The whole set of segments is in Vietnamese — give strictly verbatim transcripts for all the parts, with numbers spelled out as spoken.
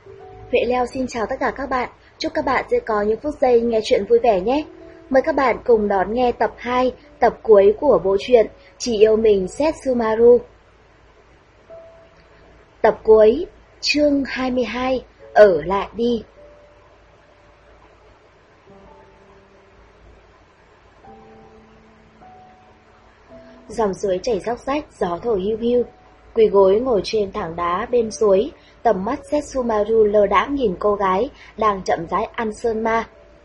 Huệ Leo xin chào tất cả các bạn, chúc các bạn sẽ có những phút giây nghe chuyện vui vẻ nhé. Mời các bạn cùng đón nghe tập hai, tập cuối của bộ truyện Chỉ yêu mình Setsumaru. Tập cuối, chương hai mươi hai, ở lại đi. Dòng suối chảy róc rách, gió thổi hiu hiu. Quỳ gối ngồi trên tảng đá bên suối, tầm mắt Setsumaru lơ đãng nhìn cô gái đang chậm rãi ăn sơn ma.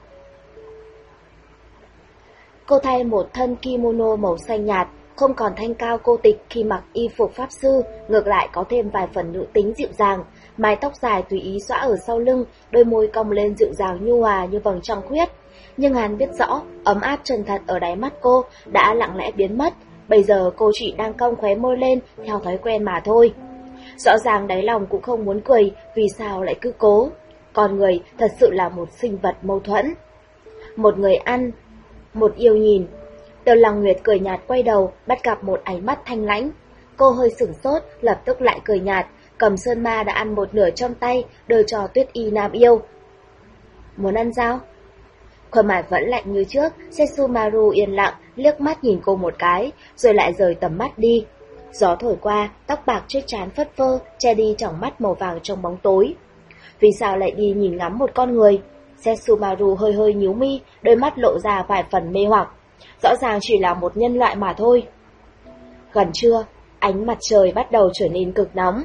Cô thay một thân kimono màu xanh nhạt, không còn thanh cao cô tịch khi mặc y phục pháp sư, ngược lại có thêm vài phần nữ tính dịu dàng. Mái tóc dài tùy ý xõa ở sau lưng, đôi môi cong lên dịu dàng nhu hòa như vầng trăng khuyết. Nhưng hắn biết rõ, ấm áp chân thật ở đáy mắt cô đã lặng lẽ biến mất. Bây giờ cô chỉ đang cong khóe môi lên theo thói quen mà thôi. Rõ ràng đáy lòng cũng không muốn cười, vì sao lại cứ cố. Con người thật sự là một sinh vật mâu thuẫn. Một người ăn, một yêu nhìn. Tiêu Lăng Nguyệt cười nhạt quay đầu, bắt gặp một ánh mắt thanh lãnh. Cô hơi sửng sốt, lập tức lại cười nhạt, cầm sơn ma đã ăn một nửa trong tay, đưa cho Tuyết Y Nam Yêu. Muốn ăn sao? Khuôn mặt vẫn lạnh như trước, Setsumaru yên lặng, liếc mắt nhìn cô một cái, rồi lại rời tầm mắt đi. Gió thổi qua, tóc bạc trước trán phất phơ, che đi tròng mắt màu vàng trong bóng tối. Vì sao lại đi nhìn ngắm một con người? Setsumaru hơi hơi nhíu mi, đôi mắt lộ ra vài phần mê hoặc. Rõ ràng chỉ là một nhân loại mà thôi. Gần trưa, ánh mặt trời bắt đầu trở nên cực nóng.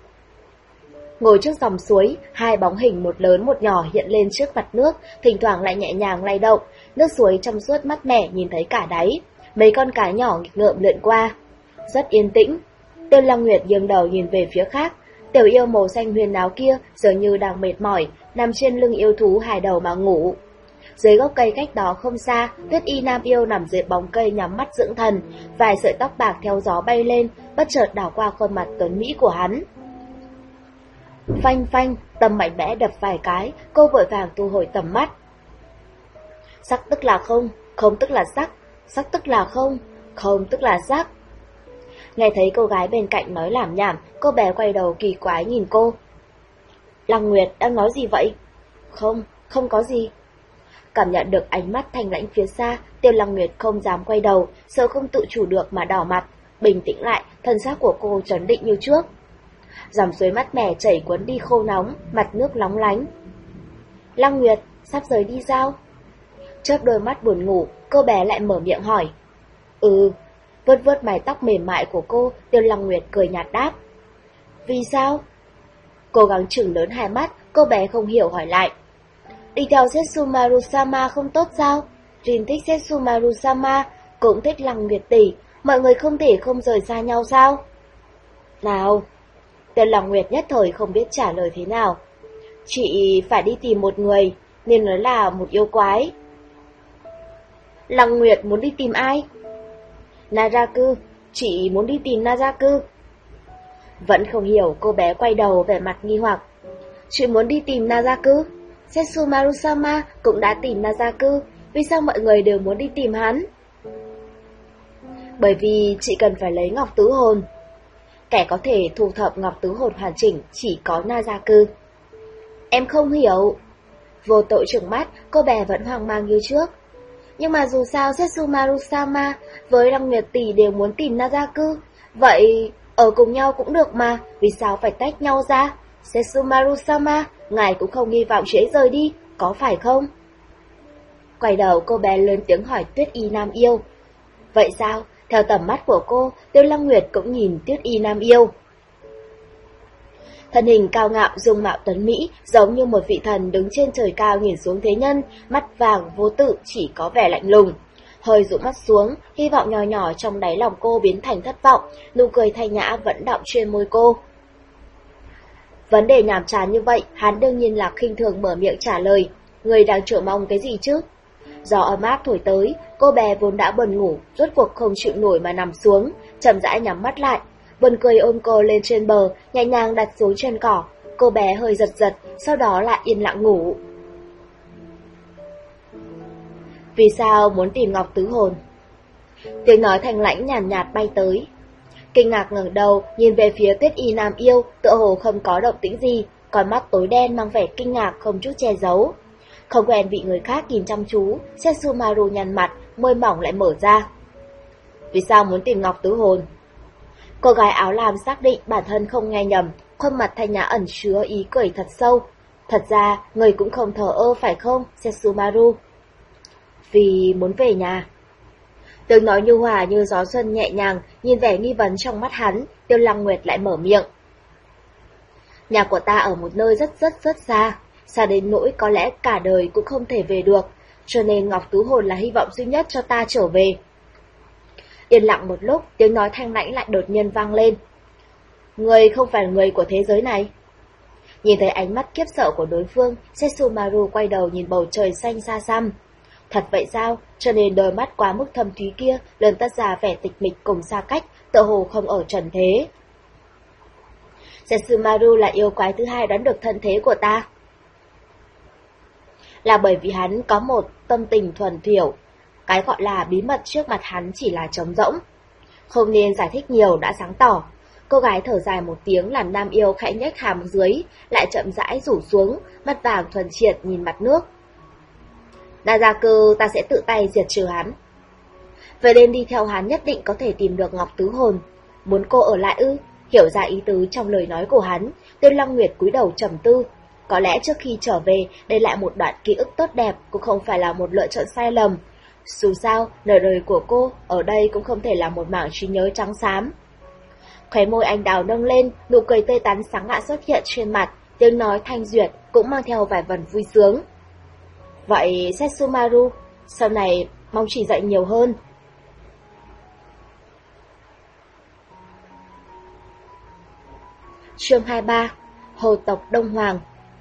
Ngồi trước dòng suối, hai bóng hình một lớn một nhỏ hiện lên trước mặt nước, thỉnh thoảng lại nhẹ nhàng lay động. Nước suối trong suốt mát mẻ nhìn thấy cả đáy. Mấy con cá nhỏ nghịch ngợm lượn qua. Rất yên tĩnh. Tiêu Lăng Nguyệt nghiêng đầu nhìn về phía khác. Tiểu yêu màu xanh huyền áo kia dường như đang mệt mỏi, nằm trên lưng yêu thú hai đầu mà ngủ. Dưới gốc cây cách đó không xa, Tuyết Y Nam Yêu nằm dưới bóng cây nhắm mắt dưỡng thần, vài sợi tóc bạc theo gió bay lên, bất chợt đảo qua khuôn mặt tuấn mỹ của hắn. Phanh phanh, tâm mạnh mẽ đập vài cái, cô vội vàng thu hồi tầm mắt. Sắc tức là không, không tức là sắc, sắc tức là không, không tức là sắc. Nghe thấy cô gái bên cạnh nói lảm nhảm, cô bé quay đầu kỳ quái nhìn cô. Lăng Nguyệt đang nói gì vậy? Không, không có gì. Cảm nhận được ánh mắt thanh lãnh phía xa, Tiêu Lăng Nguyệt không dám quay đầu, sợ không tự chủ được mà đỏ mặt. Bình tĩnh lại, thân xác của cô trấn định như trước. Dòng suối mát mẻ chảy cuốn đi khô nóng, mặt nước lóng lánh. Lăng Nguyệt, sắp rời đi sao? Chớp đôi mắt buồn ngủ, cô bé lại mở miệng hỏi. Ừ. Vớt vớt mái tóc mềm mại của cô, Tiêu Lăng Nguyệt cười nhạt đáp. Vì sao? Cố gắng chừng lớn hai mắt, cô bé không hiểu hỏi lại. Đi theo Setsumaru-sama không tốt sao? Rin thích Setsumaru-sama, cũng thích Lăng Nguyệt tỷ, mọi người không thể không rời xa nhau sao? Nào? Tiêu Lăng Nguyệt nhất thời không biết trả lời thế nào. Chị phải đi tìm một người, nên nói là một yêu quái. Lăng Nguyệt muốn đi tìm ai? Naraku, chị muốn đi tìm Naraku. Vẫn không hiểu, cô bé quay đầu vẻ mặt nghi hoặc. Chị muốn đi tìm Naraku? Setsumaru-sama cũng đã tìm Naraku, vì sao mọi người đều muốn đi tìm hắn? Bởi vì chị cần phải lấy ngọc tứ hồn. Kẻ có thể thu thập ngọc tứ hồn hoàn chỉnh chỉ có Naraku. Em không hiểu. Vô tội trừng mắt, cô bé vẫn hoang mang như trước. Nhưng mà dù sao Setsumaru-sama với Lăng Nguyệt tỷ đều muốn tìm Naraku, vậy ở cùng nhau cũng được mà, vì sao phải tách nhau ra? Setsumaru-sama, ngài cũng không hy vọng chị ấy rời đi, có phải không? Quay đầu cô bé lớn tiếng hỏi Tuyết Y Nam Yêu. Vậy sao? Theo tầm mắt của cô, Tiêu Lăng Nguyệt cũng nhìn Tuyết Y Nam Yêu. Thân hình cao ngạo dung mạo tuấn mỹ, giống như một vị thần đứng trên trời cao nhìn xuống thế nhân, mắt vàng vô tự chỉ có vẻ lạnh lùng. Hơi dụ mắt xuống, hy vọng nhỏ nhỏ trong đáy lòng cô biến thành thất vọng, nụ cười thanh nhã vẫn đọng trên môi cô. Vấn đề nhàm chán như vậy, hắn đương nhiên là khinh thường mở miệng trả lời. Người đang chờ mong cái gì chứ? Gió ấm áp thổi tới, cô bé vốn đã buồn ngủ, rốt cuộc không chịu nổi mà nằm xuống, chậm rãi nhắm mắt lại. Buồn cười ôm cô lên trên bờ, nhẹ nhàng đặt xuống trên cỏ. Cô bé hơi giật giật, sau đó lại yên lặng ngủ. Vì sao muốn tìm ngọc tứ hồn? Tiếng nói thanh lãnh nhàn nhạt, nhạt bay tới. Kinh ngạc ngẩng đầu, nhìn về phía Tuyết Y Nam Yêu, tựa hồ không có động tĩnh gì, con mắt tối đen mang vẻ kinh ngạc không chút che giấu. Không quen bị người khác nhìn chăm chú, Setsumaru nhăn mặt, môi mỏng lại mở ra. Vì sao muốn tìm ngọc tứ hồn? Cô gái áo lam xác định bản thân không nghe nhầm, khuôn mặt thanh nhã ẩn chứa ý cười thật sâu. Thật ra, người cũng không thờ ơ phải không, Setsumaru? Vì muốn về nhà. Tiếng nói nhu hòa như gió xuân nhẹ nhàng, nhìn vẻ nghi vấn trong mắt hắn, Tiêu Lăng Nguyệt lại mở miệng. Nhà của ta ở một nơi rất rất rất xa, xa đến nỗi có lẽ cả đời cũng không thể về được, cho nên ngọc tứ hồn là hy vọng duy nhất cho ta trở về. Yên lặng một lúc, tiếng nói thanh lãnh lại đột nhiên vang lên. Người không phải người của thế giới này. Nhìn thấy ánh mắt kiếp sợ của đối phương, Setsumaru quay đầu nhìn bầu trời xanh xa xăm. Thật vậy sao? Cho nên đôi mắt quá mức thâm thúy kia lần tất ra vẻ tịch mịch cùng xa cách, tựa hồ không ở trần thế. Setsumaru là yêu quái thứ hai đoán được thân thế của ta. Là bởi vì hắn có một tâm tình thuần thiểu. Cái gọi là bí mật trước mặt hắn chỉ là trống rỗng. Không nên giải thích nhiều đã sáng tỏ. Cô gái thở dài một tiếng làm nam yêu khẽ nhếch hàm dưới, lại chậm rãi rủ xuống, mắt vàng thuần triệt nhìn mặt nước. Nazaku, ta sẽ tự tay diệt trừ hắn. Về đêm đi theo hắn nhất định có thể tìm được ngọc tứ hồn. Muốn cô ở lại ư? Hiểu ra ý tứ trong lời nói của hắn, Tiêu Lăng Nguyệt cúi đầu trầm tư. Có lẽ trước khi trở về, để lại một đoạn ký ức tốt đẹp cũng không phải là một lựa chọn sai lầm. Dù sao, nửa đời của cô ở đây cũng không thể là một mảng trí nhớ trắng xám. Khóe môi anh đào nâng lên, nụ cười tươi tắn sáng lạ xuất hiện trên mặt, tiếng nói thanh duyệt cũng mang theo vài phần vui sướng. Vậy Setsumaru, sau này mong chỉ dạy nhiều hơn. Chương hai mươi ba, Hồ tộc Đông Hoàng.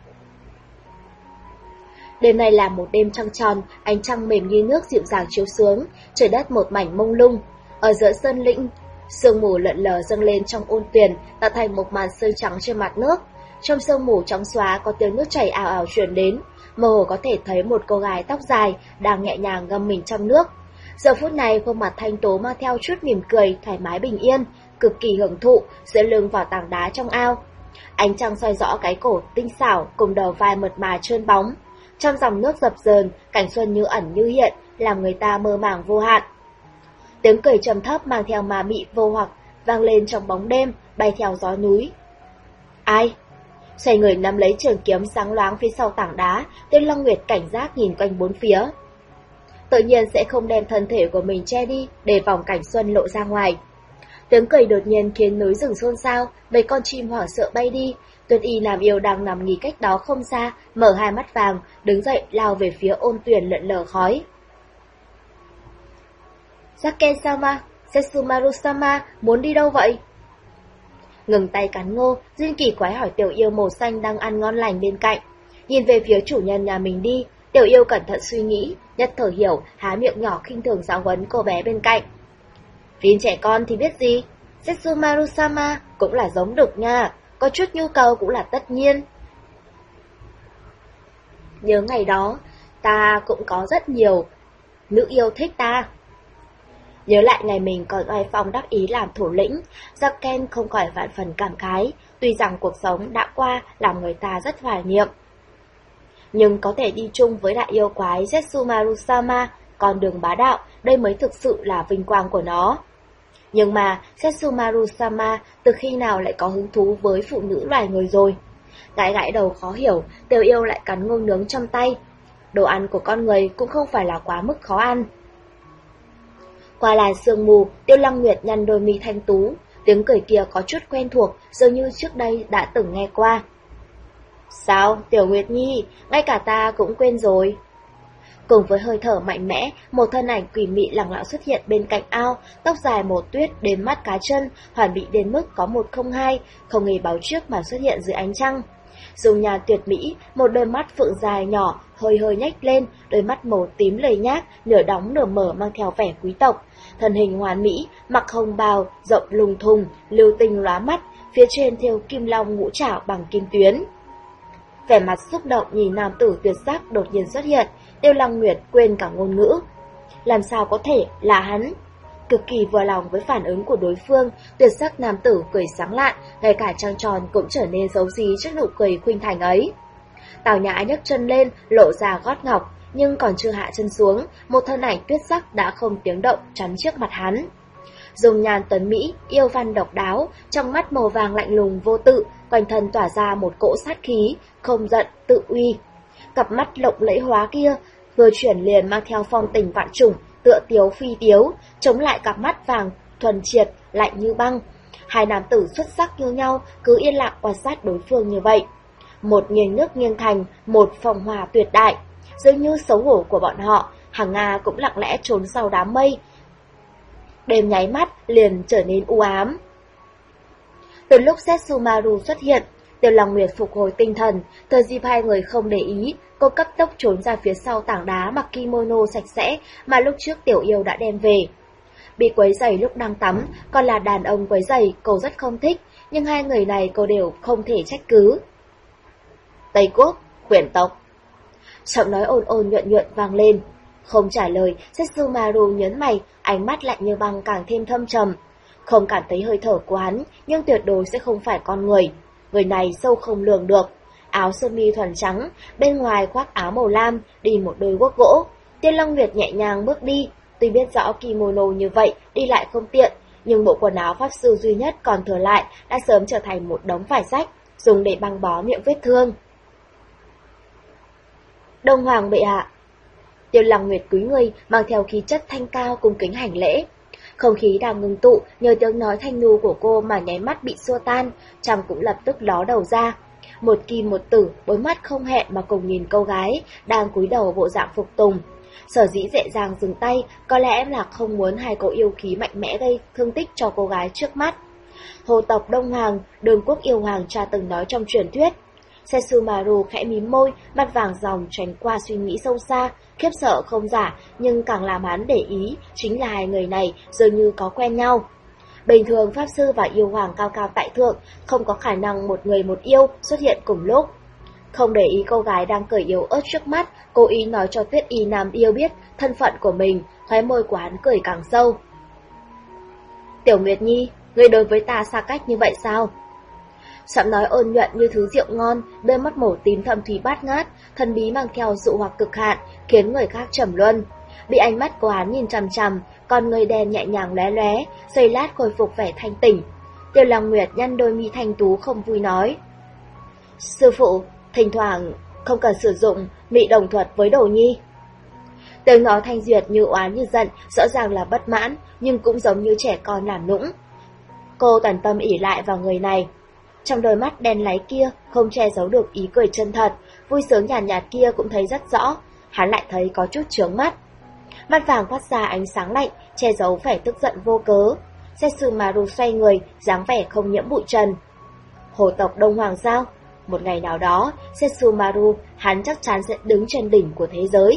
Đêm nay là một đêm trăng tròn, ánh trăng mềm như nước dịu dàng chiếu xuống, trời đất một mảnh mông lung. Ở giữa sơn lĩnh, sương mù lợn lờ dâng lên trong ôn tuyền, tạo thành một màn sương trắng trên mặt nước. Trong sương mù trắng xóa có tiếng nước chảy ào ào truyền đến, mơ hồ có thể thấy một cô gái tóc dài đang nhẹ nhàng ngâm mình trong nước. Giờ phút này khuôn mặt thanh tố mang theo chút mỉm cười, thoải mái bình yên, cực kỳ hưởng thụ, dựa lưng vào tảng đá trong ao. Ánh trăng soi rõ cái cổ tinh xảo cùng đầu vai mượt mà trơn bóng. Trong dòng nước dập dờn, cảnh xuân như ẩn như hiện, làm người ta mơ màng vô hạn. Tiếng cười trầm thấp mang theo ma mị vô hoặc vang lên trong bóng đêm, bay theo gió núi. Ai? Xoay người nắm lấy trường kiếm sáng loáng phía sau tảng đá, Tiêu Lăng Nguyệt cảnh giác nhìn quanh bốn phía. Tự nhiên sẽ không đem thân thể của mình che đi, để vòng cảnh xuân lộ ra ngoài. Tiếng cười đột nhiên khiến núi rừng xôn xao, mấy con chim hoảng sợ bay đi. Tuyệt y nam yêu đang nằm nghỉ cách đó không xa, mở hai mắt vàng, đứng dậy lao về phía ôn tuyền lượn lờ khói. Zaken-sama, Setsumaru-sama, muốn đi đâu vậy? Ngừng tay cắn ngô, Duyên Kỳ quái hỏi tiểu yêu màu xanh đang ăn ngon lành bên cạnh. Nhìn về phía chủ nhân nhà mình đi, tiểu yêu cẩn thận suy nghĩ, nhất thời hiểu, há miệng nhỏ khinh thường giáo huấn cô bé bên cạnh. Riêng trẻ con thì biết gì, Setsumaru-sama cũng là giống đực nha, có chút nhu cầu cũng là tất nhiên. Nhớ ngày đó, ta cũng có rất nhiều nữ yêu thích ta. Nhớ lại ngày mình còn oai phong đắc ý làm thủ lĩnh, Zaken không khỏi vạn phần cảm khái, tuy rằng cuộc sống đã qua làm người ta rất hoài niệm. Nhưng có thể đi chung với đại yêu quái Setsumaru-sama, con đường bá đạo, đây mới thực sự là vinh quang của nó. Nhưng mà Setsumaru-sama từ khi nào lại có hứng thú với phụ nữ loài người rồi? Gãi gãi đầu khó hiểu, tiểu yêu lại cắn ngô nướng trong tay. Đồ ăn của con người cũng không phải là quá mức khó ăn. Qua làn sương mù, Tiêu Lăng Nguyệt nhăn đôi mi thanh tú, tiếng cười kia có chút quen thuộc, dường như trước đây đã từng nghe qua. Sao, Tiểu Nguyệt Nhi, ngay cả ta cũng quên rồi. Cùng với hơi thở mạnh mẽ, một thân ảnh quỷ mị lẳng lặng xuất hiện bên cạnh ao, tóc dài màu tuyết đến mắt cá chân, hoàn bị đến mức có một không hai, không hề báo trước mà xuất hiện dưới ánh trăng. Dung nhan tuyệt mỹ, một đôi mắt phượng dài nhỏ, hơi hơi nhếch lên, đôi mắt màu tím lầy nhác, nửa đóng nửa mở mang theo vẻ quý tộc. Thân hình hoàn mỹ, mặc hồng bào, rộng lùng thùng, lưu tinh lóa mắt, phía trên thêu kim long ngũ trảo bằng kim tuyến. Vẻ mặt xúc động nhìn nam tử tuyệt sắc đột nhiên xuất hiện, Tiêu Lăng Nguyệt quên cả ngôn ngữ. Làm sao có thể là hắn? cực kỳ vừa lòng với phản ứng của đối phương, tuyệt sắc nam tử cười sáng lạn, ngay cả trăng tròn cũng trở nên xấu xí trước nụ cười khuynh thành ấy. Tào Nhã nhấc chân lên, lộ ra gót ngọc, nhưng còn chưa hạ chân xuống, một thân ảnh tuyết sắc đã không tiếng động chắn trước mặt hắn. Dung nhan tuấn mỹ, yêu văn độc đáo, trong mắt màu vàng lạnh lùng vô tự, quanh thân tỏa ra một cỗ sát khí, không giận, tự uy. Cặp mắt lộng lẫy hóa kia, vừa chuyển liền mang theo phong tình vạn trùng, tựa tiếu phi tiếu, chống lại cặp mắt vàng thuần triệt, lạnh như băng. Hai nam tử xuất sắc như nhau, cứ yên lặng quan sát đối phương như vậy. Một nghiêng nước nghiêng thành, một phong hòa tuyệt đại. Dường như xấu hổ của bọn họ, Hàng Nga cũng lặng lẽ trốn sau đám mây. Đêm nháy mắt liền trở nên u ám. Từ lúc Setsumaru xuất hiện, Tiêu Long Nguyệt phục hồi tinh thần, thời dịp hai người không để ý, cô cấp tốc trốn ra phía sau tảng đá mặc kimono sạch sẽ mà lúc trước Tiểu Yêu đã đem về. Bị quấy rầy lúc đang tắm, còn là đàn ông quấy rầy, cô rất không thích, nhưng hai người này cô đều không thể trách cứ. Tây Quốc, quyển tộc. Giọng nói ôn ôn nhuận nhuận vang lên. Không trả lời, Setsumaru nhớn mày, ánh mắt lạnh như băng càng thêm thâm trầm. Không cảm thấy hơi thở của hắn, nhưng tuyệt đối sẽ không phải con người. Người này sâu không lường được. Áo sơ mi thuần trắng, bên ngoài khoác áo màu lam, đi một đôi guốc gỗ. Tiên Long Nguyệt nhẹ nhàng bước đi, tuy biết rõ kimono như vậy đi lại không tiện, nhưng bộ quần áo pháp sư duy nhất còn thừa lại đã sớm trở thành một đống vải rách, dùng để băng bó miệng vết thương. Đông Hoàng bệ hạ. Tiêu Long Nguyệt cúi người, mang theo khí chất thanh cao cung kính hành lễ. Không khí đang ngưng tụ, nhờ tiếng nói thanh nhu của cô mà nháy mắt bị xua tan, chàng cũng lập tức ló đầu ra. Một kim một tử, bốn mắt không hẹn mà cùng nhìn cô gái, đang cúi đầu bộ dạng phục tùng. Sở dĩ dễ dàng dừng tay, có lẽ là không muốn hai cậu yêu khí mạnh mẽ gây thương tích cho cô gái trước mắt. Hồ tộc Đông Hoàng, Đường quốc yêu hoàng cha từng nói trong truyền thuyết. Setsumaru khẽ mím môi, mắt vàng ròng tránh qua suy nghĩ sâu xa, khiếp sợ không giả, nhưng càng làm hắn để ý, chính là hai người này dường như có quen nhau. Bình thường Pháp Sư và yêu hoàng cao cao tại thượng, không có khả năng một người một yêu xuất hiện cùng lúc. Không để ý cô gái đang cười yếu ớt trước mắt, cố ý nói cho Tuyết Y Nam yêu biết thân phận của mình, khóe môi của hắn cười càng sâu. Tiểu Nguyệt Nhi, người đối với ta xa cách như vậy sao? Giọng nói ôn nhuận như thứ rượu ngon, đôi mắt màu tím thâm thúy bát ngát, thần bí mang theo dụ hoặc cực hạn, khiến người khác trầm luân. Bị ánh mắt của hắn nhìn chằm chằm, con người đen nhẹ nhàng lóe lóe, giây lát khôi phục vẻ thanh tỉnh. Tiêu Long Nguyệt nhăn đôi mi thanh tú không vui nói: Sư phụ, thỉnh thoảng không cần sử dụng mị đồng thuật với Đồ Nhi. Tiếng nói thanh duyệt như oán như giận, rõ ràng là bất mãn, nhưng cũng giống như trẻ con làm nũng. Cô toàn tâm ỷ lại vào người này. Trong đôi mắt đen láy kia không che giấu được ý cười chân thật, vui sướng nhàn nhạt, nhạt kia cũng thấy rất rõ, hắn lại thấy có chút chướng mắt. Mắt vàng phát ra ánh sáng lạnh, che giấu vẻ tức giận vô cớ. Setsumaru xoay người, dáng vẻ không nhiễm bụi trần. Hồ tộc Đông Hoàng sao? Một ngày nào đó, Setsumaru, hắn chắc chắn sẽ đứng trên đỉnh của thế giới.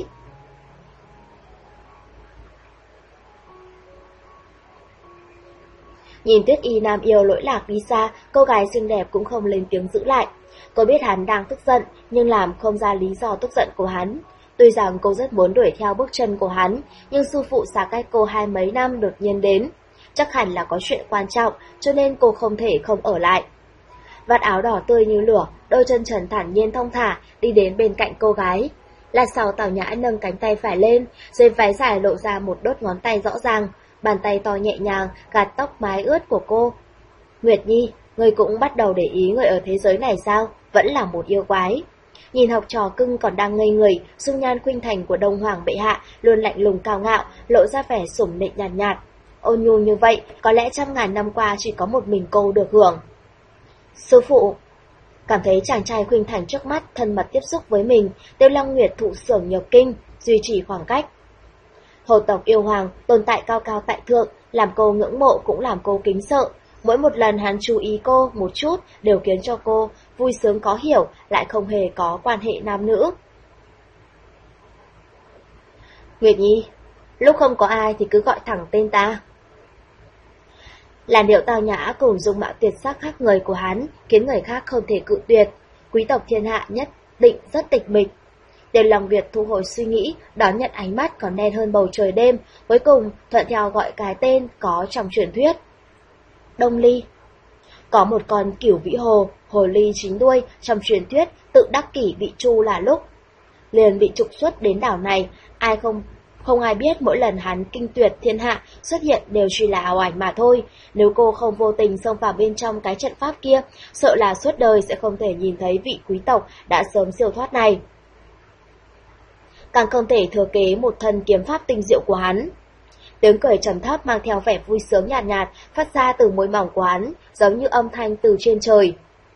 Nhìn Tuyết Y Nam yêu lỗi lạc đi xa, cô gái xinh đẹp cũng không lên tiếng giữ lại. Cô biết hắn đang tức giận, nhưng làm không ra lý do tức giận của hắn. Tuy rằng cô rất muốn đuổi theo bước chân của hắn, nhưng sư phụ xa cách cô hai mấy năm đột nhiên đến. Chắc hẳn là có chuyện quan trọng, cho nên cô không thể không ở lại. Vạt áo đỏ tươi như lửa, đôi chân trần thản nhiên thong thả, đi đến bên cạnh cô gái. Lát sau Tào Nhã nâng cánh tay phải lên, dưới váy dài lộ ra một đốt ngón tay rõ ràng. Bàn tay to nhẹ nhàng gạt tóc mái ướt của cô. Nguyệt Nhi, ngươi cũng bắt đầu để ý người ở thế giới này sao? Vẫn là một yêu quái. Nhìn học trò cưng còn đang ngây người, dung nhan khuynh thành của Đông Hoàng bệ hạ luôn lạnh lùng cao ngạo, lộ ra vẻ sủng nịnh nhàn nhạt, nhạt. Ôn nhu như vậy, có lẽ trăm ngàn năm qua chỉ có một mình cô được hưởng. Sư phụ, cảm thấy chàng trai khuynh thành trước mắt thân mật tiếp xúc với mình, Tiêu Long Nguyệt thụ xưởng nhược kinh, duy trì khoảng cách. Hồ tộc yêu hoàng tồn tại cao cao tại thượng, làm cô ngưỡng mộ cũng làm cô kính sợ. Mỗi một lần hắn chú ý cô một chút đều khiến cho cô vui sướng có hiểu, lại không hề có quan hệ nam nữ. Nguyệt Nhi, lúc không có ai thì cứ gọi thẳng tên ta. Làn điệu tao nhã cùng dung mạo tuyệt sắc khác người của hắn khiến người khác không thể cự tuyệt. Quý tộc thiên hạ nhất định rất tịch mịch. Tiền Long Việt thu hồi suy nghĩ, đón nhận ánh mắt còn đen hơn bầu trời đêm, cuối cùng thuận theo gọi cái tên có trong truyền thuyết. Đông Ly. Có một con cửu vĩ hồ, hồ ly chín đuôi trong truyền thuyết tự đắc kỷ bị tru là lúc. Liền bị trục xuất đến đảo này, ai không không ai biết mỗi lần hắn kinh tuyệt thiên hạ xuất hiện đều chỉ là ảo ảnh mà thôi. Nếu cô không vô tình xông vào bên trong cái trận pháp kia, sợ là suốt đời sẽ không thể nhìn thấy vị quý tộc đã sớm siêu thoát này. Càng không thể thừa kế một thân kiếm pháp tinh diệu của hắn. Tiếng cười trầm thấp mang theo vẻ vui sướng nhạt nhạt phát ra từ môi mỏng của hắn, giống như âm thanh từ trên trời.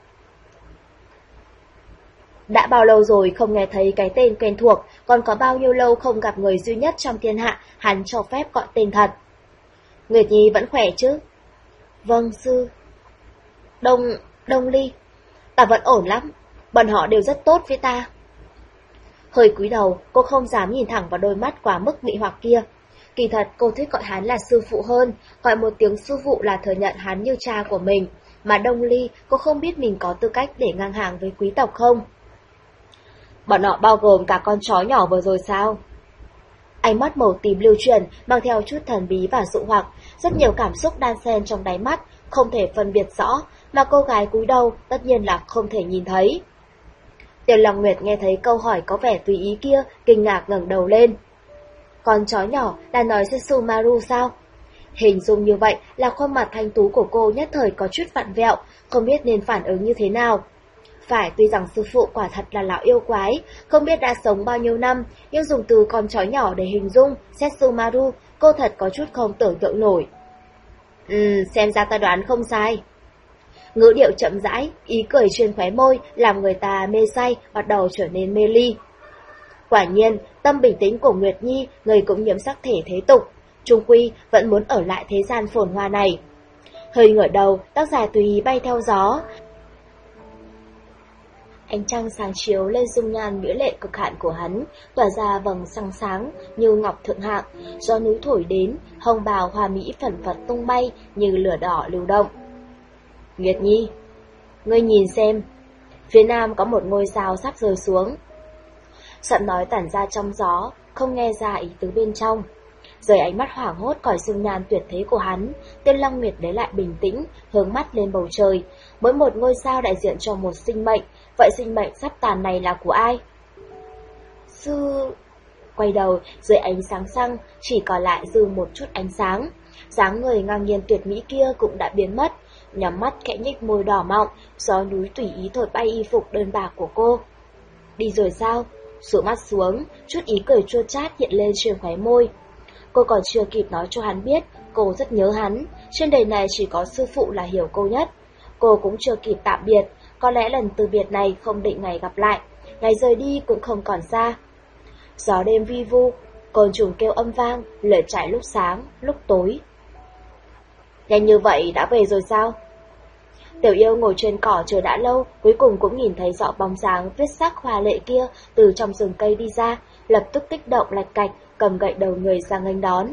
Đã bao lâu rồi không nghe thấy cái tên quen thuộc, còn có bao nhiêu lâu không gặp người duy nhất trong thiên hạ, hắn cho phép gọi tên thật. Nguyệt Nhi vẫn khỏe chứ? Vâng sư. Đông, Đông Ly. Ta vẫn ổn lắm, bọn họ đều rất tốt với ta. Hơi cúi đầu, cô không dám nhìn thẳng vào đôi mắt quá mức mị hoặc kia. Kỳ thật cô thích gọi hắn là sư phụ hơn, gọi một tiếng sư phụ là thừa nhận hắn như cha của mình. Mà Đông Ly, cô không biết mình có tư cách để ngang hàng với quý tộc không? Bọn họ bao gồm cả con chó nhỏ vừa rồi sao? Ánh mắt màu tím lưu chuyển, mang theo chút thần bí và dụ hoặc, rất nhiều cảm xúc đan xen trong đáy mắt, không thể phân biệt rõ, mà cô gái cúi đầu tất nhiên là không thể nhìn thấy. Tiền Long Nguyệt nghe thấy câu hỏi có vẻ tùy ý kia, kinh ngạc ngẩng đầu lên. Con chó nhỏ là nói Setsumaru sao? Hình dung như vậy là khuôn mặt thanh tú của cô nhất thời có chút vặn vẹo, không biết nên phản ứng như thế nào. Phải, tuy rằng sư phụ quả thật là lão yêu quái, không biết đã sống bao nhiêu năm, nhưng dùng từ con chó nhỏ để hình dung Setsumaru, cô thật có chút không tưởng tượng nổi. Ừm, xem ra ta đoán không sai. Ngữ điệu chậm rãi, ý cười trên khóe môi, làm người ta mê say, bắt đầu trở nên mê ly. Quả nhiên, tâm bình tĩnh của Nguyệt Nhi, người cũng nhiễm sắc thể thế tục, trung quy vẫn muốn ở lại thế gian phồn hoa này. Hơi ngửa đầu, tóc dài tùy ý bay theo gió. Ánh trăng sáng chiếu lên dung nhan mỹ lệ cực hạn của hắn, tỏa ra vầng sáng sáng như ngọc thượng hạng, gió núi thổi đến, hồng bào hoa mỹ phẩn phật tung bay như lửa đỏ lưu động. Nguyệt Nhi, ngươi nhìn xem, phía nam có một ngôi sao sắp rơi xuống. Giọng nói tản ra trong gió, không nghe ra ý tứ bên trong. Rời ánh mắt hoảng hốt khỏi dung nhan tuyệt thế của hắn, Tiên Long Nguyệt lấy lại bình tĩnh, hướng mắt lên bầu trời. Mỗi một ngôi sao đại diện cho một sinh mệnh, vậy sinh mệnh sắp tàn này là của ai? Sư... Quay đầu, dưới ánh sáng xăng, chỉ còn lại dư một chút ánh sáng. Dáng người ngang nhiên tuyệt mỹ kia cũng đã biến mất, nhắm mắt khẽ nhích môi đỏ mọng, gió núi tùy ý thổi bay y phục đơn bạc của cô. Đi rồi sao? Xuống mắt xuống, chút ý cười chua chát hiện lên trên khóe môi. Cô còn chưa kịp nói cho hắn biết, cô rất nhớ hắn, trên đời này chỉ có sư phụ là hiểu cô nhất. Cô cũng chưa kịp tạm biệt, có lẽ lần từ biệt này không định ngày gặp lại, ngày rời đi cũng không còn xa. Gió đêm vi vu, côn trùng kêu âm vang, lửa cháy lúc sáng, lúc tối. Nhanh như vậy đã về rồi sao? Tiểu yêu ngồi trên cỏ chờ đã lâu, cuối cùng cũng nhìn thấy rõ bóng dáng viết sắc hoa lệ kia từ trong rừng cây đi ra, lập tức kích động lạch cạch, cầm gậy đầu người ra nghênh đón.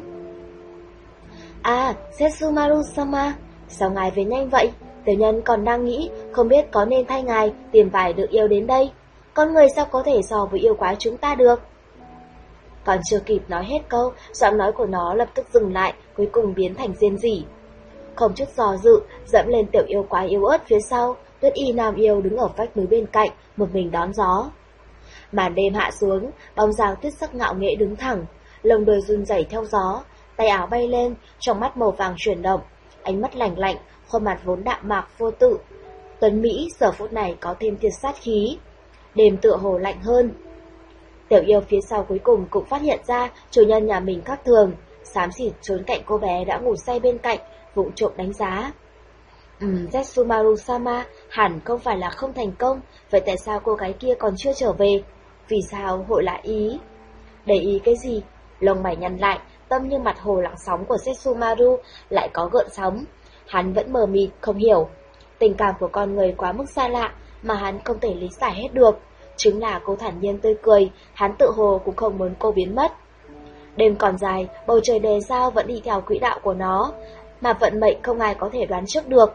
À, Setsumaru-sama, sao ngài về nhanh vậy? Tiểu nhân còn đang nghĩ, không biết có nên thay ngài tìm vài được yêu đến đây. Con người sao có thể so với yêu quái chúng ta được? Còn chưa kịp nói hết câu, giọng nói của nó lập tức dừng lại, cuối cùng biến thành rên rỉ. Không chút do dự, dẫm lên tiểu yêu quái yếu ớt phía sau, Tuyết Y nam yêu đứng ở vách núi bên cạnh, một mình đón gió. Màn đêm hạ xuống, bóng dáng tuyết sắc ngạo nghễ đứng thẳng, lồng đuôi run rẩy theo gió, tay áo bay lên, trong mắt màu vàng chuyển động, ánh mắt lạnh lạnh, khuôn mặt vốn đạm mạc vô tự. Tuấn Mỹ giờ phút này có thêm tia sát khí, đêm tựa hồ lạnh hơn. Tiểu yêu phía sau cuối cùng cũng phát hiện ra chủ nhân nhà mình khác thường, xám xịt trốn cạnh cô bé đã ngủ say bên cạnh, vụng trộm đánh giá. Ừm, Setsumaru-sama hẳn không phải là không thành công, vậy tại sao cô gái kia còn chưa trở về? Vì sao hội lại ý? Để ý cái gì? Lông mày nhăn lại, tâm như mặt hồ lặng sóng của Setsumaru lại có gợn sóng. Hắn vẫn mờ mịt, không hiểu. Tình cảm của con người quá mức xa lạ mà hắn không thể lý giải hết được. Chính là cô thản nhiên tươi cười, hắn tự hồ cũng không muốn cô biến mất. Đêm còn dài, bầu trời đề sao vẫn đi theo quỹ đạo của nó, mà vận mệnh không ai có thể đoán trước được.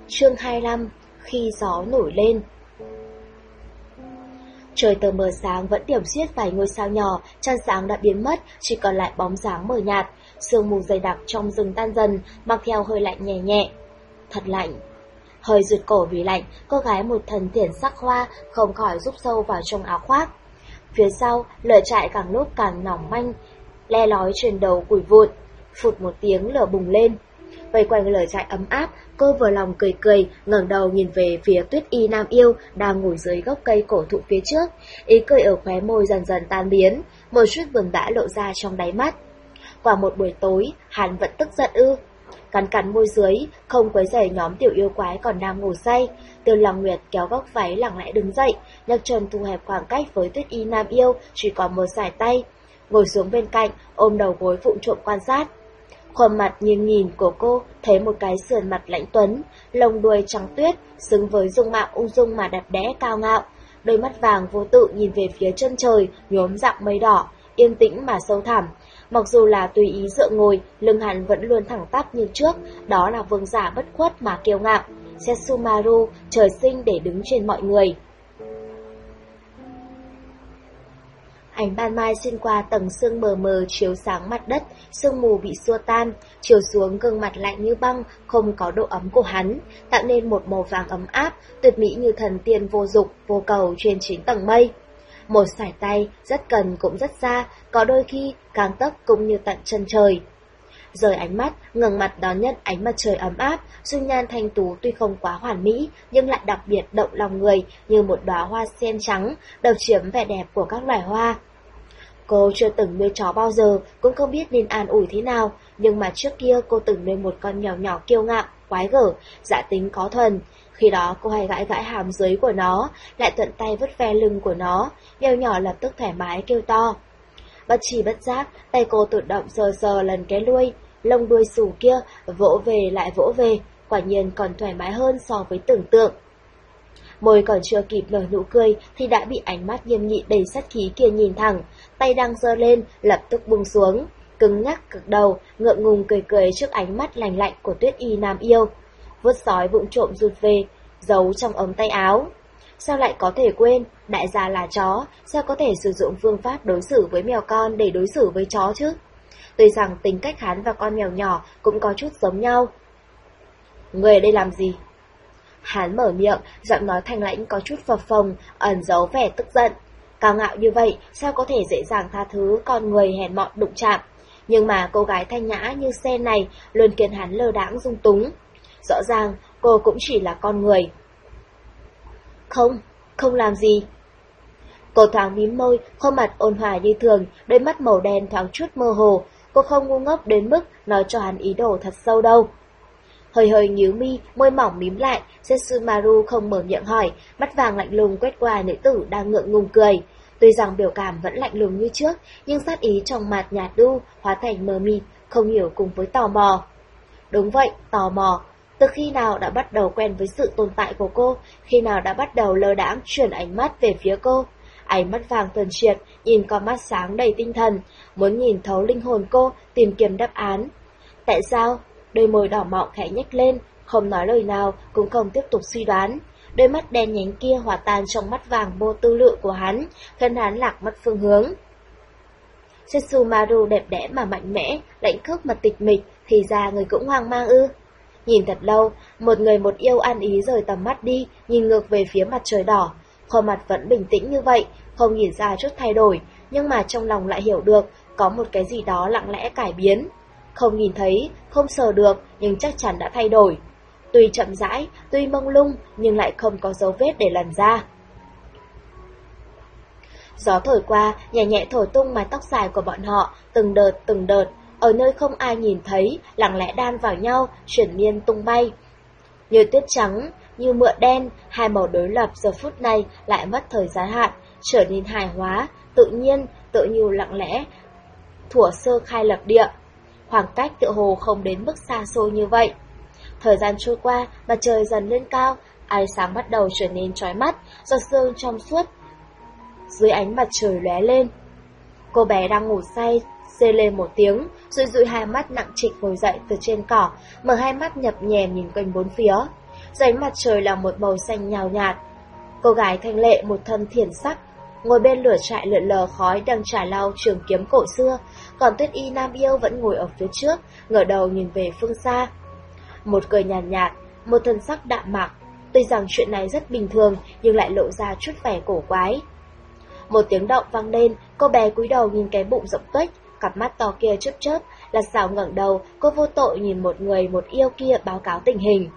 Chương hai mươi lăm. Khi gió nổi lên. Trời tờ mờ sáng vẫn điểm xiết vài ngôi sao nhỏ, trăng sáng đã biến mất, chỉ còn lại bóng dáng mờ nhạt. Sương mù dày đặc trong rừng tan dần, mang theo hơi lạnh nhẹ nhẹ. Thật lạnh. Hơi rụt cổ vì lạnh, cô gái một thần thiển sắc hoa không khỏi rút sâu vào trong áo khoác. Phía sau, lửa trại càng lúc càng mỏng manh, le lói trên đầu củi vụn. Phụt một tiếng lửa bùng lên. Vây quanh lửa trại ấm áp, cô vừa lòng cười cười, ngẩng đầu nhìn về phía Tuyết Y Nam Yêu đang ngồi dưới gốc cây cổ thụ phía trước. Ý cười ở khóe môi dần dần tan biến, một chút buồn bã lộ ra trong đáy mắt. Qua một buổi tối, hắn vẫn tức giận ư? Cắn cắn môi dưới, không quấy rầy nhóm tiểu yêu quái còn đang ngủ say. Tiêu Lăng Nguyệt kéo góc váy lặng lẽ đứng dậy, nhấc chân thu hẹp khoảng cách với Tuyết Y Nam Yêu, chỉ còn một sải tay. Ngồi xuống bên cạnh, ôm đầu gối vụng trộm quan sát. Khuôn mặt nhìn nhìn của cô thấy một cái sườn mặt lãnh tuấn, lông đuôi trắng tuyết, xứng với dung mạo ung dung mà đẹp đẽ cao ngạo. Đôi mắt vàng vô tự nhìn về phía chân trời, nhuốm dạng mây đỏ, yên tĩnh mà sâu thẳm. Mặc dù là tùy ý dựa ngồi, lưng hắn vẫn luôn thẳng tắp như trước, đó là vương giả bất khuất mà kiêu ngạo. Setsumaru trời sinh để đứng trên mọi người. Ánh ban mai xuyên qua tầng sương mờ mờ chiếu sáng mặt đất, sương mù bị xua tan, chiếu xuống gương mặt lạnh như băng, không có độ ấm của hắn, tạo nên một màu vàng ấm áp, tuyệt mỹ như thần tiên vô dục, vô cầu trên chín tầng mây. Một sải tay, rất gần cũng rất xa, có đôi khi càng tấc cũng như tận chân trời. Rời ánh mắt, ngẩng mặt đón nhận ánh mặt trời ấm áp, dung nhan thanh tú tuy không quá hoàn mỹ, nhưng lại đặc biệt động lòng người như một đóa hoa sen trắng, độc chiếm vẻ đẹp của các loài hoa. Cô chưa từng nuôi chó bao giờ, cũng không biết nên an ủi thế nào, nhưng mà trước kia cô từng nuôi một con mèo nhỏ kiêu ngạo, quái gở, dạ tính có thuần. Khi đó cô hay gãi gãi hàm dưới của nó, lại thuận tay vứt ve lưng của nó, mèo nhỏ lập tức thoải mái kêu to. Bất chi bất giác, tay cô tự động sờ sờ lần cái đuôi, lông đuôi xù kia, vỗ về lại vỗ về, quả nhiên còn thoải mái hơn so với tưởng tượng. Môi còn chưa kịp nở nụ cười thì đã bị ánh mắt nghiêm nghị đầy sát khí kia nhìn thẳng, tay đang giơ lên, lập tức buông xuống, cứng nhắc cực đầu, ngượng ngùng cười cười trước ánh mắt lành lạnh của Tuyết Y Nam Yêu. Vuốt sói vụng trộm rụt về, giấu trong ống tay áo. Sao lại có thể quên, đại gia là chó, sao có thể sử dụng phương pháp đối xử với mèo con để đối xử với chó chứ? Tuy rằng tính cách hắn và con mèo nhỏ cũng có chút giống nhau. Người ở đây làm gì? Hắn mở miệng, giọng nói thanh lãnh có chút phập phồng, ẩn giấu vẻ tức giận. Cao ngạo như vậy, sao có thể dễ dàng tha thứ con người hèn mọn đụng chạm? Nhưng mà cô gái thanh nhã như sen này luôn khiến hắn lơ đãng dung túng. Rõ ràng, cô cũng chỉ là con người. Không, không làm gì. Cô thoáng mím môi, khuôn mặt ôn hòa như thường, đôi mắt màu đen thoáng chút mơ hồ. Cô không ngu ngốc đến mức nói cho hắn ý đồ thật sâu đâu. Hơi hơi nhíu mi, môi mỏng mím lại, Setsumaru không mở miệng hỏi, mắt vàng lạnh lùng quét qua nữ tử đang ngượng ngùng cười. Tuy rằng biểu cảm vẫn lạnh lùng như trước, nhưng sát ý trong mặt nhạt đu, hóa thành mờ mịt, không hiểu cùng với tò mò. Đúng vậy, tò mò. Từ khi nào đã bắt đầu quen với sự tồn tại của cô, khi nào đã bắt đầu lơ đãng chuyển ánh mắt về phía cô. Ánh mắt vàng thuần triệt, nhìn con mắt sáng đầy tinh thần, muốn nhìn thấu linh hồn cô, tìm kiếm đáp án. Tại sao? Đôi môi đỏ mọng khẽ nhếch lên, không nói lời nào, cũng không tiếp tục suy đoán. Đôi mắt đen nhánh kia hòa tan trong mắt vàng vô tư lự của hắn, khiến hắn lạc mất phương hướng. Setsumaru đẹp đẽ mà mạnh mẽ, lạnh khốc mà tịch mịch, thì ra người cũng hoang mang ư. Nhìn thật lâu, một người một yêu ăn ý rời tầm mắt đi, nhìn ngược về phía mặt trời đỏ. Khuôn mặt vẫn bình tĩnh như vậy, không nhìn ra chút thay đổi, nhưng mà trong lòng lại hiểu được, có một cái gì đó lặng lẽ cải biến. Không nhìn thấy, không sờ được, nhưng chắc chắn đã thay đổi. Tuy chậm rãi, tuy mông lung, nhưng lại không có dấu vết để lần ra. Gió thổi qua, nhẹ nhẹ thổi tung mái tóc dài của bọn họ, từng đợt từng đợt, ở nơi không ai nhìn thấy, lặng lẽ đan vào nhau, chuyển miên tung bay. Như tuyết trắng, như mượn đen, hai màu đối lập giờ phút này lại mất thời gian hạn, trở nên hài hóa, tự nhiên, tự như lặng lẽ, thuở sơ khai lập địa. Khoảng cách tựa hồ không đến mức xa xôi như vậy. Thời gian trôi qua, mặt trời dần lên cao, ánh sáng bắt đầu trở nên chói mắt, giọt sương trong suốt dưới ánh mặt trời lóe lên. Cô bé đang ngủ say, xê lên một tiếng, dụi dụi hai mắt nặng trịch ngồi dậy từ trên cỏ, mở hai mắt nhập nhèm nhìn quanh bốn phía. dưới ánh mặt trời là một màu xanh nhào nhạt. Cô gái thanh lệ một thân thiển sắc, ngồi bên lửa trại lượn lờ khói đang chà lau trường kiếm cổ xưa, còn Tuyết Y nam yêu vẫn ngồi ở phía trước, ngửa đầu nhìn về phương xa. Một cười nhàn nhạt, nhạt, một thân sắc đạm mạc, tuy rằng chuyện này rất bình thường nhưng lại lộ ra chút vẻ cổ quái. Một tiếng động vang lên, cô bé cúi đầu nhìn cái bụng rộng tuếch, cặp mắt to kia chớp chớp, là xảo ngẩng đầu, cô vô tội nhìn một người một yêu kia báo cáo tình hình.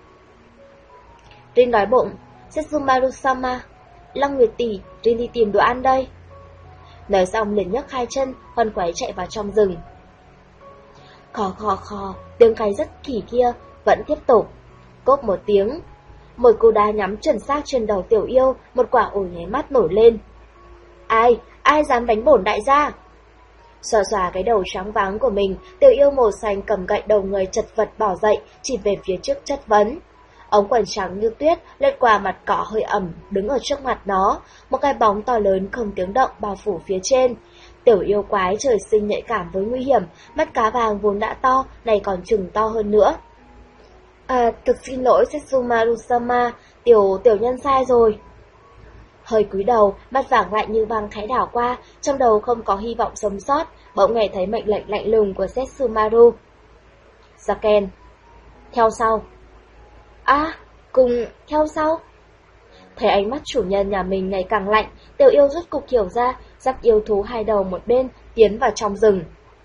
Rin đói bụng, Setsumaru-sama, Long Nguyệt tỷ, Rin đi tìm đồ ăn đây. Nói xong liền nhấc hai chân, khoăn quấy chạy vào trong rừng. Khò khò khò, tiếng cái rất kỳ kia vẫn tiếp tục. Cốp một tiếng, một cú đá nhắm chuẩn xác trên đầu tiểu yêu, một quả ổi nháy mắt nổi lên. Ai, ai dám đánh bổn đại gia? Xòa xòa cái đầu trắng váng của mình, tiểu yêu màu xanh cầm gậy đầu người chật vật bỏ dậy, chỉ về phía trước chất vấn. Ống quần trắng như tuyết lết qua mặt cỏ hơi ẩm, đứng ở trước mặt nó, một cái bóng to lớn không tiếng động bao phủ phía trên. Tiểu yêu quái trời sinh nhạy cảm với nguy hiểm, mắt cá vàng vốn đã to, này còn chừng to hơn nữa. À, thực xin lỗi Setsumaru-sama, tiểu tiểu nhân sai rồi. Hơi cúi đầu, mắt vàng lạnh như băng khẽ đảo qua, trong đầu không có hy vọng sống sót, bỗng nghe thấy mệnh lệnh lạnh lùng của Setsumaru. Saken, theo sau. À, cùng theo sau. Thấy ánh mắt chủ nhân nhà mình ngày càng lạnh, tiểu yêu rút cục hiểu ra, dắt yêu thú hai đầu một bên, tiến vào trong rừng.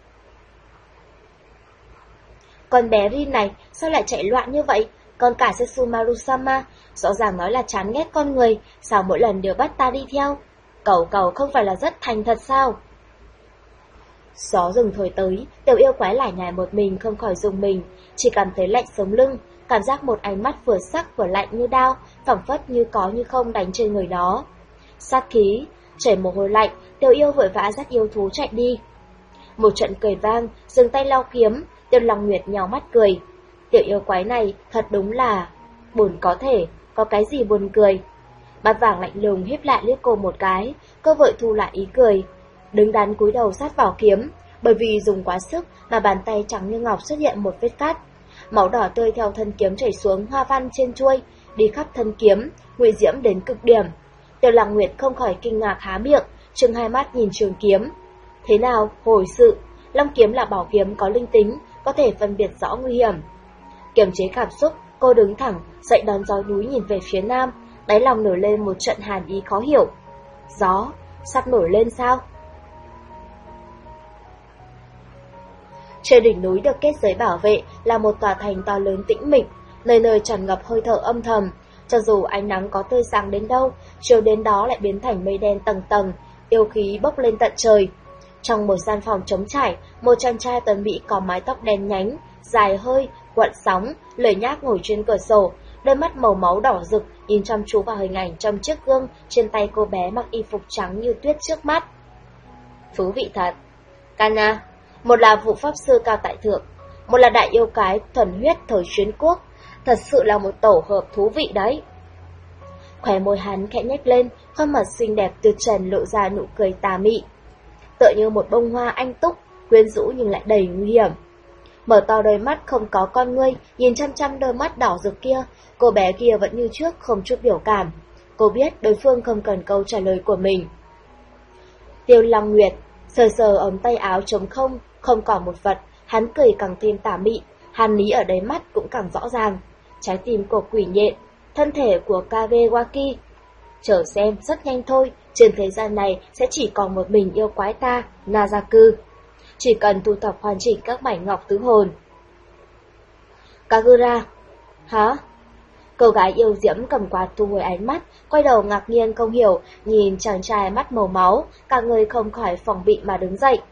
Con bé Rin này, sao lại chạy loạn như vậy? Còn cả Setsumaru-sama, rõ ràng nói là chán ghét con người, sao mỗi lần đều bắt ta đi theo? Cậu cậu không phải là rất thành thật sao? Gió rừng thổi tới, tiểu yêu quái lải nhải một mình không khỏi rùng mình, chỉ cảm thấy lạnh sống lưng, cảm giác một ánh mắt vừa sắc vừa lạnh như đao, phảng phất như có như không đánh trên người nó. Sát khí, chảy mồ hôi lạnh, tiểu yêu vội vã dắt yêu thú chạy đi. Một trận cười vang, dừng tay lau kiếm, Tiêu Long Nguyệt nhào mắt cười. Tiểu yêu quái này thật đúng là buồn có thể, có cái gì buồn cười. Mắt vàng lạnh lùng hiếp lại liếc cô một cái, cô vội thu lại ý cười, đứng đắn cúi đầu sát vào kiếm, bởi vì dùng quá sức mà bàn tay trắng như ngọc xuất hiện một vết cắt. Máu đỏ tươi theo thân kiếm chảy xuống hoa văn trên chuôi, đi khắp thân kiếm, nguy diễm đến cực điểm. Tiêu Long Nguyệt không khỏi kinh ngạc há miệng, trừng hai mắt nhìn trường kiếm. Thế nào, hồi sự, long kiếm là bảo kiếm có linh tính, có thể phân biệt rõ nguy hiểm. Kiềm chế cảm xúc, cô đứng thẳng, dậy đón gió núi nhìn về phía nam, đáy lòng nổi lên một trận hàn ý khó hiểu. Gió, sắp nổi lên sao? Trên đỉnh núi được kết giới bảo vệ là một tòa thành to lớn tĩnh mịch, nơi nơi tràn ngập hơi thở âm thầm. Cho dù ánh nắng có tươi sáng đến đâu, chiều đến đó lại biến thành mây đen tầng tầng, yêu khí bốc lên tận trời. Trong một gian phòng trống trải, một chàng trai tuấn mỹ có mái tóc đen nhánh, dài hơi, quặn sóng, lười nhác ngồi trên cửa sổ, đôi mắt màu máu đỏ rực nhìn chăm chú vào hình ảnh trong chiếc gương trên tay cô bé mặc y phục trắng như tuyết trước mắt. Thú vị thật. Kana, một là vụ pháp sư cao tại thượng, một là đại yêu cái thuần huyết thời Xuyến quốc, thật sự là một tổ hợp thú vị đấy. Khóe môi hắn khẽ nhếch lên, khuôn mặt xinh đẹp tuyệt trần lộ ra nụ cười tà mị, tựa như một bông hoa anh túc, quyến rũ nhưng lại đầy nguy hiểm. Mở to đôi mắt không có con ngươi, nhìn chăm chăm đôi mắt đỏ rực kia, cô bé kia vẫn như trước không chút biểu cảm. Cô biết đối phương không cần câu trả lời của mình. Tiêu Long Nguyệt sờ sờ ống tay áo trống không, không còn một vật, hắn cười càng thêm tà mị, hàn ý ở đáy mắt cũng càng rõ ràng. Trái tim của quỷ nhện, thân thể của Kagewaki. Chờ xem, rất nhanh thôi, trên thế gian này sẽ chỉ còn một mình yêu quái ta, Nazaku. Chỉ cần thu thập hoàn chỉnh các mảnh ngọc tứ hồn. Kagura. Hả? Cô gái yêu diễm cầm quạt thu hồi ánh mắt, quay đầu ngạc nhiên không hiểu, nhìn chàng trai mắt màu máu, cả người không khỏi phòng bị mà đứng dậy.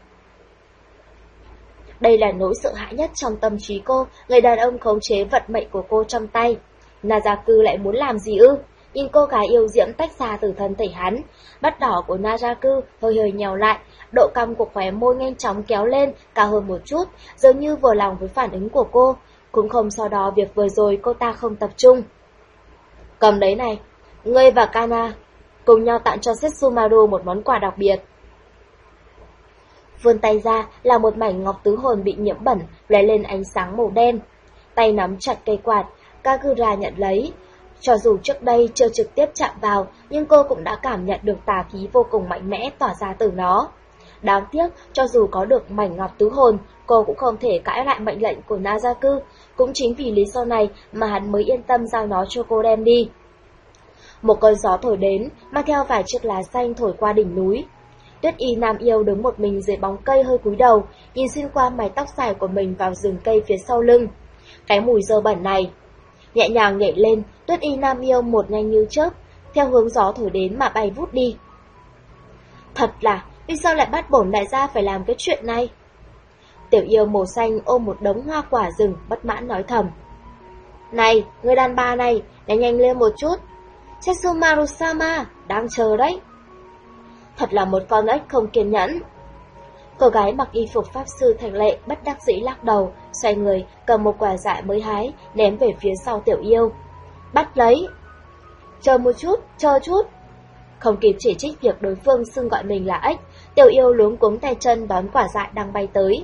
Đây là nỗi sợ hãi nhất trong tâm trí cô, người đàn ông khống chế vận mệnh của cô trong tay. Nazaku lại muốn làm gì ư? Nhìn cô gái yêu diễm tách ra từ thân thể hắn, mắt đỏ của Nazaku hơi hơi nhèo lại, độ cong của khóe môi nhanh chóng kéo lên, cao hơn một chút, dường như vừa lòng với phản ứng của cô, cũng không so đo việc vừa rồi cô ta không tập trung. Cầm đấy này, ngươi và Kana cùng nhau tặng cho Setsumaru một món quà đặc biệt. Vươn tay ra là một mảnh ngọc tứ hồn bị nhiễm bẩn, lóe lên ánh sáng màu đen. Tay nắm chặt cây quạt, Kagura nhận lấy. Cho dù trước đây chưa trực tiếp chạm vào, nhưng cô cũng đã cảm nhận được tà khí vô cùng mạnh mẽ tỏa ra từ nó. Đáng tiếc, cho dù có được mảnh ngọc tứ hồn, cô cũng không thể cãi lại mệnh lệnh của Nazaku. Cũng chính vì lý do này mà hắn mới yên tâm giao nó cho cô đem đi. Một cơn gió thổi đến, mang theo vài chiếc lá xanh thổi qua đỉnh núi. Tuyết Y Nam Yêu đứng một mình dưới bóng cây hơi cúi đầu, nhìn xuyên qua mái tóc dài của mình vào rừng cây phía sau lưng. Cái mùi dơ bẩn này. Nhẹ nhàng nhảy lên, Tuyết Y Nam Yêu một nhanh như chớp, theo hướng gió thổi đến mà bay vút đi. Thật là, vì sao lại bắt bổn đại gia phải làm cái chuyện này? Tiểu yêu màu xanh ôm một đống hoa quả rừng, bất mãn nói thầm. Này, người đàn bà này, đánh nhanh lên một chút. Setsumaru-sama, đang chờ đấy. Thật là một con ếch không kiên nhẫn. Cô gái mặc y phục pháp sư thành lệ bất đắc dĩ lắc đầu, xoay người, cầm một quả dại mới hái, ném về phía sau tiểu yêu. Bắt lấy. Chờ một chút, chờ chút. Không kịp chỉ trích việc đối phương xưng gọi mình là ếch, tiểu yêu luống cuống tay chân đón quả dại đang bay tới.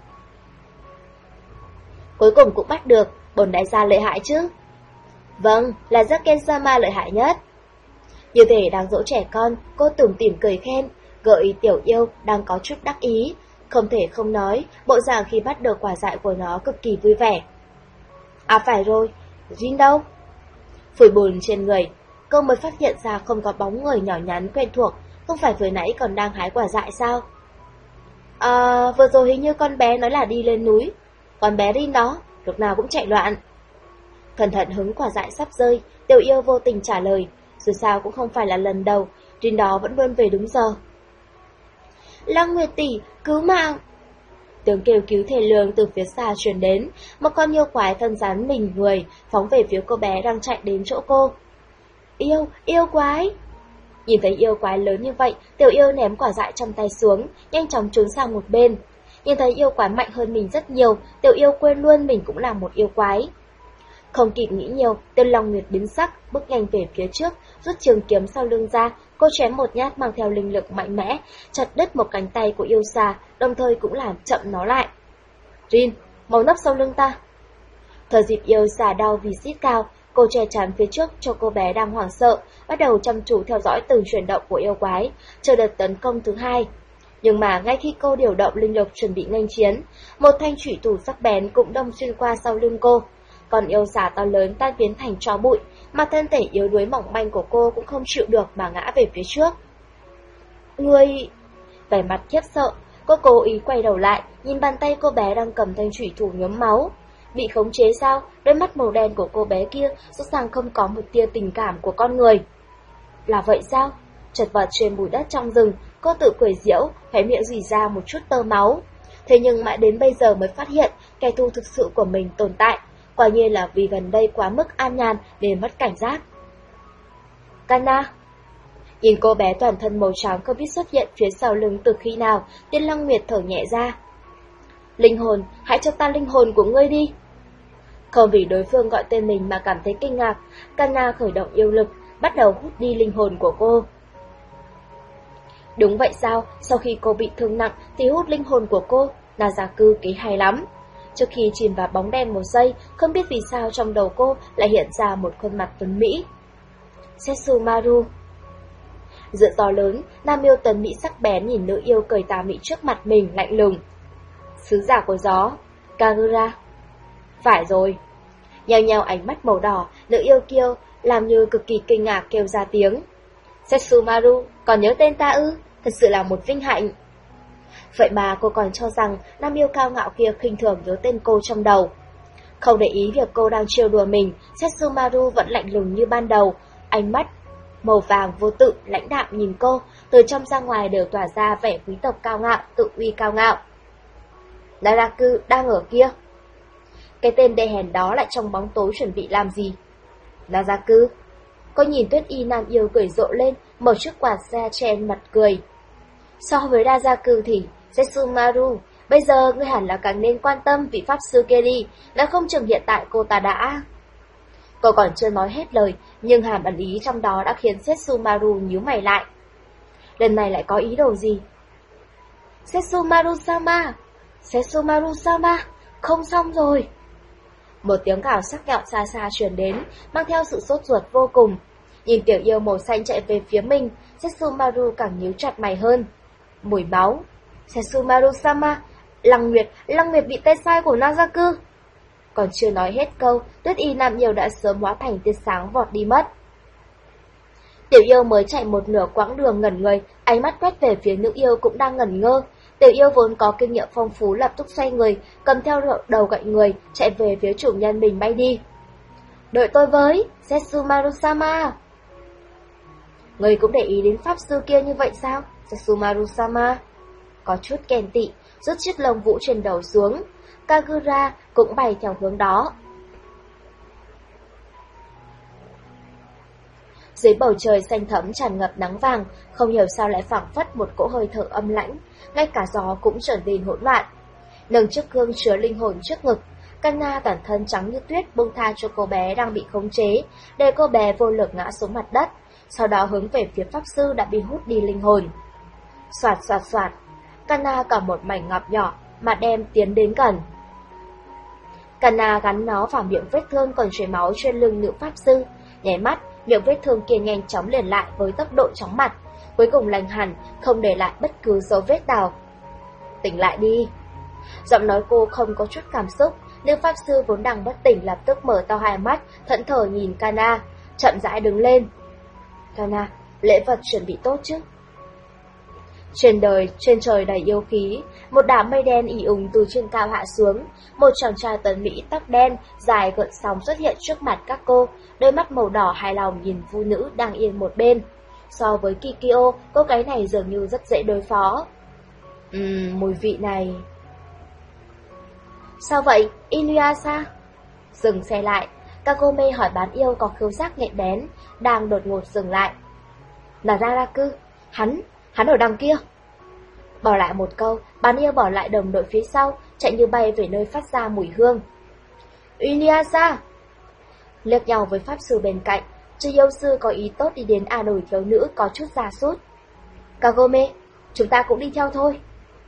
Cuối cùng cũng bắt được, bổn đại gia lợi hại chứ? Vâng, là Zaken-sama lợi hại nhất. Như thể đang dỗ trẻ con, cô tủm tỉm cười khen, gợi tiểu yêu đang có chút đắc ý, không thể không nói, bộ dạng khi bắt được quả dại của nó cực kỳ vui vẻ. À phải rồi, Jin đâu? Phủi bùn trên người, cô mới phát hiện ra không có bóng người nhỏ nhắn quen thuộc, không phải vừa nãy còn đang hái quả dại sao? À, vừa rồi hình như con bé nói là đi lên núi, con bé Rin đó, lúc nào cũng chạy loạn. Cẩn thận hứng quả dại sắp rơi, tiểu yêu vô tình trả lời, dù sao cũng không phải là lần đầu, Rin đó vẫn luôn về đúng giờ. Lăng Nguyệt tỷ, cứu mạng! Tiếng kêu cứu thê lương từ phía xa truyền đến, một con yêu quái thân rắn mình người, phóng về phía cô bé đang chạy đến chỗ cô. Yêu, yêu quái! Nhìn thấy yêu quái lớn như vậy, tiểu yêu ném quả dại trong tay xuống, nhanh chóng trốn sang một bên. Nhìn thấy yêu quái mạnh hơn mình rất nhiều, tiểu yêu quên luôn mình cũng là một yêu quái. Không kịp nghĩ nhiều, tên Long Nguyệt biến sắc, bước nhanh về phía trước, rút trường kiếm sau lưng ra, cô chém một nhát mang theo linh lực mạnh mẽ, chặt đứt một cánh tay của yêu xà, đồng thời cũng làm chậm nó lại. Rin, mau nấp sau lưng ta. Thời dịp yêu xà đau vì xít cao, cô che chắn phía trước cho cô bé đang hoảng sợ, bắt đầu chăm chú theo dõi từng chuyển động của yêu quái, chờ đợt tấn công thứ hai. Nhưng mà ngay khi cô điều động linh lực chuẩn bị nghênh chiến, một thanh chủy thủ sắc bén cũng đâm xuyên qua sau lưng cô. Còn yêu xà to lớn tan biến thành tro bụi, mà thân thể yếu đuối mỏng manh của cô cũng không chịu được mà ngã về phía trước. Người... Vẻ mặt khiếp sợ, cô cố ý quay đầu lại, nhìn bàn tay cô bé đang cầm thanh chủy thủ nhuốm máu. Bị khống chế sao? Đôi mắt màu đen của cô bé kia rõ ràng không có một tia tình cảm của con người. Là vậy sao? Chật vật trên bụi đất trong rừng, cô tự cười giễu, khóe miệng rỉ ra một chút tơ máu. Thế nhưng mãi đến bây giờ mới phát hiện kẻ thù thực sự của mình tồn tại. Quả nhiên là vì gần đây quá mức an nhàn nên mất cảnh giác. Kana. Nhìn cô bé toàn thân màu trắng không biết xuất hiện phía sau lưng từ khi nào, Tiên Lăng Nguyệt thở nhẹ ra. Linh hồn, hãy cho ta linh hồn của ngươi đi. Không vì đối phương gọi tên mình mà cảm thấy kinh ngạc, Kana khởi động yêu lực, bắt đầu hút đi linh hồn của cô. Đúng vậy sao, sau khi cô bị thương nặng thì hút linh hồn của cô, Nazaku kế hay lắm. Trước khi chìm vào bóng đen một giây, không biết vì sao trong đầu cô lại hiện ra một khuôn mặt tuấn Mỹ. Setsumaru. Giữa gió lớn, nam yêu tuấn Mỹ sắc bén nhìn nữ yêu cười tà mị trước mặt mình lạnh lùng. Sứ giả của gió, Kagura. Phải rồi. Nheo nheo ánh mắt màu đỏ, nữ yêu kiêu làm như cực kỳ kinh ngạc kêu ra tiếng. Setsumaru, còn nhớ tên ta ư? Thật sự là một vinh hạnh. Vậy mà cô còn cho rằng nam yêu cao ngạo kia khinh thường nhớ tên cô trong đầu. Không để ý việc cô đang trêu đùa mình, Setsumaru vẫn lạnh lùng như ban đầu, ánh mắt màu vàng vô tự, lãnh đạm nhìn cô, từ trong ra ngoài đều tỏa ra vẻ quý tộc cao ngạo, tự uy cao ngạo. Naraku đang ở kia. Cái tên đê hèn đó lại trong bóng tối chuẩn bị làm gì? Nazaku. Cô nhìn Tuyết Y Nam yêu cười rộ lên, mở chiếc quạt ra chen mặt cười. So với Nazaku thì, Setsumaru, bây giờ ngươi hẳn là càng nên quan tâm vị pháp sư kia đi, đã không chừng hiện tại cô ta đã... Cô còn chưa nói hết lời, nhưng hàm ẩn ý trong đó đã khiến Setsumaru nhíu mày lại. Lần này lại có ý đồ gì? Setsumaru-sama! Setsumaru-sama! Không xong rồi! Một tiếng gào sắc nhọn xa xa truyền đến, mang theo sự sốt ruột vô cùng. Nhìn tiểu yêu màu xanh chạy về phía mình, Setsumaru càng nhíu chặt mày hơn. Mùi máu. Setsumaru-sama, Lăng Nguyệt, Lăng Nguyệt bị tay sai của Nazaku. Còn chưa nói hết câu, Tuyết Y Nam Yêu đã sớm hóa thành tia sáng vọt đi mất. Tiểu yêu mới chạy một nửa quãng đường ngẩn người, ánh mắt quét về phía nữ yêu cũng đang ngẩn ngơ. Tiểu yêu vốn có kinh nghiệm phong phú lập tức xoay người, cầm theo đầu gậy người, chạy về phía chủ nhân mình bay đi. Đợi tôi với, Setsumaru-sama. Người cũng để ý đến pháp sư kia như vậy sao, Setsumaru-sama? Có chút ghen tị, rút chiếc lông vũ trên đầu xuống. Kagura cũng bay theo hướng đó. Dưới bầu trời xanh thẫm tràn ngập nắng vàng, không hiểu sao lại phảng phất một cỗ hơi thở âm lãnh, ngay cả gió cũng trở nên hỗn loạn. Nâng chiếc gương chứa linh hồn trước ngực, Kanna toàn thân trắng như tuyết buông tha cho cô bé đang bị khống chế, để cô bé vô lực ngã xuống mặt đất, sau đó hướng về phía pháp sư đã bị hút đi linh hồn. Soạt soạt soạt, Kanna cả một mảnh ngọc nhỏ mà đem tiến đến gần. Kanna gắn nó vào miệng vết thương còn chảy máu trên lưng nữ pháp sư, nháy mắt, miệng vết thương kia nhanh chóng liền lại với tốc độ chóng mặt, cuối cùng lành hẳn, không để lại bất cứ dấu vết nào. Tỉnh lại đi. Giọng nói cô không có chút cảm xúc, nữ pháp sư vốn đang bất tỉnh lập tức mở to hai mắt, thẫn thờ nhìn Kanna, chậm rãi đứng lên. Kanna, lễ vật chuẩn bị tốt chứ? Trên đời, trên trời đầy yêu khí, một đám mây đen ì ùng từ trên cao hạ xuống, một chàng trai tuấn mỹ tóc đen, dài gợn sóng xuất hiện trước mặt các cô, đôi mắt màu đỏ hài lòng nhìn phụ nữ đang yên một bên. So với Kikyo, cô gái này dường như rất dễ đối phó. Ừm, mùi vị này... Sao vậy, Inuyasha? Dừng xe lại, Kagome hỏi bán yêu có khứu giác nhạy bén, đang đột ngột dừng lại. Nararaku, hắn... Hắn ở đằng kia. Bỏ lại một câu, bán yêu bỏ lại đồng đội phía sau, chạy như bay về nơi phát ra mùi hương. Inuyasha! Liếc nhau với pháp sư bên cạnh, chứ yêu sư có ý tốt đi đến an ủi thiếu nữ có chút già sút. Kagome, chúng ta cũng đi theo thôi.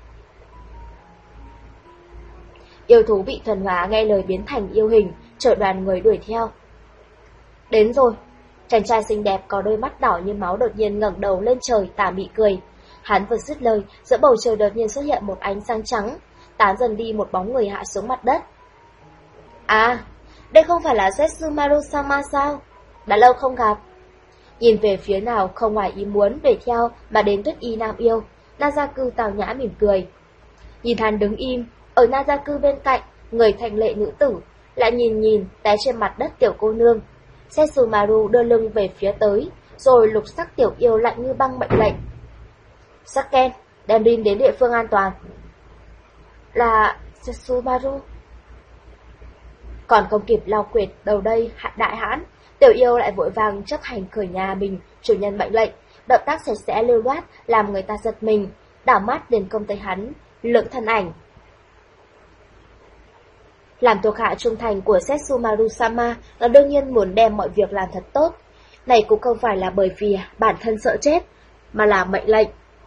Yêu thú bị thuần hóa nghe lời biến thành yêu hình, chở đoàn người đuổi theo. Đến rồi. Chàng trai xinh đẹp có đôi mắt đỏ như máu đột nhiên ngẩng đầu lên trời tà mị cười. Hắn vừa dứt lời, giữa bầu trời đột nhiên xuất hiện một ánh sáng trắng, tán dần đi một bóng người hạ xuống mặt đất. À, đây không phải là Setsumaru-sama sao? Đã lâu không gặp. Nhìn về phía nào không ngoài ý muốn đuổi theo mà đến Tuyết Y Nam Yêu, Nazaku tào nhã mỉm cười. Nhìn hắn đứng im, ở Nazaku bên cạnh, người thành lệ nữ tử, lại nhìn nhìn té trên mặt đất tiểu cô nương. Setsumaru đưa lưng về phía tới, rồi lục sắc tiểu yêu lạnh như băng mệnh lệnh. Saken, đem Rin đến địa phương an toàn. Là Setsumaru. Còn không kịp lao quyệt đầu đây đại hãn, tiểu yêu lại vội vàng chấp hành khởi nhà mình, chủ nhân mệnh lệnh, động tác sạch sẽ lưu loát làm người ta giật mình, đảo mắt đến công tay hắn, lượng thân ảnh. Làm thuộc hạ trung thành của Setsumaru-sama là đương nhiên muốn đem mọi việc làm thật tốt. Này cũng không phải là bởi vì bản thân sợ chết, mà là mệnh lệnh.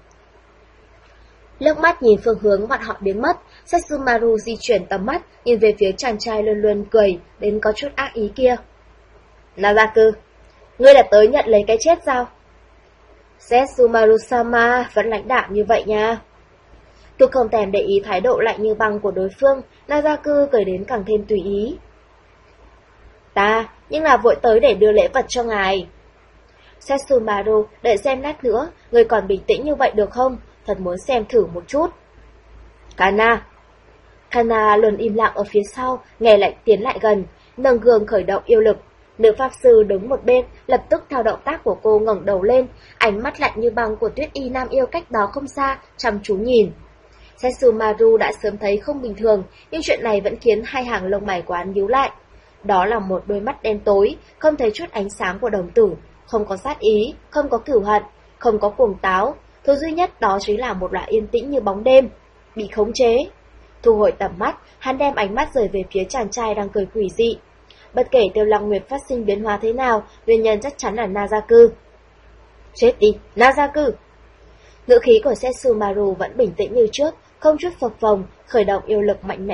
Liếc mắt nhìn phương hướng bọn họ biến mất, Setsumaru di chuyển tầm mắt, nhìn về phía chàng trai luôn luôn cười, đến có chút ác ý kia. Nazaku, ngươi đã tới nhận lấy cái chết sao? Setsumaru-sama vẫn lãnh đạm như vậy nha. Tôi không thèm để ý thái độ lạnh như băng của đối phương, Nazaku cười đến càng thêm tùy ý. Ta, nhưng là vội tới để đưa lễ vật cho ngài. Setsumaru, đợi xem lát nữa, người còn bình tĩnh như vậy được không? Thật muốn xem thử một chút. Kanna. Kanna luôn im lặng ở phía sau, nghe lệnh tiến lại gần, nâng gương khởi động yêu lực. Nữ pháp sư đứng một bên, lập tức theo động tác của cô ngẩng đầu lên, ánh mắt lạnh như băng của Tuyết Y Nam Yêu cách đó không xa, chăm chú nhìn. Setsumaru đã sớm thấy không bình thường, nhưng chuyện này vẫn khiến hai hàng lông mày của hắn nhíu lại. Đó là một đôi mắt đen tối, không thấy chút ánh sáng của đồng tử, không có sát ý, không có cửu hận, không có cuồng táo. Thứ duy nhất đó chính là một loại yên tĩnh như bóng đêm, bị khống chế. Thu hồi tầm mắt, hắn đem ánh mắt rời về phía chàng trai đang cười quỷ dị. Bất kể Tiêu Lăng Nguyệt phát sinh biến hóa thế nào, nguyên nhân chắc chắn là Nazaku. Chết đi, Nazaku! Ngữ khí của Setsumaru vẫn bình tĩnh như trước, không chút phập phồng, khởi động yêu lực mạnh mẽ.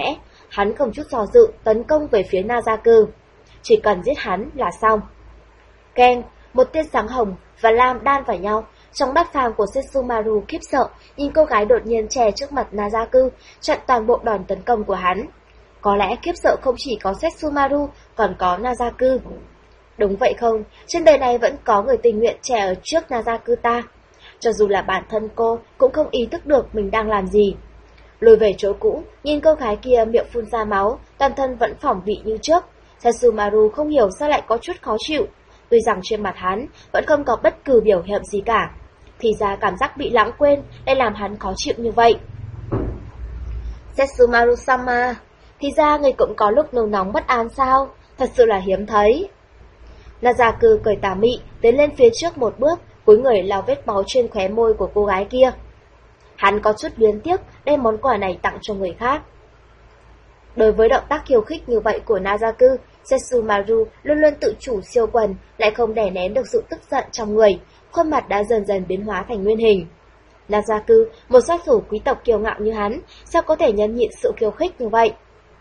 Hắn không chút do dự tấn công về phía Nazaku. Chỉ cần giết hắn là xong. Keng, một tia sáng hồng và lam đan vào nhau. Trong mắt phàm của Setsumaru khiếp sợ, nhìn cô gái đột nhiên che trước mặt Nazaku, chặn toàn bộ đòn tấn công của hắn. Có lẽ khiếp sợ không chỉ có Setsumaru, còn có Nazaku. Đúng vậy không, trên đời này vẫn có người tình nguyện che ở trước Nazaku ta. Cho dù là bản thân cô cũng không ý thức được mình đang làm gì. Lùi về chỗ cũ, nhìn cô gái kia miệng phun ra máu, toàn thân vẫn phỏng vị như trước. Setsumaru không hiểu sao lại có chút khó chịu. Tuy rằng trên mặt hắn vẫn không có bất cứ biểu hiện gì cả, thì ra cảm giác bị lãng quên lại làm hắn khó chịu như vậy. Setsumaru-sama, thì ra người cũng có lúc nôn nóng bất an sao? Thật sự là hiếm thấy. Nazaku cười tà mị, tiến lên phía trước một bước, cúi người lau vết máu trên khóe môi của cô gái kia. Hắn có chút luyến tiếc đem món quà này tặng cho người khác. Đối với động tác khiêu khích như vậy của Nazaku, Setsumaru luôn luôn tự chủ siêu quần, lại không đè nén được sự tức giận trong người, khuôn mặt đã dần dần biến hóa thành nguyên hình. Nazaku, một sát thủ quý tộc kiêu ngạo như hắn, sao có thể nhẫn nhịn sự khiêu khích như vậy?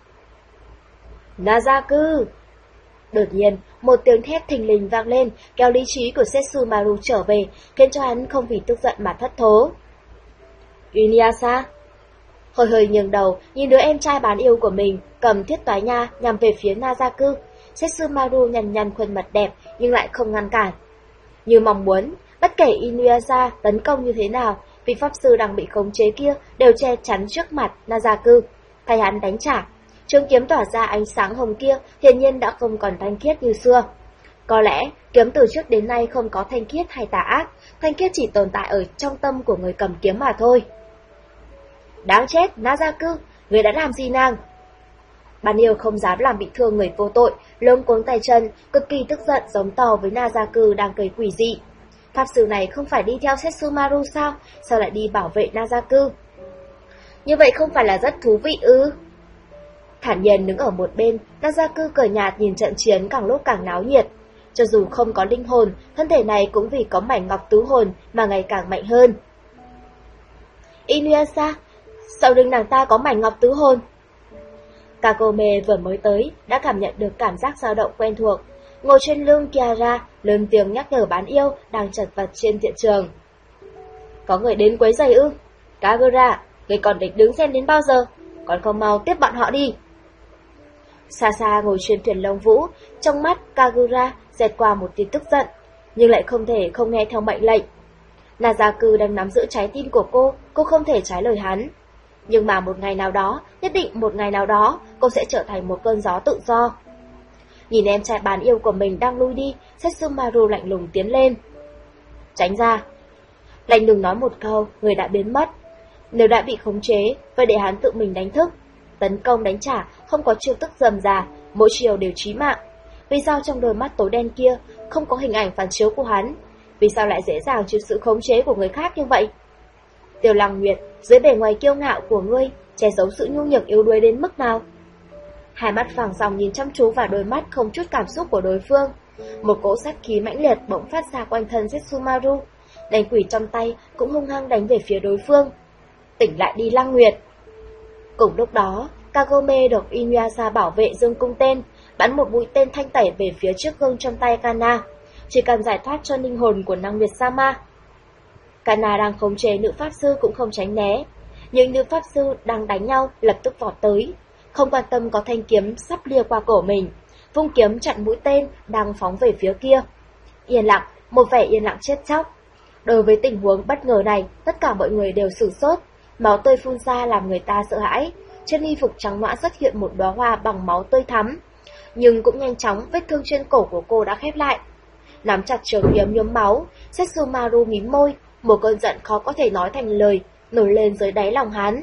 Nazaku! Đột nhiên, một tiếng thét thình lình vang lên, kéo lý trí của Setsumaru trở về, khiến cho hắn không vì tức giận mà thất thố. Inuyasha! Hơi hơi nhường đầu, nhìn đứa em trai bán yêu của mình, cầm thiết toái nha nhằm về phía Nazaku. Setsumaru nhăn nhăn khuôn mặt đẹp nhưng lại không ngăn cản. Như mong muốn, bất kể Inuyasha tấn công như thế nào, vị pháp sư đang bị khống chế kia đều che chắn trước mặt Nazaku, thay hắn đánh trả. Trường kiếm tỏa ra ánh sáng hồng kia hiển nhiên đã không còn thanh khiết như xưa. Có lẽ kiếm từ trước đến nay không có thanh khiết hay tà ác, thanh khiết chỉ tồn tại ở trong tâm của người cầm kiếm mà thôi. Đáng chết, Nazaku, người đã làm gì nàng? Bán yêu không dám làm bị thương người vô tội, lông cuống tay chân, cực kỳ tức giận giống to với Nazaku đang cười quỷ dị. Pháp sư này không phải đi theo Setsumaru sao, sao lại đi bảo vệ Nazaku? Như vậy không phải là rất thú vị ư? Thản nhiên đứng ở một bên, Nazaku cười nhạt nhìn trận chiến càng lúc càng náo nhiệt. Cho dù không có linh hồn, thân thể này cũng vì có mảnh ngọc tứ hồn mà ngày càng mạnh hơn. Inuyasha, sau lưng nàng ta có mảnh ngọc tứ hồn. Kagome vừa mới tới đã cảm nhận được cảm giác dao động quen thuộc. Ngồi trên lưng Kiara, lớn tiếng nhắc nhở bán yêu đang chật vật trên thiện trường. Có người đến quấy rầy ư? Kagura, người còn định đứng xem đến bao giờ? Còn không mau tiếp bọn họ đi. Xa xa ngồi trên thuyền lông vũ, trong mắt Kagura dẹt qua một tia tức giận, nhưng lại không thể không nghe theo mệnh lệnh. Nazaku đang nắm giữ trái tim của cô, cô không thể trái lời hắn. Nhưng mà một ngày nào đó, nhất định một ngày nào đó, cô sẽ trở thành một cơn gió tự do. Nhìn em trai bán yêu của mình đang lui đi, Setsumaru lạnh lùng tiến lên. Tránh ra. Lạnh lùng nói một câu, người đã biến mất. Nếu đã bị khống chế, vậy để hắn tự mình đánh thức. Tấn công đánh trả, không có chiêu thức rườm rà, mỗi chiều đều chí mạng. Vì sao trong đôi mắt tối đen kia không có hình ảnh phản chiếu của hắn? Vì sao lại dễ dàng chịu sự khống chế của người khác như vậy? Tiêu Lăng Nguyệt, dưới bề ngoài kiêu ngạo của ngươi, che giấu sự nhu nhược yếu đuối đến mức nào? Hai mắt vàng ròng nhìn chăm chú vào đôi mắt không chút cảm xúc của đối phương. Một cỗ sát khí mãnh liệt bỗng phát ra quanh thân Setsumaru. Đánh quỷ trong tay cũng hung hăng đánh về phía đối phương. Tỉnh lại đi Lăng Nguyệt. Cùng lúc đó, Kagome được Inuyasha bảo vệ dương cung tên, bắn một mũi tên thanh tẩy về phía trước gương trong tay Kana. Chỉ cần giải thoát cho linh hồn của Năng Nguyệt Sama. Kana đang khống chế nữ pháp sư cũng không tránh né. Nhưng nữ pháp sư đang đánh nhau lập tức vọt tới, không quan tâm có thanh kiếm sắp lia qua cổ mình, vung kiếm chặn mũi tên đang phóng về phía kia. Yên lặng, một vẻ yên lặng chết chóc. Đối với tình huống bất ngờ này, tất cả mọi người đều sửng sốt, máu tươi phun ra làm người ta sợ hãi. Trên y phục trắng nõa xuất hiện một đóa hoa bằng máu tươi thắm, nhưng cũng nhanh chóng vết thương trên cổ của cô đã khép lại. Nắm chặt trường kiếm nhuốm máu, Setsumaru mím môi, một cơn giận khó có thể nói thành lời nổi lên dưới đáy lòng hắn.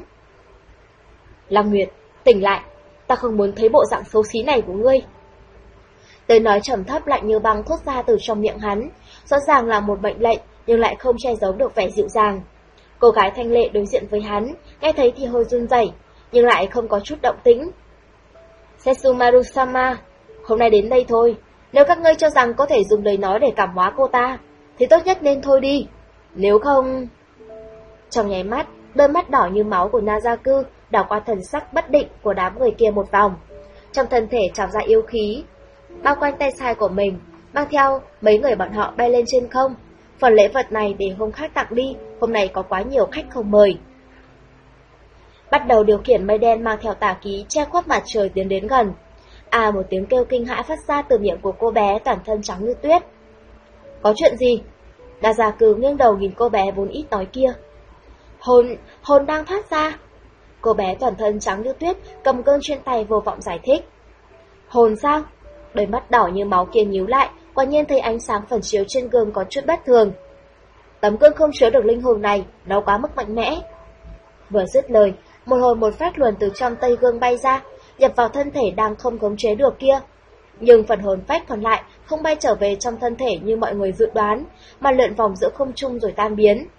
Lăng Nguyệt, tỉnh lại, ta không muốn thấy bộ dạng xấu xí này của ngươi. Lời nói trầm thấp lạnh như băng thốt ra từ trong miệng hắn, rõ ràng là một mệnh lệnh nhưng lại không che giấu được vẻ dịu dàng. Cô gái thanh lệ đối diện với hắn, nghe thấy thì hơi run rẩy, nhưng lại không có chút động tĩnh. Setsumaru-sama, hôm nay đến đây thôi. Nếu các ngươi cho rằng có thể dùng lời nói để cảm hóa cô ta, thì tốt nhất nên thôi đi. Nếu không... Trong nháy mắt, đôi mắt đỏ như máu của Nazaku đảo qua thần sắc bất định của đám người kia một vòng. Trong thân thể trào ra yêu khí, bao quanh tay sai của mình, mang theo mấy người bọn họ bay lên trên không. Phần lễ vật này để hôm khác tặng đi, hôm nay có quá nhiều khách không mời. Bắt đầu điều khiển mây đen mang theo tà khí che khuất mặt trời tiến đến gần. À, một tiếng kêu kinh hãi phát ra từ miệng của cô bé toàn thân trắng như tuyết. Có chuyện gì? Đa Gia Cư nghiêng đầu nhìn cô bé vốn ít nói kia. Hồn, hồn đang thoát ra. Cô bé toàn thân trắng như tuyết cầm cơn trên tay vô vọng giải thích. Hồn sao? Đôi mắt đỏ như máu kia nhíu lại, quả nhiên thấy ánh sáng phản chiếu trên gương có chút bất thường. Tấm gương không chứa được linh hồn này, nó quá mức mạnh mẽ. Vừa dứt lời, một hồn một phách luồn từ trong tay gương bay ra, nhập vào thân thể đang không khống chế được kia. Nhưng phần hồn phách còn lại không bay trở về trong thân thể như mọi người dự đoán, mà lượn vòng giữa không trung rồi tan biến.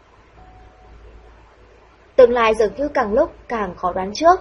Tương lai dường như càng lúc càng khó đoán trước.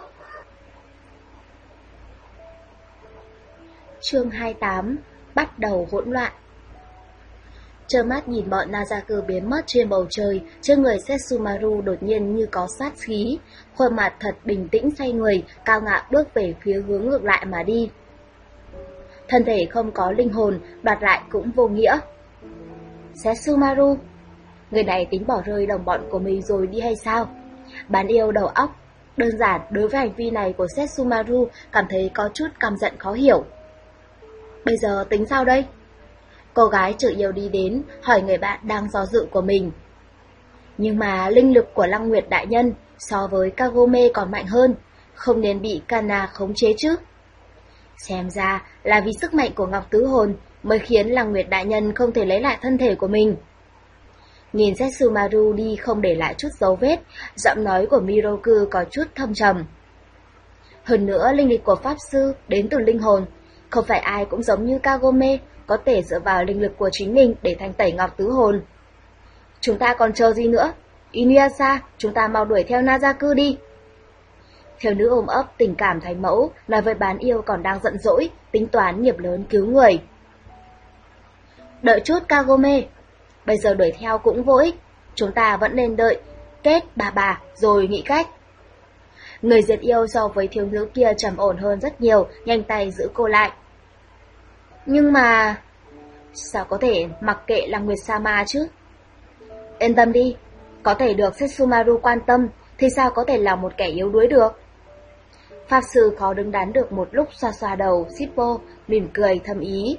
Chương hai mươi tám. Bắt đầu hỗn loạn. Trơ mắt nhìn bọn Nazaku biến mất trên bầu trời, trên người Setsumaru đột nhiên như có sát khí, khuôn mặt thật bình tĩnh xoay người, cao ngạo bước về phía hướng ngược lại mà đi. Thân thể không có linh hồn, đoạt lại cũng vô nghĩa. Setsumaru, người này tính bỏ rơi đồng bọn của mình rồi đi hay sao? Bán yêu đầu óc, đơn giản đối với hành vi này của Setsumaru cảm thấy có chút căm giận khó hiểu. Bây giờ tính sao đây? Cô gái chữ yêu đi đến, hỏi người bạn đang do dự của mình. Nhưng mà linh lực của Lăng Nguyệt đại nhân so với Kagome còn mạnh hơn, không nên bị Kana khống chế chứ. Xem ra là vì sức mạnh của Ngọc Tứ Hồn mới khiến Lăng Nguyệt đại nhân không thể lấy lại thân thể của mình. Nhìn Setsumaru đi không để lại chút dấu vết, giọng nói của Miroku có chút thâm trầm. Hơn nữa, linh lực của Pháp Sư đến từ linh hồn, không phải ai cũng giống như Kagome, có thể dựa vào linh lực của chính mình để thanh tẩy Ngọc Tứ Hồn. Chúng ta còn chờ gì nữa? Inuyasha, chúng ta mau đuổi theo Nazaku đi. Thiếu nữ ôm ấp tình cảm thánh mẫu, nói với bán yêu còn đang giận dỗi, tính toán nghiệp lớn cứu người. Đợi chút Kagome, bây giờ đuổi theo cũng vô ích, chúng ta vẫn nên đợi kết bà bà rồi nghĩ cách. Người diệt yêu so với thiếu nữ kia trầm ổn hơn rất nhiều, nhanh tay giữ cô lại. Nhưng mà... sao có thể mặc kệ Lăng Nguyệt Sama chứ? Yên tâm đi, có thể được Setsumaru quan tâm, thì sao có thể là một kẻ yếu đuối được? Pháp sư khó đứng đắn được một lúc, xoa xoa đầu, Shippo, mỉm cười thầm ý.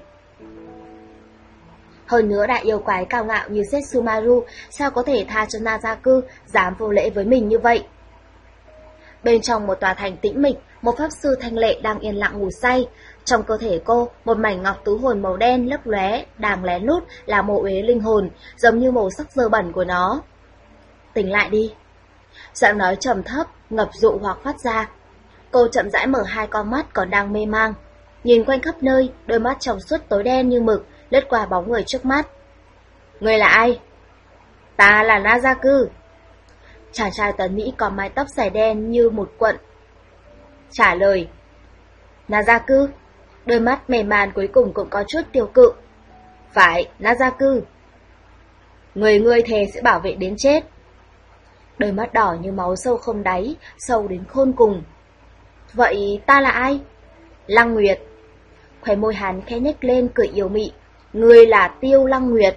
Hơn nữa đại yêu quái cao ngạo như Setsumaru, sao có thể tha cho Nazaku, dám vô lễ với mình như vậy? Bên trong một tòa thành tĩnh mịch, một pháp sư thanh lệ đang yên lặng ngủ say. Trong cơ thể cô, một mảnh ngọc tứ hồn màu đen lấp lóe, đang lén lút là mộ uế linh hồn, giống như màu sắc dơ bẩn của nó. Tỉnh lại đi. Giọng nói trầm thấp, ngập dụ hoặc phát ra. Cô chậm rãi mở hai con mắt còn đang mê mang, nhìn quanh khắp nơi, đôi mắt trong suốt tối đen như mực, lướt qua bóng người trước mắt. Người là ai? Ta là Nazaku. Chàng trai tuấn Mỹ có mái tóc dài đen như một cuộn trả lời. Nazaku. Đôi mắt mềm màn cuối cùng cũng có chút tiêu cự. Phải, Nazaku. Người ngươi thề sẽ bảo vệ đến chết. Đôi mắt đỏ như máu sâu không đáy, sâu đến khôn cùng. Vậy ta là ai? Lăng Nguyệt. Khóe môi hắn khẽ nhếch lên cười yếu mị. Ngươi là Tiêu Lăng Nguyệt.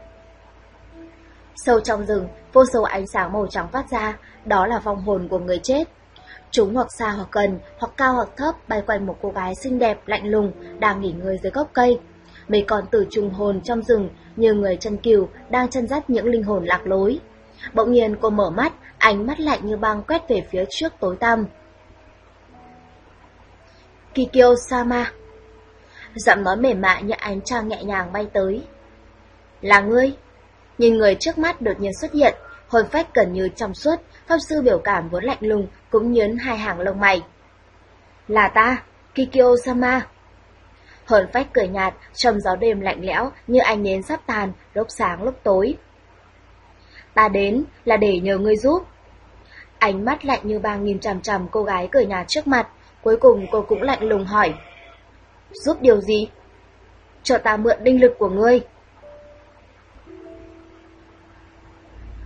Sâu trong rừng, vô số ánh sáng màu trắng phát ra, đó là vong hồn của người chết. Chúng hoặc xa hoặc gần, hoặc cao hoặc thấp bay quanh một cô gái xinh đẹp, lạnh lùng, đang nghỉ ngơi dưới gốc cây. Mấy con tử trùng hồn trong rừng, như người chân cừu, đang chân dắt những linh hồn lạc lối. Bỗng nhiên cô mở mắt, ánh mắt lạnh như băng quét về phía trước tối tăm. Kikyo-sama. Giọng nói mềm mại như ánh trăng nhẹ nhàng bay tới. Là ngươi? Nhìn người trước mắt đột nhiên xuất hiện, hồn phách gần như trong suốt, pháp sư biểu cảm vốn lạnh lùng cũng nhớn hai hàng lông mày. Là ta, Kikyo-sama. Hồn phách cười nhạt, trong gió đêm lạnh lẽo như ánh nến sắp tàn, lúc sáng lúc tối. Ta đến là để nhờ ngươi giúp. Ánh mắt lạnh như băng nhìn chằm chằm cô gái cười nhạt trước mặt, cuối cùng cô cũng lạnh lùng hỏi. Giúp điều gì? Cho ta mượn linh lực của ngươi.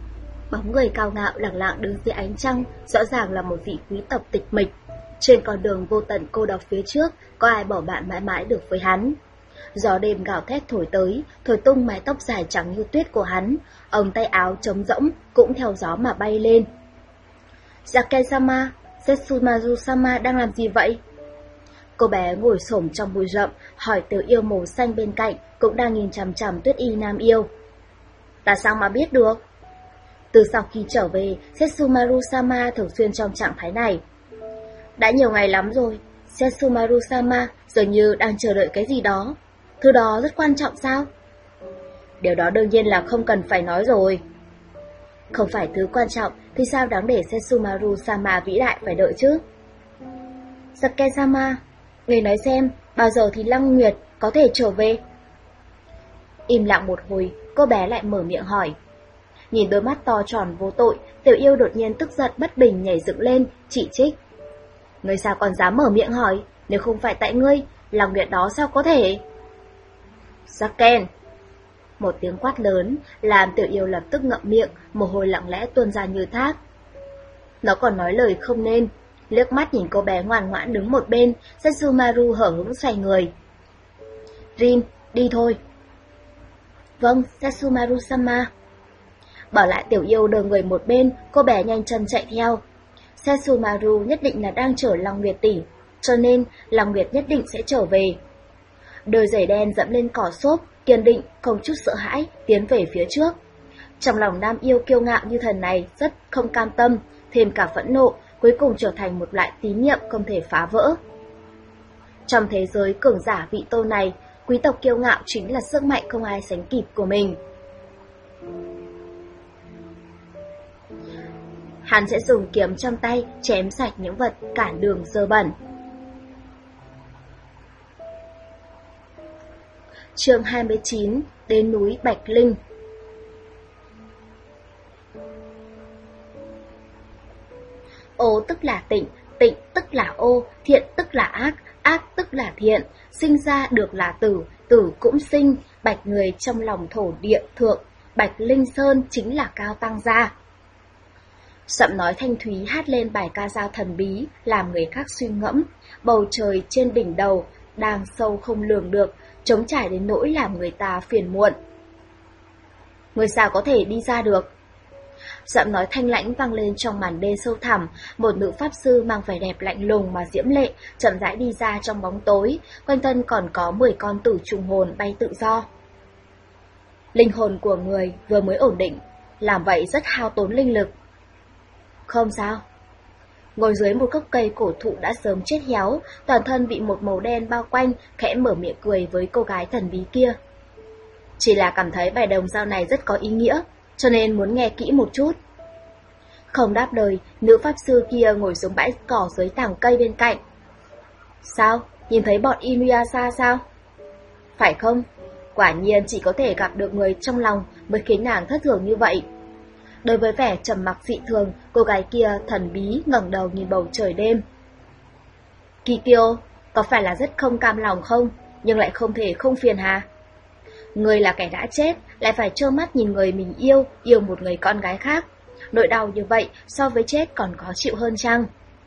Bóng người cao ngạo lẳng lặng đứng dưới ánh trăng, rõ ràng là một vị quý tộc tịch mịch. Trên con đường vô tận cô độc phía trước, có ai bỏ bạn mãi mãi được với hắn. Gió đêm gào thét thổi tới, thổi tung mái tóc dài trắng như tuyết của hắn, ống tay áo trống rỗng cũng theo gió mà bay lên. Sake-sama, Setsumaru-sama đang làm gì vậy? Cô bé ngồi xổm trong bụi rậm, hỏi Tiểu Yêu màu xanh bên cạnh, cũng đang nhìn chằm chằm Tuyết Y Nam Yêu. Ta sao mà biết được? Từ sau khi trở về, Setsumaru-sama thường xuyên trong trạng thái này. Đã nhiều ngày lắm rồi, Setsumaru-sama dường như đang chờ đợi cái gì đó. Thứ đó rất quan trọng sao? Điều đó đương nhiên là không cần phải nói rồi. Không phải thứ quan trọng thì sao đáng để Setsumaru-sama vĩ đại phải đợi chứ? Sake-sama, người nói xem, bao giờ thì Lăng Nguyệt có thể trở về? Im lặng một hồi, cô bé lại mở miệng hỏi. Nhìn đôi mắt to tròn vô tội, Tiểu Yêu đột nhiên tức giận bất bình nhảy dựng lên, chỉ trích. Ngươi sao còn dám mở miệng hỏi, nếu không phải tại ngươi, Lăng Nguyệt đó sao có thể? Saken! Một tiếng quát lớn, làm Tiểu Yêu lập tức ngậm miệng, mồ hôi lặng lẽ tuôn ra như thác. Nó còn nói lời không nên, liếc mắt nhìn cô bé ngoan ngoãn đứng một bên, Setsumaru hở hững xoay người. Rin, đi thôi. Vâng, Setsumaru-sama. Bỏ lại Tiểu Yêu đờ người một bên, cô bé nhanh chân chạy theo. Setsumaru nhất định là đang chở Lăng Nguyệt tỷ, cho nên Lăng Nguyệt nhất định sẽ trở về. Đôi giày đen dẫm lên cỏ xốp, kiên định, không chút sợ hãi, tiến về phía trước. Trong lòng Nam Yêu kiêu ngạo như thần này rất không cam tâm, thêm cả phẫn nộ, cuối cùng trở thành một loại tín nhiệm không thể phá vỡ. Trong thế giới cường giả vị tôn này, quý tộc kiêu ngạo chính là sức mạnh không ai sánh kịp của mình. Hắn sẽ dùng kiếm trong tay chém sạch những vật cản đường dơ bẩn. Chương hai mươi chín, đến núi Bạch Linh. Ô tức là tịnh, tịnh tức là ô, thiện tức là ác, ác tức là thiện, sinh ra được là tử, tử cũng sinh, bạch người trong lòng thổ địa thượng, Bạch Linh Sơn chính là cao tăng gia. Giọng nói thanh thúy hát lên bài ca dao thần bí, làm người khác suy ngẫm, bầu trời trên đỉnh đầu đang sâu không lường được, trống trải đến nỗi làm người ta phiền muộn. Người sao có thể đi ra được? Giọng nói thanh lãnh vang lên trong màn đêm sâu thẳm, một nữ pháp sư mang vẻ đẹp lạnh lùng mà diễm lệ, chậm rãi đi ra trong bóng tối, quanh thân còn có mười con tử trùng hồn bay tự do. Linh hồn của người vừa mới ổn định, làm vậy rất hao tốn linh lực. Không sao. Ngồi dưới một gốc cây cổ thụ đã sớm chết héo, toàn thân bị một màu đen bao quanh, khẽ mở miệng cười với cô gái thần bí kia. Chỉ là cảm thấy bài đồng dao này rất có ý nghĩa, cho nên muốn nghe kỹ một chút. Không đáp lời, nữ pháp sư kia ngồi xuống bãi cỏ dưới tàng cây bên cạnh. Sao? Nhìn thấy bọn Inuyasha sao? Phải không? Quả nhiên chỉ có thể gặp được người trong lòng mới khiến nàng thất thường như vậy. Đối với vẻ trầm mặc dị thường, cô gái kia thần bí ngẩng đầu nhìn bầu trời đêm. Kikyo, có phải là rất không cam lòng không? Nhưng lại không thể không phiền hà. Người là kẻ đã chết, lại phải trơ mắt nhìn người mình yêu, yêu một người con gái khác. Nỗi đau như vậy so với chết còn khó chịu hơn chăng?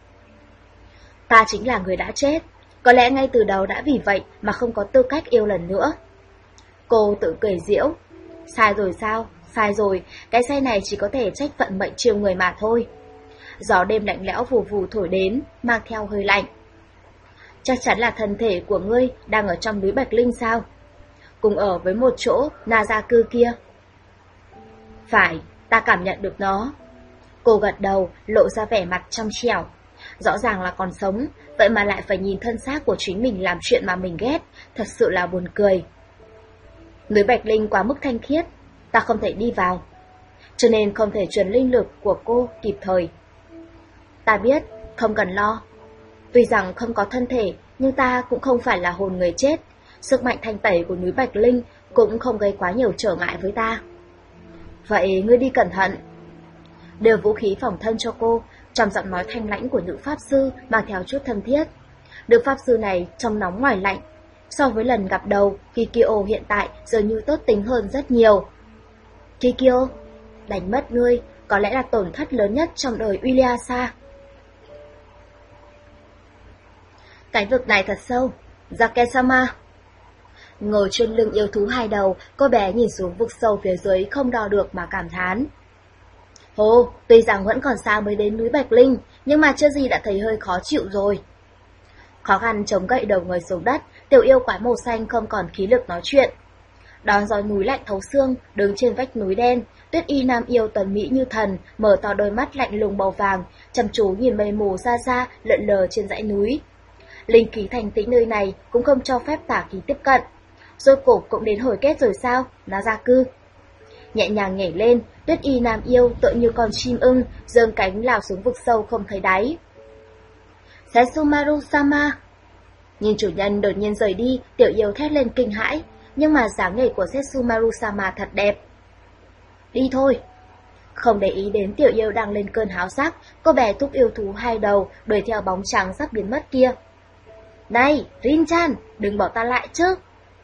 Ta chính là người đã chết, có lẽ ngay từ đầu đã vì vậy mà không có tư cách yêu lần nữa. Cô tự cười giễu. Sai rồi sao? Sai rồi, cái sai này chỉ có thể trách vận mệnh chiều người mà thôi. Gió đêm lạnh lẽo vù vù thổi đến, mang theo hơi lạnh. Chắc chắn là thân thể của ngươi đang ở trong núi Bạch Linh sao? Cùng ở với một chỗ Nazaku kia. Phải, ta cảm nhận được nó. Cô gật đầu, lộ ra vẻ mặt trong trẻo. Rõ ràng là còn sống, vậy mà lại phải nhìn thân xác của chính mình làm chuyện mà mình ghét, thật sự là buồn cười. Núi Bạch Linh quá mức thanh khiết, ta không thể đi vào, cho nên không thể truyền linh lực của cô kịp thời. Ta biết, không cần lo. Tuy rằng không có thân thể, nhưng ta cũng không phải là hồn người chết. Sức mạnh thanh tẩy của núi Bạch Linh cũng không gây quá nhiều trở ngại với ta. Vậy ngươi đi cẩn thận. Đưa vũ khí phòng thân cho cô, trong giọng nói thanh lãnh của nữ pháp sư mang theo chút thân thiết. Nữ pháp sư này trong nóng ngoài lạnh. So với lần gặp đầu, Kikyo hiện tại dường như tốt tính hơn rất nhiều. Kikyo, đánh mất ngươi, có lẽ là tổn thất lớn nhất trong đời Uiliasa. Cái vực này thật sâu, Zake-sama. Ngồi trên lưng yêu thú hai đầu, cô bé nhìn xuống vực sâu phía dưới không đo được mà cảm thán. Hồ, tuy rằng vẫn còn xa mới đến núi Bạch Linh, nhưng mà chưa gì đã thấy hơi khó chịu rồi. Khó khăn chống gậy đầu người xuống đất, tiểu yêu quái màu xanh không còn khí lực nói chuyện. Đón gió núi lạnh thấu xương, đứng trên vách núi đen, Tuyết Y nam yêu tuấn mỹ như thần, mở to đôi mắt lạnh lùng màu vàng, chăm chú nhìn mây mù xa xa lượn lờ trên dãy núi. Linh khí thành tĩnh nơi này cũng không cho phép tà khí tiếp cận. Rốt cuộc cũng đến hồi kết rồi sao, Nazaku? Nhẹ nhàng nhảy lên, Tuyết Y nam yêu tựa như con chim ưng, giương cánh lao xuống vực sâu không thấy đáy. Setsumaru-sama. Nhìn chủ nhân đột nhiên rời đi, tiểu yêu thét lên kinh hãi, nhưng mà dáng người của Setsumaru-sama thật đẹp. Đi thôi. Không để ý đến tiểu yêu đang lên cơn háo sắc, cô bé thúc yêu thú hai đầu đuổi theo bóng trắng sắp biến mất kia. Này, Rin-chan, đừng bỏ ta lại chứ.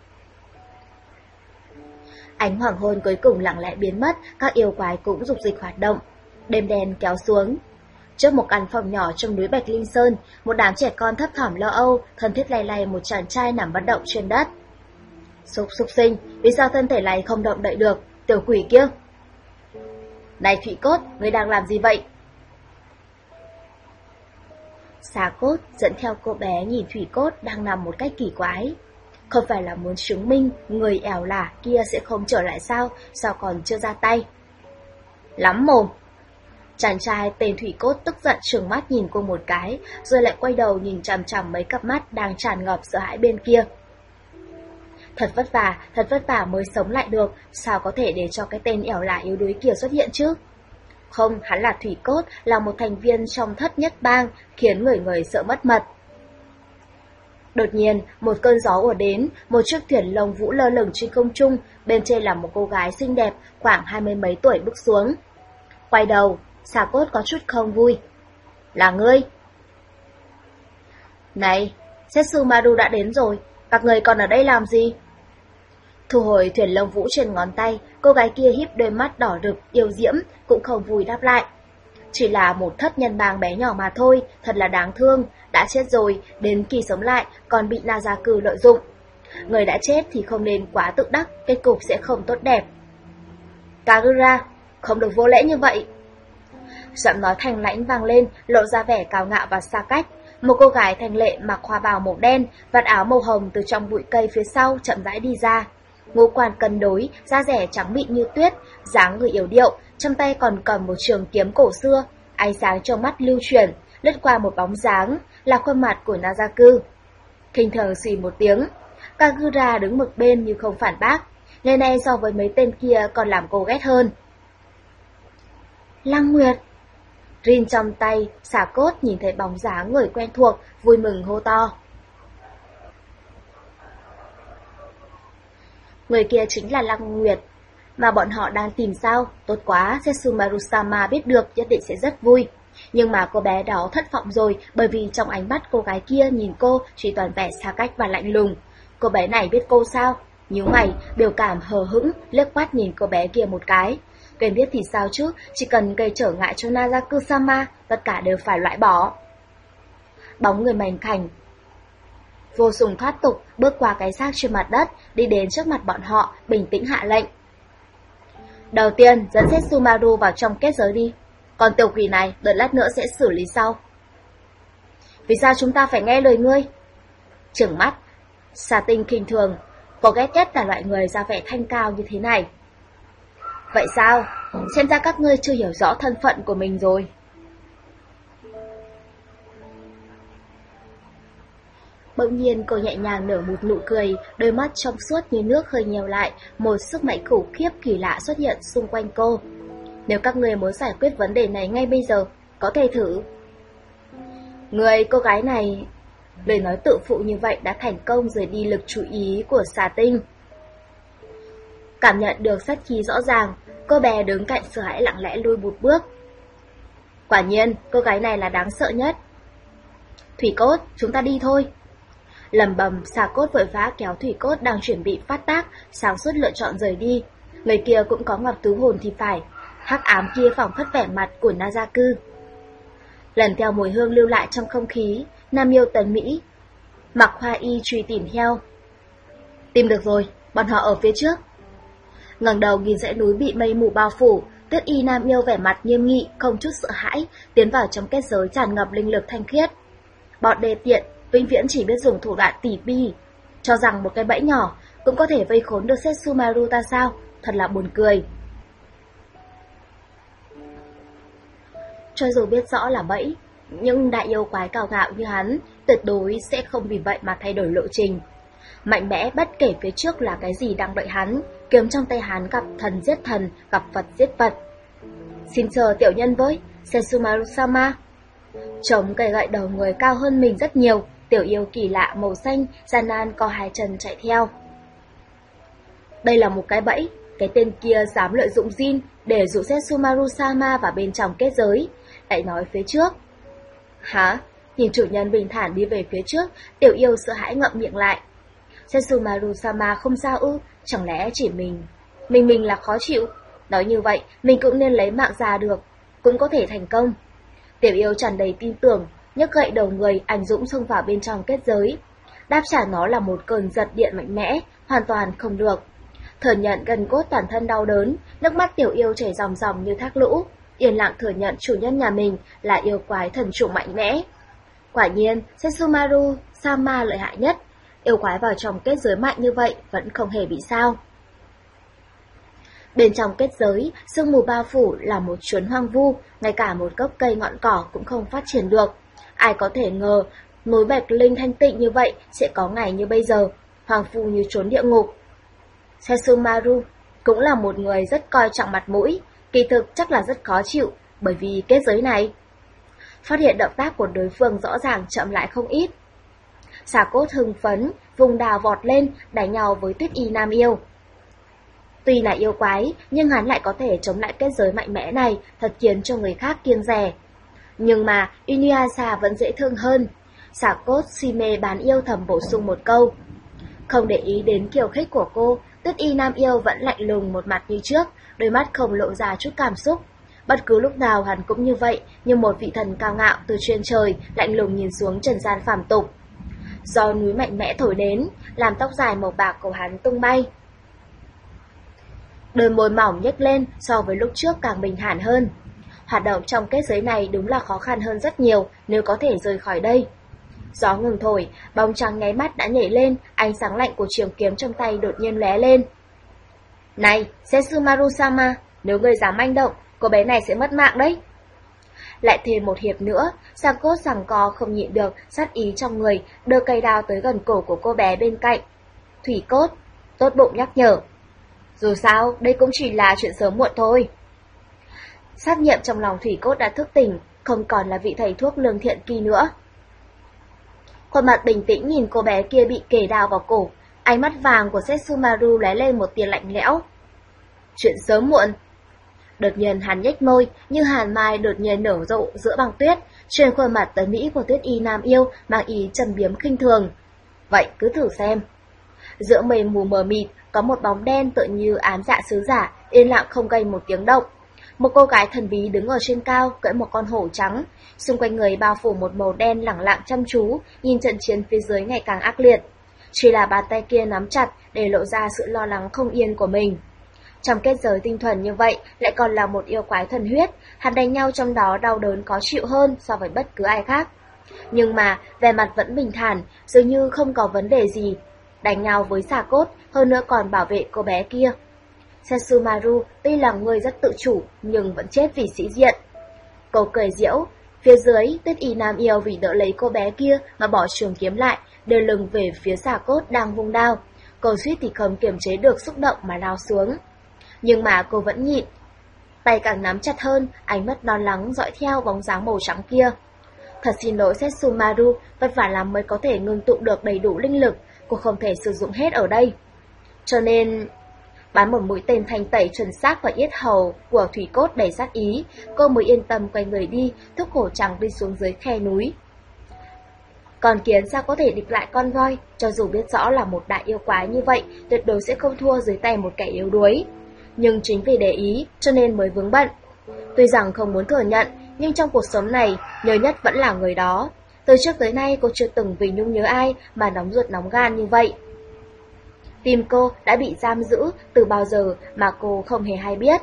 Ánh hoàng hôn cuối cùng lặng lẽ biến mất, các yêu quái cũng dục dịch hoạt động. Đêm đen kéo xuống. Trước một căn phòng nhỏ trong núi Bạch Linh Sơn, một đám trẻ con thấp thỏm lo âu, thân thiết lay lay một chàng trai nằm bất động trên đất. Súc súc sinh, vì sao thân thể này không động đậy được, tiểu quỷ kia? Này Thủy Cốt, ngươi đang làm gì vậy? Xà Cốt dẫn theo cô bé nhìn Thủy Cốt đang nằm một cách kỳ quái. Không phải là muốn chứng minh người ẻo lả kia sẽ không trở lại sao, sao còn chưa ra tay? Lắm mồm! Chàng trai tên Thủy Cốt tức giận trừng mắt nhìn cô một cái, rồi lại quay đầu nhìn chằm chằm mấy cặp mắt đang tràn ngập sợ hãi bên kia. Thật vất vả, thật vất vả mới sống lại được, sao có thể để cho cái tên ẻo lả yếu đuối kia xuất hiện chứ? Không, hắn là Thủy Cốt, là một thành viên trong thất nhất bang, khiến người người sợ mất mật. Đột nhiên, một cơn gió ùa đến, một chiếc thuyền lông vũ lơ lửng trên không trung, bên trên là một cô gái xinh đẹp, khoảng hai mươi mấy tuổi bước xuống. Quay đầu, Xà Cốt có chút không vui. Là ngươi? Này, Setsumaru đã đến rồi, các người còn ở đây làm gì? Thu hồi thuyền lông vũ trên ngón tay, cô gái kia híp đôi mắt đỏ rực, yêu diễm, cũng không vui đáp lại. Chỉ là một thất nhân bang bé nhỏ mà thôi, thật là đáng thương, đã chết rồi, đến kỳ sống lại, còn bị Nazaku lợi dụng. Người đã chết thì không nên quá tự đắc, kết cục sẽ không tốt đẹp. Kagura, không được vô lễ như vậy. Giọng nói thanh lãnh vang lên, lộ ra vẻ cao ngạo và xa cách. Một cô gái thanh lệ mặc hoa bào màu đen, vạt áo màu hồng từ trong bụi cây phía sau chậm rãi đi ra. Ngũ quan cân đối, da dẻ trắng mịn như tuyết, dáng người yếu điệu, trong tay còn cầm một trường kiếm cổ xưa, ánh sáng trong mắt lưu chuyển, lướt qua một bóng dáng, là khuôn mặt của Nazaku. Khinh thường xì một tiếng, Kagura đứng một bên như không phản bác, ngày nay so với mấy tên kia còn làm cô ghét hơn. Lăng Nguyệt. Rin trong tay, Xà Cốt nhìn thấy bóng dáng người quen thuộc, vui mừng hô to. Người kia chính là Lăng Nguyệt, mà bọn họ đang tìm sao? Tốt quá, Setsumaru-sama biết được nhất định sẽ rất vui. Nhưng mà cô bé đó thất vọng rồi, bởi vì trong ánh mắt cô gái kia nhìn cô chỉ toàn vẻ xa cách và lạnh lùng. Cô bé này biết cô sao? Nhíu mày, biểu cảm hờ hững, liếc mắt nhìn cô bé kia một cái. Quen biết thì sao chứ, chỉ cần gây trở ngại cho Nazaku-sama, tất cả đều phải loại bỏ. Bóng người mảnh khảnh vô sùng thoát tục, bước qua cái xác trên mặt đất, đi đến trước mặt bọn họ, bình tĩnh hạ lệnh. Đầu tiên, dẫn Setsumaru vào trong kết giới đi. Còn tiểu quỷ này, đợi lát nữa sẽ xử lý sau. Vì sao chúng ta phải nghe lời ngươi? Trừng mắt, Xà Tinh khinh thường, cô ghét nhất là loại người ra vẻ thanh cao như thế này. Vậy sao? Xem ra các ngươi chưa hiểu rõ thân phận của mình rồi. Bỗng nhiên cô nhẹ nhàng nở một nụ cười, đôi mắt trong suốt như nước hơi nhèo lại, một sức mạnh khủng khiếp kỳ lạ xuất hiện xung quanh cô. Nếu các ngươi muốn giải quyết vấn đề này ngay bây giờ, có thể thử. Người cô gái này, lời nói tự phụ như vậy đã thành công rời đi lực chú ý của Xà Tinh. Cảm nhận được sát khí rõ ràng, cô bé đứng cạnh sợ hãi lặng lẽ lùi một bước. Quả nhiên, cô gái này là đáng sợ nhất. Thủy Cốt, chúng ta đi thôi. Lầm bầm, Xà Cốt vội vã kéo Thủy Cốt đang chuẩn bị phát tác, sáng suốt lựa chọn rời đi. Người kia cũng có ngọc tứ hồn thì phải. hắc ám kia phảng phất vẻ mặt của Nazaku. Lần theo mùi hương lưu lại trong không khí, Nam Yêu Tần Mỹ mặc hoa y truy tìm theo. Tìm được rồi, bọn họ ở phía trước. Ngẩng đầu nhìn dãy núi bị mây mù bao phủ, Tuyết Y Nam Yêu vẻ mặt nghiêm nghị, không chút sợ hãi, tiến vào trong kết giới tràn ngập linh lực thanh khiết. Bọn đề tiện, vĩnh viễn chỉ biết dùng thủ đoạn tỉ bi, cho rằng một cái bẫy nhỏ cũng có thể vây khốn được Setsumaru ta sao, thật là buồn cười. Cho dù biết rõ là bẫy, nhưng đại yêu quái cao ngạo như hắn tuyệt đối sẽ không vì vậy mà thay đổi lộ trình. Mạnh mẽ bất kể phía trước là cái gì đang đợi hắn, kiếm trong tay hắn gặp thần giết thần, gặp Phật giết Phật. Xin chờ tiểu nhân với, Setsumaru-sama. Chống cây gậy đầu người cao hơn mình rất nhiều, tiểu yêu kỳ lạ màu xanh, gian nan co hai chân chạy theo. Đây là một cái bẫy, cái tên kia dám lợi dụng Jin để dụ Setsumaru-sama vào bên trong kết giới, lại nói phía trước. Hả? Nhìn chủ nhân bình thản đi về phía trước, tiểu yêu sợ hãi ngậm miệng lại. Setsumaru-sama không sao ư, chẳng lẽ chỉ mình. Mình mình là khó chịu. Nói như vậy, mình cũng nên lấy mạng ra được, cũng có thể thành công. Tiểu yêu tràn đầy tin tưởng, nhấc gậy đầu người, anh dũng xông vào bên trong kết giới. Đáp trả nó là một cơn giật điện mạnh mẽ, hoàn toàn không được. Thừa nhận gần cốt toàn thân đau đớn, nước mắt tiểu yêu chảy ròng ròng như thác lũ, yên lặng thừa nhận chủ nhân nhà mình là yêu quái thần trùng mạnh mẽ. Quả nhiên, Setsumaru-sama lợi hại nhất, yêu quái vào trong kết giới mạnh như vậy vẫn không hề bị sao. Bên trong kết giới, sương mù bao phủ là một chốn hoang vu, ngay cả một gốc cây ngọn cỏ cũng không phát triển được. Ai có thể ngờ, núi Bạch Linh thanh tịnh như vậy sẽ có ngày như bây giờ, hoang vu như chốn địa ngục. Setsumaru cũng là một người rất coi trọng mặt mũi, kỳ thực chắc là rất khó chịu, bởi vì kết giới này. Phát hiện động tác của đối phương rõ ràng chậm lại không ít. Xà Cốt hưng phấn, vùng đào vọt lên, đánh nhau với Tuyết Y Nam Yêu. Tuy là yêu quái, nhưng hắn lại có thể chống lại kết giới mạnh mẽ này, thật khiến cho người khác kiêng dè. Nhưng mà Inuyasha vẫn dễ thương hơn. Xà Cốt si mê bán yêu thầm bổ sung một câu. Không để ý đến kiều khích của cô, Tuyết Y Nam Yêu vẫn lạnh lùng một mặt như trước, đôi mắt không lộ ra chút cảm xúc. Bất cứ lúc nào hắn cũng như vậy, như một vị thần cao ngạo từ trên trời, lạnh lùng nhìn xuống trần gian phàm tục. Gió núi mạnh mẽ thổi đến, làm tóc dài màu bạc của hắn tung bay. Đôi môi mỏng nhếch lên so với lúc trước càng bình thản hơn. Hoạt động trong kết giới này đúng là khó khăn hơn rất nhiều nếu có thể rời khỏi đây. Gió ngừng thổi, bóng trắng nháy mắt đã nhảy lên, ánh sáng lạnh của trường kiếm trong tay đột nhiên lóe lên. Này, Setsumaru-sama, nếu ngươi dám manh động, cô bé này sẽ mất mạng đấy. Lại thêm một hiệp nữa, Xà Cốt giằng co không nhịn được, sát ý trong người, đưa cây đao tới gần cổ của cô bé bên cạnh. Thủy Cốt, tốt bụng nhắc nhở. Dù sao, đây cũng chỉ là chuyện sớm muộn thôi. Sát nghiệm trong lòng Thủy Cốt đã thức tỉnh, không còn là vị thầy thuốc lương thiện kia nữa. Khuôn mặt bình tĩnh nhìn cô bé kia bị kề đao vào cổ, ánh mắt vàng của Setsumaru lóe lên một tia lạnh lẽo. Chuyện sớm muộn. Đột nhiên hắn nhếch môi, như hàn mai đột nhiên nở rộ giữa băng tuyết, trên khuôn mặt tấn mỹ của Tuyết Y Nam Yêu mang ý trầm biếm khinh thường. Vậy cứ thử xem. Giữa mây mù mờ mịt, có một bóng đen tựa như ám dạ sứ giả, yên lặng không gây một tiếng động. Một cô gái thần bí đứng ở trên cao, cưỡi một con hổ trắng, xung quanh người bao phủ một màu đen lẳng lặng chăm chú, nhìn trận chiến phía dưới ngày càng ác liệt. Chỉ là bàn tay kia nắm chặt để lộ ra sự lo lắng không yên của mình. Trong kết giới tinh thuần như vậy, lại còn là một yêu quái thần huyết, hắn đánh nhau trong đó đau đớn khó chịu hơn so với bất cứ ai khác. Nhưng mà, vẻ mặt vẫn bình thản, dường như không có vấn đề gì. Đánh nhau với Xà Cốt, hơn nữa còn bảo vệ cô bé kia. Setsumaru tuy là người rất tự chủ, nhưng vẫn chết vì sĩ diện. Cô cười giễu, phía dưới, Tuyết Y Nam Yêu vì đỡ lấy cô bé kia mà bỏ trường kiếm lại, đưa lưng về phía Xà Cốt đang vung đao. Cô suýt thì không kiềm chế được xúc động mà lao xuống. Nhưng mà cô vẫn nhịn. Tay càng nắm chặt hơn, ánh mắt lo lắng dõi theo bóng dáng màu trắng kia. Thật xin lỗi Setsumaru, vất vả lắm mới có thể ngưng tụ được đầy đủ linh lực, cô không thể sử dụng hết ở đây. Cho nên, bắn một mũi tên thanh tẩy chuẩn xác vào yết hầu của Thủy Cốt đầy sát ý, cô mới yên tâm quay người đi, thúc hổ trắng đi xuống dưới khe núi. Con kiến sao có thể địch lại con voi, cho dù biết rõ là một đại yêu quái như vậy, tuyệt đối sẽ không thua dưới tay một kẻ yếu đuối. nhưng chính vì để ý cho nên mới vướng bận. Tuy rằng không muốn thừa nhận, nhưng trong cuộc sống này, nhớ nhất vẫn là người đó. Từ trước tới nay cô chưa từng vì nhung nhớ ai mà nóng ruột nóng gan như vậy. Tim cô đã bị giam giữ từ bao giờ mà cô không hề hay biết.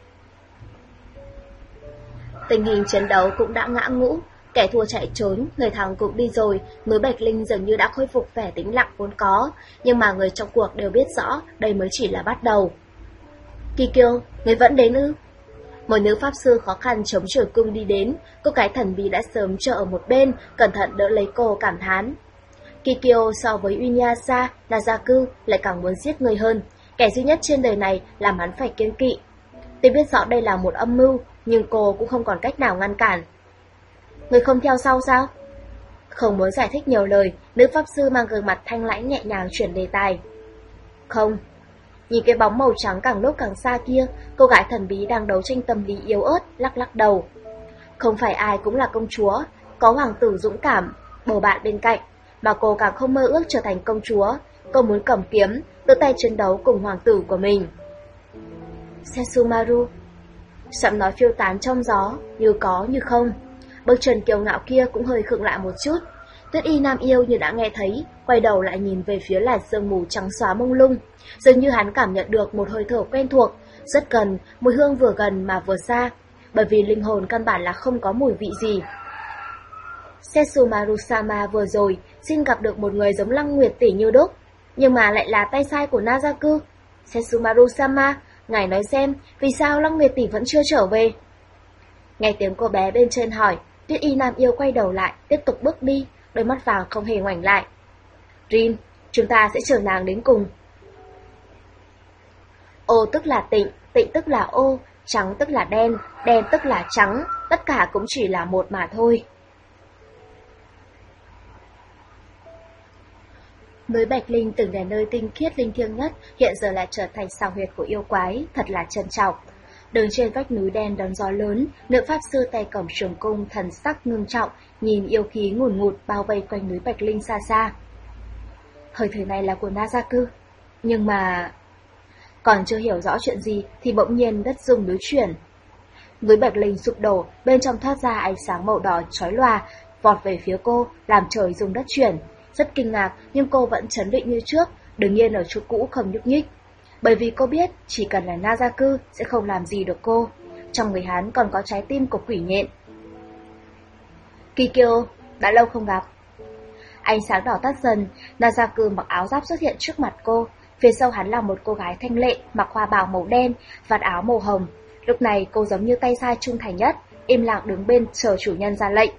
Tình hình chiến đấu cũng đã ngã ngũ, kẻ thua chạy trốn, người thắng cũng đi rồi, núi Bạch Linh dường như đã khôi phục vẻ tĩnh lặng vốn có, nhưng mà người trong cuộc đều biết rõ đây mới chỉ là bắt đầu. Kikyo, người vẫn đến ư? Một nữ pháp sư khó khăn chống trường cung đi đến, cô gái thần bí đã sớm chờ ở một bên, cẩn thận đỡ lấy cô cảm thán. Kikyo so với Inuyasha, Nazaku lại càng muốn giết người hơn, kẻ duy nhất trên đời này làm hắn phải kiêng kỵ. Tuy biết rõ đây là một âm mưu, nhưng cô cũng không còn cách nào ngăn cản. Người không theo sau sao? Không muốn giải thích nhiều lời, nữ pháp sư mang gương mặt thanh lãnh nhẹ nhàng chuyển đề tài. Không. Nhìn cái bóng màu trắng càng lúc càng xa kia, cô gái thần bí đang đấu tranh tâm lý yếu ớt, lắc lắc đầu. Không phải ai cũng là công chúa, có hoàng tử dũng cảm, bầu bạn bên cạnh, mà cô càng không mơ ước trở thành công chúa. Cô muốn cầm kiếm, tự tay chiến đấu cùng hoàng tử của mình. Setsumaru. Giọng nói phiêu tán trong gió, như có như không. Bước chân kiêu ngạo kia cũng hơi khựng lại một chút. Tuyết Y Nam Yêu như đã nghe thấy, quay đầu lại nhìn về phía làn sương mù trắng xóa mông lung. Dường như hắn cảm nhận được một hơi thở quen thuộc, rất gần, mùi hương vừa gần mà vừa xa, bởi vì linh hồn căn bản là không có mùi vị gì. Setsumaru-sama vừa rồi xin gặp được một người giống Lăng Nguyệt tỷ như đúc, nhưng mà lại là tay sai của Nazaku. Setsumaru-sama, ngài nói xem, vì sao Lăng Nguyệt tỷ vẫn chưa trở về? Nghe tiếng cô bé bên trên hỏi, Tuyết Y Nam Yêu quay đầu lại, tiếp tục bước đi, đôi mắt vàng không hề ngoảnh lại. Rin, chúng ta sẽ chở nàng đến cùng. Ô tức là tịnh, tịnh tức là ô, trắng tức là đen, đen tức là trắng, tất cả cũng chỉ là một mà thôi. Núi Bạch Linh từng là nơi tinh khiết linh thiêng nhất, hiện giờ lại trở thành sào huyệt của yêu quái, thật là trân trọng. Đứng trên vách núi đen đón gió lớn, nữ pháp sư tay cầm trường cung thần sắc ngưng trọng, nhìn yêu khí ngùn ngụt bao vây quanh núi Bạch Linh xa xa. Hơi thở này là của Nazaku, nhưng mà... Còn chưa hiểu rõ chuyện gì thì bỗng nhiên đất rung núi chuyển. Núi Bạch Linh sụp đổ, bên trong thoát ra ánh sáng màu đỏ chói lòa, vọt về phía cô, làm trời rung đất chuyển. Rất kinh ngạc nhưng cô vẫn trấn định như trước, đứng yên ở chỗ cũ không nhúc nhích. Bởi vì cô biết chỉ cần là Nazaku sẽ không làm gì được cô. Trong người hắn còn có trái tim của quỷ nhện. Kikyo, đã lâu không gặp. Ánh sáng đỏ tắt dần, Nazaku mặc áo giáp xuất hiện trước mặt cô. Phía sau hắn là một cô gái thanh lệ, mặc hoa bào màu đen, vạt áo màu hồng. Lúc này cô giống như tay sai trung thành nhất, im lặng đứng bên chờ chủ nhân ra lệnh.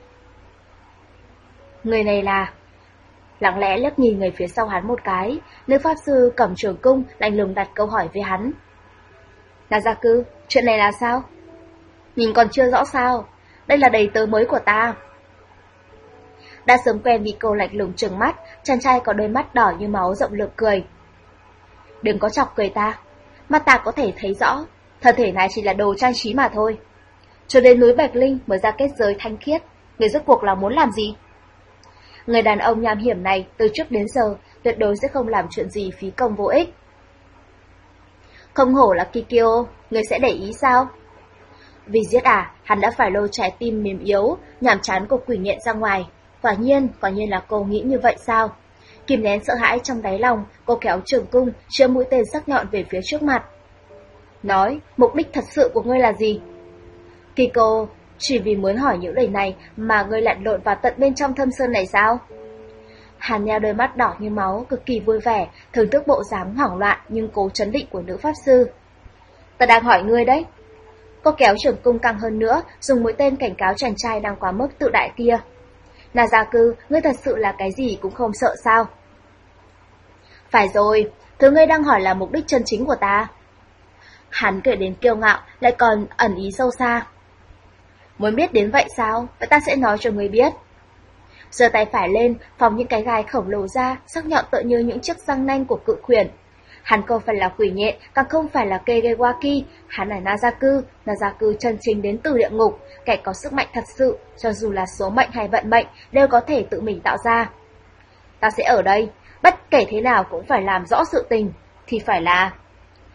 Người này là... Lặng lẽ liếc nhìn người phía sau hắn một cái, nữ pháp sư cầm trường cung lạnh lùng đặt câu hỏi với hắn. Nazaku, chuyện này là sao? Nhìn còn chưa rõ sao, đây là đầy tớ mới của ta. Đã sớm quen bị cô lạnh lùng trừng mắt, chàng trai có đôi mắt đỏ như máu rộng lượng cười. Đừng có chọc cười ta, mắt ta có thể thấy rõ, thân thể này chỉ là đồ trang trí mà thôi. Cho đến núi Bạch Linh mới ra kết giới thanh khiết, người rốt cuộc là muốn làm gì? Người đàn ông nham hiểm này từ trước đến giờ tuyệt đối sẽ không làm chuyện gì phí công vô ích. Không hổ là Kikyo, người sẽ để ý sao? Vì giết à, hắn đã phải lôi trái tim mềm yếu, nhàm chán của quỷ nhện ra ngoài. Quả nhiên, quả nhiên là cô nghĩ như vậy sao? Kìm nén sợ hãi trong đáy lòng, cô kéo trường cung, chĩa mũi tên sắc nhọn về phía trước mặt. Nói, mục đích thật sự của ngươi là gì? Kiko, chỉ vì muốn hỏi những lời này mà ngươi lặn lộn vào tận bên trong thâm sơn này sao? Hàn nheo đôi mắt đỏ như máu, cực kỳ vui vẻ, thưởng thức bộ dáng hoảng loạn nhưng cố trấn định của nữ pháp sư. Ta đang hỏi ngươi đấy. Cô kéo trường cung căng hơn nữa, dùng mũi tên cảnh cáo chàng trai đang quá mức tự đại kia. Nazaku, ngươi thật sự là cái gì cũng không sợ sao? Phải rồi, thứ ngươi đang hỏi là mục đích chân chính của ta. Hắn kể đến kiêu ngạo, lại còn ẩn ý sâu xa. Muốn biết đến vậy sao? Vậy ta sẽ nói cho ngươi biết. Giơ tay phải lên, phóng những cái gai khổng lồ ra, sắc nhọn tựa như những chiếc răng nanh của cự khuyển. Hắn không phải là quỷ nhện, càng không phải là Kegewaki, hắn là Nazaku, Nazaku chân chính đến từ địa ngục, kẻ có sức mạnh thật sự, cho dù là số mệnh hay vận mệnh, đều có thể tự mình tạo ra. Ta sẽ ở đây, bất kể thế nào cũng phải làm rõ sự tình, thì phải là...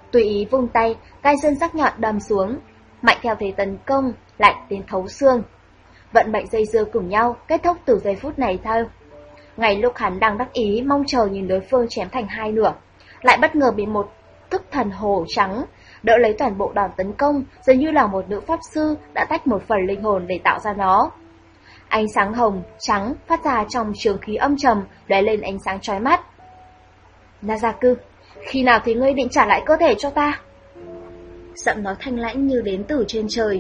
Tùy ý vung tay, gai sơn sắc nhọn đâm xuống, mạnh theo thế tấn công, lạnh đến thấu xương. Vận mệnh dây dưa cùng nhau, kết thúc từ giây phút này thôi. Ngay lúc hắn đang đắc ý mong chờ nhìn đối phương chém thành hai nửa, lại bất ngờ bị một thức thần hồ trắng đỡ lấy toàn bộ đòn tấn công, dường như là một nữ pháp sư đã tách một phần linh hồn để tạo ra nó. Ánh sáng hồng, trắng phát ra trong trường khí âm trầm, lóe lên ánh sáng chói mắt. Nazaku, khi nào thì ngươi định trả lại cơ thể cho ta? Giọng nói thanh lãnh như đến từ trên trời.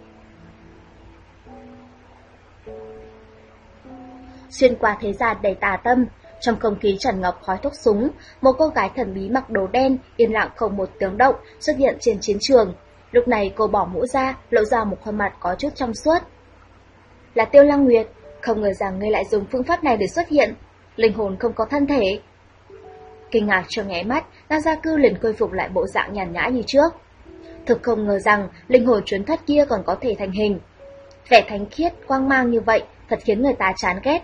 Xuyên qua thế gian đầy tà tâm, trong không khí tràn ngập khói thuốc súng, một cô gái thần bí mặc đồ đen, yên lặng không một tiếng động xuất hiện trên chiến trường. Lúc này cô bỏ mũ ra, lộ ra một khuôn mặt có chút trong suốt. Là Tiêu Lăng Nguyệt, không ngờ rằng ngươi lại dùng phương pháp này để xuất hiện. Linh hồn không có thân thể. Kinh ngạc trong nháy mắt, Nazaku liền khôi phục lại bộ dạng nhàn nhã như trước. Thực không ngờ rằng linh hồn truyền thuyết kia còn có thể thành hình. Vẻ thánh khiết, quang mang như vậy thật khiến người ta chán ghét.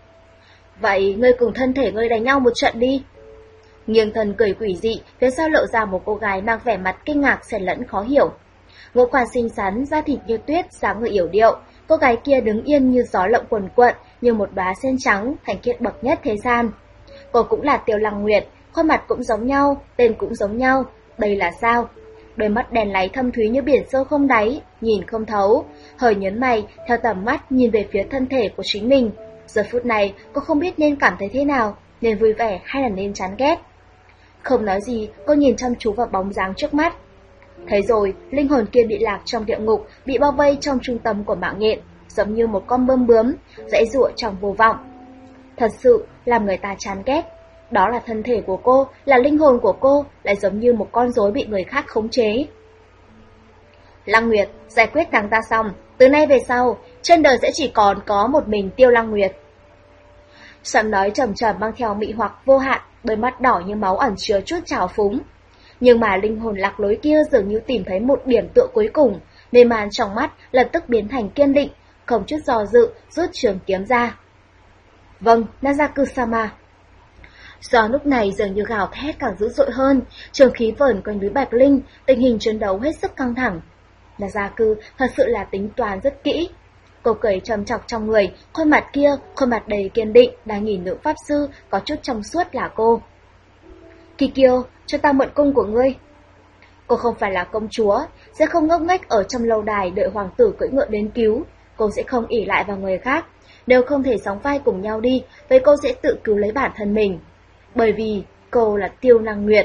Vậy ngươi cùng thân thể ngươi đánh nhau một trận đi. Nghiêng thân cười quỷ dị, phía sau lộ ra một cô gái mang vẻ mặt kinh ngạc xen lẫn khó hiểu. Ngũ quan xinh xắn, da thịt như tuyết, dáng người yểu điệu. Cô gái kia đứng yên như gió lộng quần quận, như một đóa sen trắng, thành khiết bậc nhất thế gian. Cô cũng là Tiêu Lăng Nguyệt, khuôn mặt cũng giống nhau, tên cũng giống nhau. Đây là sao? Đôi mắt đèn láy thâm thúy như biển sâu không đáy, nhìn không thấu. Hơi nhớn mày, theo tầm mắt nhìn về phía thân thể của chính mình. Giờ phút này, cô không biết nên cảm thấy thế nào, nên vui vẻ hay là nên chán ghét. Không nói gì, cô nhìn chăm chú vào bóng dáng trước mắt. Thấy rồi, linh hồn kia bị lạc trong địa ngục, bị bao vây trong trung tâm của mạng nhện, giống như một con bươm bướm, giãy giụa trong vô vọng. Thật sự làm người ta chán ghét. Đó là thân thể của cô, là linh hồn của cô, lại giống như một con rối bị người khác khống chế. Lăng Nguyệt, giải quyết nàng ta xong, từ nay về sau, trên đời sẽ chỉ còn có một mình Tiêu Lăng Nguyệt. Giọng nói trầm trầm mang theo mị hoặc vô hạn, đôi mắt đỏ như máu ẩn chứa chút trào phúng. Nhưng mà linh hồn lạc lối kia dường như tìm thấy một điểm tựa cuối cùng, mê man trong mắt lập tức biến thành kiên định, không chút do dự, rút trường kiếm ra. Vâng, Nazaku-sama. Gió lúc này dường như gào thét càng dữ dội hơn, trường khí vờn quanh núi Bạch Linh, tình hình chiến đấu hết sức căng thẳng. Nazaku thật sự là tính toán rất kỹ. Cô cười trầm trọc trong người, khuôn mặt kia, khuôn mặt đầy kiên định, đang nhìn nữ pháp sư có chút trong suốt là cô. Kikyo, cho ta mượn cung của ngươi. Cô không phải là công chúa, sẽ không ngốc nghếch ở trong lâu đài đợi hoàng tử cưỡi ngựa đến cứu. Cô sẽ không ỷ lại vào người khác. Nếu không thể sóng vai cùng nhau đi, vậy cô sẽ tự cứu lấy bản thân mình. Bởi vì cô là Tiêu Lăng Nguyệt.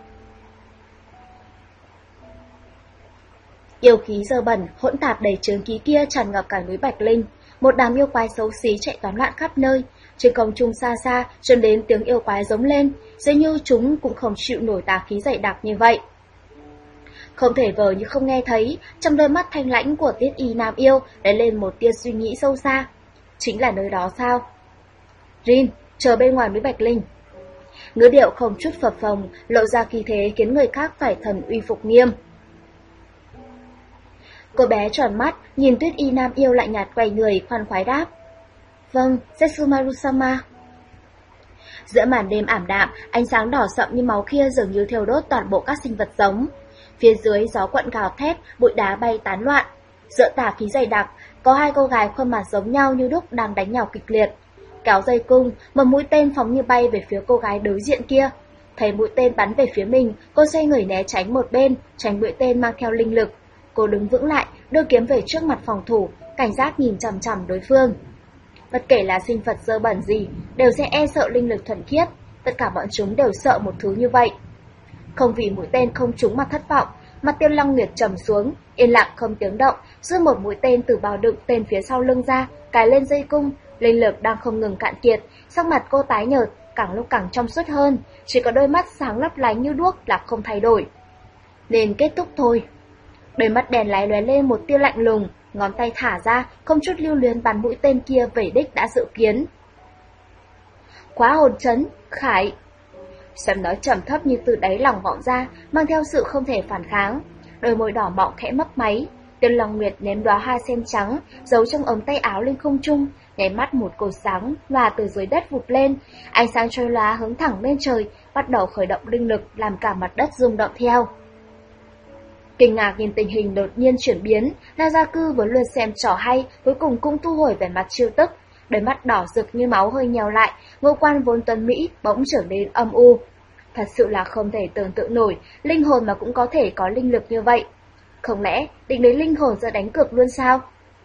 Yêu khí dơ bẩn, hỗn tạp đầy chướng khí kia tràn ngập cả núi Bạch Linh. Một đám yêu quái xấu xí chạy toán loạn khắp nơi. Trên không trung xa xa truyền đến tiếng yêu quái giống lên, dường như chúng cũng không chịu nổi tà khí dày đặc như vậy. Không thể vờ như không nghe thấy, trong đôi mắt thanh lãnh của Tiết Y Nam Yêu lấy lên một tia suy nghĩ sâu xa. Chính là nơi đó sao? Rin, chờ bên ngoài núi Bạch Linh. Ngữ điệu không chút phập phồng, lộ ra khí thế khiến người khác phải thần uy phục nghiêm. Cô bé tròn mắt, nhìn Tuyết Y Nam Yêu lại nhạt quay người, khoan khoái đáp. Vâng, Setsumaru-sama. Giữa màn đêm ảm đạm, ánh sáng đỏ sậm như máu kia dường như thiêu đốt toàn bộ các sinh vật giống. Phía dưới gió quặn gào thét, bụi đá bay tán loạn. Giữa tà khí dày đặc, có hai cô gái khuôn mặt giống nhau như đúc đang đánh nhau kịch liệt. Kéo dây cung, một mũi tên phóng như bay về phía cô gái đối diện kia. Thấy mũi tên bắn về phía mình, cô xoay người né tránh một bên, tránh mũi tên mang theo linh lực. Cô đứng vững lại, đưa kiếm về trước mặt phòng thủ, cảnh giác nhìn chằm chằm đối phương. Bất kể là sinh vật dơ bẩn gì, đều sẽ e sợ linh lực thuần khiết. Tất cả bọn chúng đều sợ một thứ như vậy. Không vì mũi tên không trúng mà thất vọng, mặt Tiêu Lăng Nguyệt trầm xuống, yên lặng không tiếng động, rút một mũi tên từ bao đựng tên phía sau lưng ra, cài lên dây cung. Linh lực đang không ngừng cạn kiệt, sắc mặt cô tái nhợt, càng lúc càng trong suốt hơn, chỉ có đôi mắt sáng lấp lánh như đuốc là không thay đổi. Nên kết thúc thôi. Đôi mắt đèn láy lóe lên một tia lạnh lùng, ngón tay thả ra, không chút lưu luyến bắn mũi tên kia về đích đã dự kiến. Quá hồn chấn, Khải. Sầm nói trầm thấp như từ đáy lòng vọng ra, mang theo sự không thể phản kháng. Đôi môi đỏ mọng khẽ mấp máy. Tiêu Lăng Nguyệt ném đóa hoa sen trắng, giấu trong ống tay áo lên không trung, nháy mắt một cột sáng và từ dưới đất vụt lên, ánh sáng trôi lóa hướng thẳng lên trời, bắt đầu khởi động linh lực làm cả mặt đất rung động theo. Kinh ngạc nhìn tình hình đột nhiên chuyển biến, Nazaku vốn luôn xem trò hay, cuối cùng cũng thu hồi vẻ mặt trêu tức, đôi mắt đỏ rực như máu hơi nhèo lại, ngũ quan vốn tuấn mỹ bỗng trở nên âm u. Thật sự là không thể tưởng tượng nổi, linh hồn mà cũng có thể có linh lực như vậy. Không lẽ định lấy linh hồn ra đánh cược luôn sao?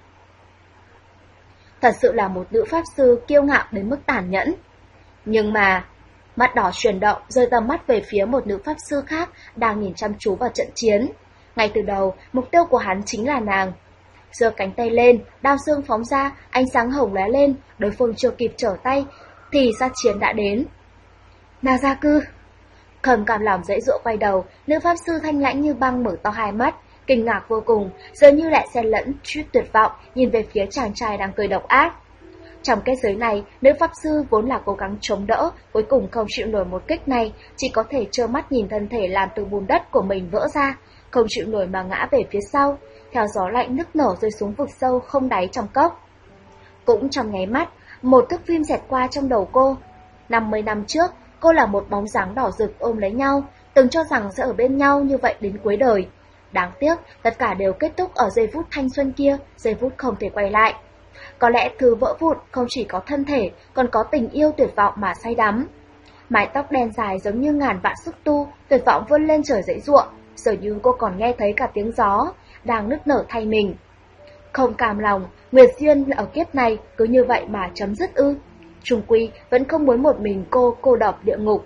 Thật sự là một nữ pháp sư kiêu ngạo đến mức tàn nhẫn. Nhưng mà, mắt đỏ chuyển động rơi tầm mắt về phía một nữ pháp sư khác đang nhìn chăm chú vào trận chiến. Ngay từ đầu, mục tiêu của hắn chính là nàng. Giơ cánh tay lên, đao xương phóng ra, ánh sáng hồng lóe lên, đối phương chưa kịp trở tay thì sát chiến đã đến. Nazaku! Không cam lòng dễ dụa quay đầu, nữ pháp sư thanh lãnh như băng mở to hai mắt, kinh ngạc vô cùng, dường như lại xen lẫn chút tuyệt vọng nhìn về phía chàng trai đang cười độc ác. Trong kết giới này, nữ pháp sư vốn là cố gắng chống đỡ, cuối cùng không chịu nổi một kích này, chỉ có thể trơ mắt nhìn thân thể làm từ bùn đất của mình vỡ ra, không chịu nổi mà ngã về phía sau, theo gió lạnh nức nở rơi xuống vực sâu không đáy trong cốc. Cũng trong nháy mắt, một thước phim xẹt qua trong đầu cô. năm mươi năm trước, cô là một bóng dáng đỏ rực ôm lấy nhau, từng cho rằng sẽ ở bên nhau như vậy đến cuối đời. Đáng tiếc, tất cả đều kết thúc ở giây phút thanh xuân kia, giây phút không thể quay lại. Có lẽ thứ vỡ vụn không chỉ có thân thể, còn có tình yêu tuyệt vọng mà say đắm. Mái tóc đen dài giống như ngàn vạn xúc tu, tuyệt vọng vươn lên trời dãy ruộng, dường như cô còn nghe thấy cả tiếng gió, đang nức nở thay mình. Không cam lòng, Nguyệt duyên ở kiếp này cứ như vậy mà chấm dứt ư. Trung quy vẫn không muốn một mình cô cô độc địa ngục.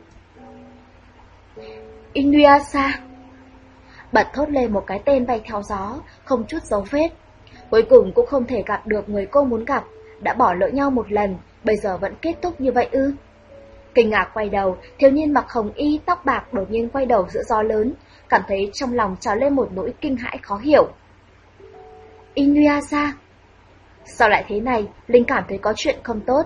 Inuyasha! Bật thốt lên một cái tên bay theo gió, không chút dấu vết. Cuối cùng cũng không thể gặp được người cô muốn gặp, đã bỏ lỡ nhau một lần, bây giờ vẫn kết thúc như vậy ư. Kinh ngạc quay đầu, thiếu niên mặc hồng y tóc bạc đột nhiên quay đầu giữa gió lớn, cảm thấy trong lòng trào lên một nỗi kinh hãi khó hiểu. Inuyasha! Sao lại thế này? Linh cảm thấy có chuyện không tốt.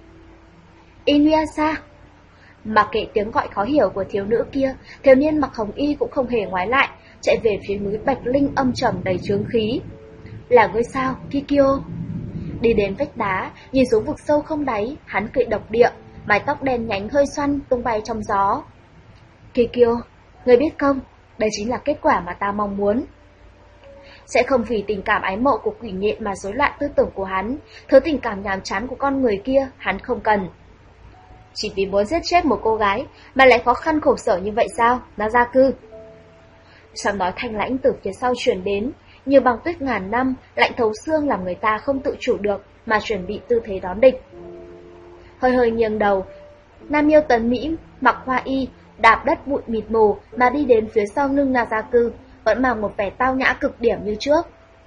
Inuyasha! Mặc kệ tiếng gọi khó hiểu của thiếu nữ kia, thiếu niên mặc hồng y cũng không hề ngoái lại, chạy về phía núi Bạch Linh âm trầm đầy chướng khí. Là ngươi sao, Kikyo? Đi đến vách đá, nhìn xuống vực sâu không đáy, hắn cười độc địa, mái tóc đen nhánh hơi xoăn tung bay trong gió. Kikyo, ngươi biết không, đây chính là kết quả mà ta mong muốn. Sẽ không vì tình cảm ái mộ của quỷ nhện mà rối loạn tư tưởng của hắn, thứ tình cảm nhàm chán của con người kia hắn không cần. Chỉ vì muốn giết chết một cô gái mà lại khó khăn khổ sở như vậy sao, Nazaku? Giọng nói thanh lãnh từ phía sau truyền đến, như băng tuyết ngàn năm, lạnh thấu xương làm người ta không tự chủ được mà chuẩn bị tư thế đón địch. Hơi hơi nghiêng đầu, nam yêu tấn Mỹ mặc hoa y, đạp đất bụi mịt mù mà đi đến phía sau lưng Nazaku, vẫn mang một vẻ tao nhã cực điểm như trước.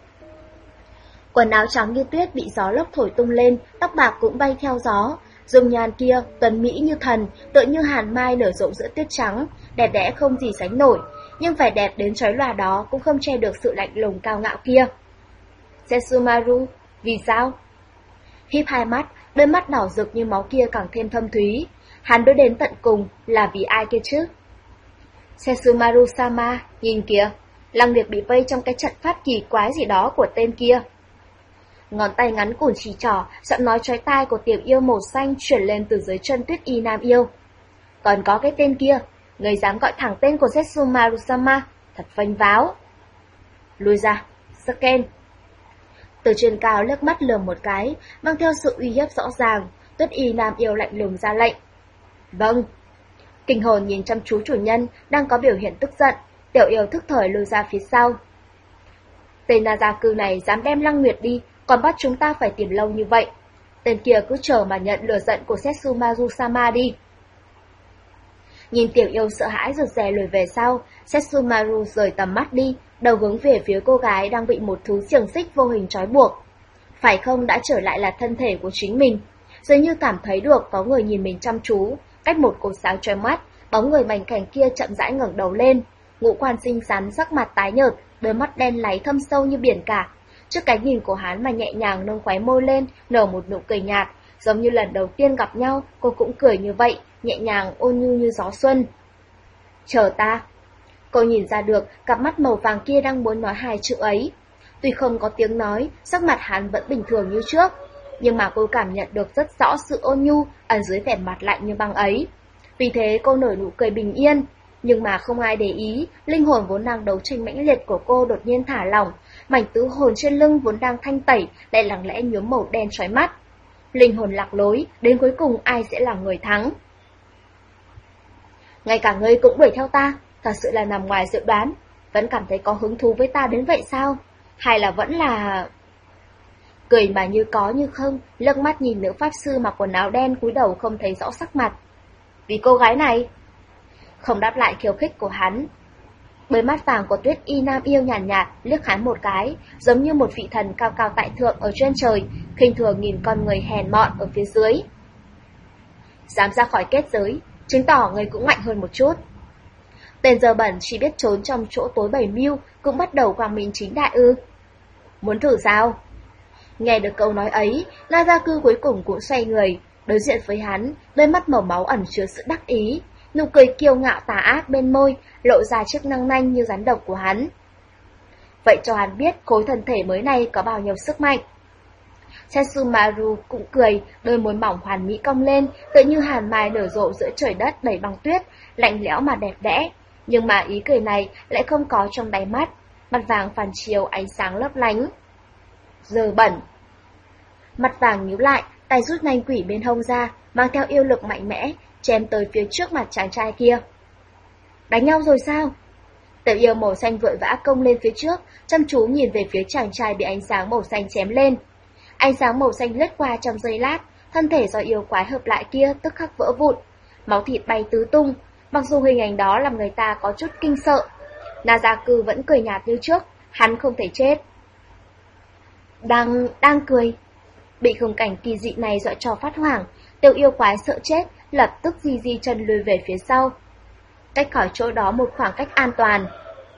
Quần áo trắng như tuyết bị gió lốc thổi tung lên, tóc bạc cũng bay theo gió. Dung nhan kia, tuấn mỹ như thần, tựa như hàn mai nở rộ giữa tuyết trắng, đẹp đẽ không gì sánh nổi, nhưng vẻ đẹp đến chói lòa đó cũng không che được sự lạnh lùng cao ngạo kia. Setsumaru, vì sao? Híp hai mắt, đôi mắt đỏ rực như máu kia càng thêm thâm thúy. Hắn đối đến tận cùng là vì ai kia chứ? Setsumaru-sama, nhìn kìa, Lăng Liệt bị vây trong cái trận pháp kỳ quái gì đó của tên kia. Ngón tay ngắn cùn chỉ trỏ, giọng nói chói tai của tiểu yêu màu xanh chuyển lên từ dưới chân Tuyết Y nam yêu. Còn có cái tên kia, người dám gọi thẳng tên của Setsumaru-sama, thật vênh váo. Lùi ra, Sken. Từ trên cao liếc mắt lườm một cái, mang theo sự uy hiếp rõ ràng, Tuyết Y nam yêu lạnh lùng ra lệnh. Vâng. Kinh hồn nhìn chăm chú chủ nhân đang có biểu hiện tức giận, tiểu yêu thức thời lùi ra phía sau. Tên Nazaku này dám đem Lăng Nguyệt đi, còn bắt chúng ta phải tìm lâu như vậy. Tên kia cứ chờ mà nhận lửa giận của Setsumaru-sama đi. Nhìn tiểu yêu sợ hãi rụt rè lùi về sau, Setsumaru rời tầm mắt đi, đầu hướng về phía cô gái đang bị một thứ xiềng xích vô hình trói buộc. Phải không đã trở lại là thân thể của chính mình, dường như cảm thấy được có người nhìn mình chăm chú, cách một cột sáng chói mắt, bóng người mảnh khảnh kia chậm rãi ngẩng đầu lên, ngũ quan xinh xắn, sắc mặt tái nhợt, đôi mắt đen láy thâm sâu như biển cả. Trước cái nhìn của hắn mà nhẹ nhàng nâng khóe môi lên, nở một nụ cười nhạt, giống như lần đầu tiên gặp nhau, cô cũng cười như vậy, nhẹ nhàng ôn nhu như gió xuân. Chờ ta. Cô nhìn ra được cặp mắt màu vàng kia đang muốn nói hai chữ ấy. Tuy không có tiếng nói, sắc mặt hắn vẫn bình thường như trước, nhưng mà cô cảm nhận được rất rõ sự ôn nhu ẩn dưới vẻ mặt lạnh như băng ấy. Vì thế cô nở nụ cười bình yên, nhưng mà không ai để ý, linh hồn vốn đang đấu tranh mãnh liệt của cô đột nhiên thả lỏng, mảnh tứ hồn trên lưng vốn đang thanh tẩy lại lặng lẽ nhuốm màu đen chói mắt. Linh hồn lạc lối, đến cuối cùng ai sẽ là người thắng? Ngay cả ngươi cũng đuổi theo ta, thật sự là nằm ngoài dự đoán, vẫn cảm thấy có hứng thú với ta đến vậy sao? Hay là vẫn là... Cười mà như có như không, lướt mắt nhìn nữ pháp sư mặc quần áo đen cúi đầu không thấy rõ sắc mặt. Vì cô gái này? Không đáp lại khiêu khích của hắn. Đôi mắt vàng của Tuyết Y Nam Yêu nhàn nhạt, nhạt liếc hắn một cái, giống như một vị thần cao cao tại thượng ở trên trời, khinh thường nhìn con người hèn mọn ở phía dưới. Dám ra khỏi kết giới, chứng tỏ người cũng mạnh hơn một chút. Tên dơ bẩn chỉ biết trốn trong chỗ tối bảy mưu, cũng bắt đầu quang minh chính đại ư. Muốn thử sao? Nghe được câu nói ấy, Nazaku cuối cùng cũng xoay người, đối diện với hắn, đôi mắt màu máu ẩn chứa sự đắc ý, nụ cười kiêu ngạo tà ác bên môi, lộ ra chiếc răng nanh như rắn độc của hắn. Vậy cho hắn biết khối thân thể mới này có bao nhiêu sức mạnh. Setsumaru cũng cười, đôi môi mỏng hoàn mỹ cong lên, tựa như hàn mai nở rộ giữa trời đất đầy băng tuyết, lạnh lẽo mà đẹp đẽ. Nhưng mà ý cười này lại không có trong đáy mắt, mặt vàng phản chiếu ánh sáng lấp lánh. Giờ bẩn. Mặt vàng nhíu lại, tay rút nanh quỷ bên hông ra, mang theo yêu lực mạnh mẽ, chém tới phía trước mặt chàng trai kia. Đánh nhau rồi sao? Tiểu yêu màu xanh vội vã công lên phía trước, chăm chú nhìn về phía chàng trai bị ánh sáng màu xanh chém lên. Ánh sáng màu xanh lướt qua trong giây lát, thân thể do yêu quái hợp lại kia tức khắc vỡ vụn, máu thịt bay tứ tung. Mặc dù hình ảnh đó làm người ta có chút kinh sợ, Nazaku vẫn cười nhạt như trước, hắn không thể chết. Đang, đang cười. Bị khung cảnh kỳ dị này dọa cho phát hoảng, tiểu yêu quái sợ chết, lập tức di di chân lùi về phía sau, cách khỏi chỗ đó một khoảng cách an toàn.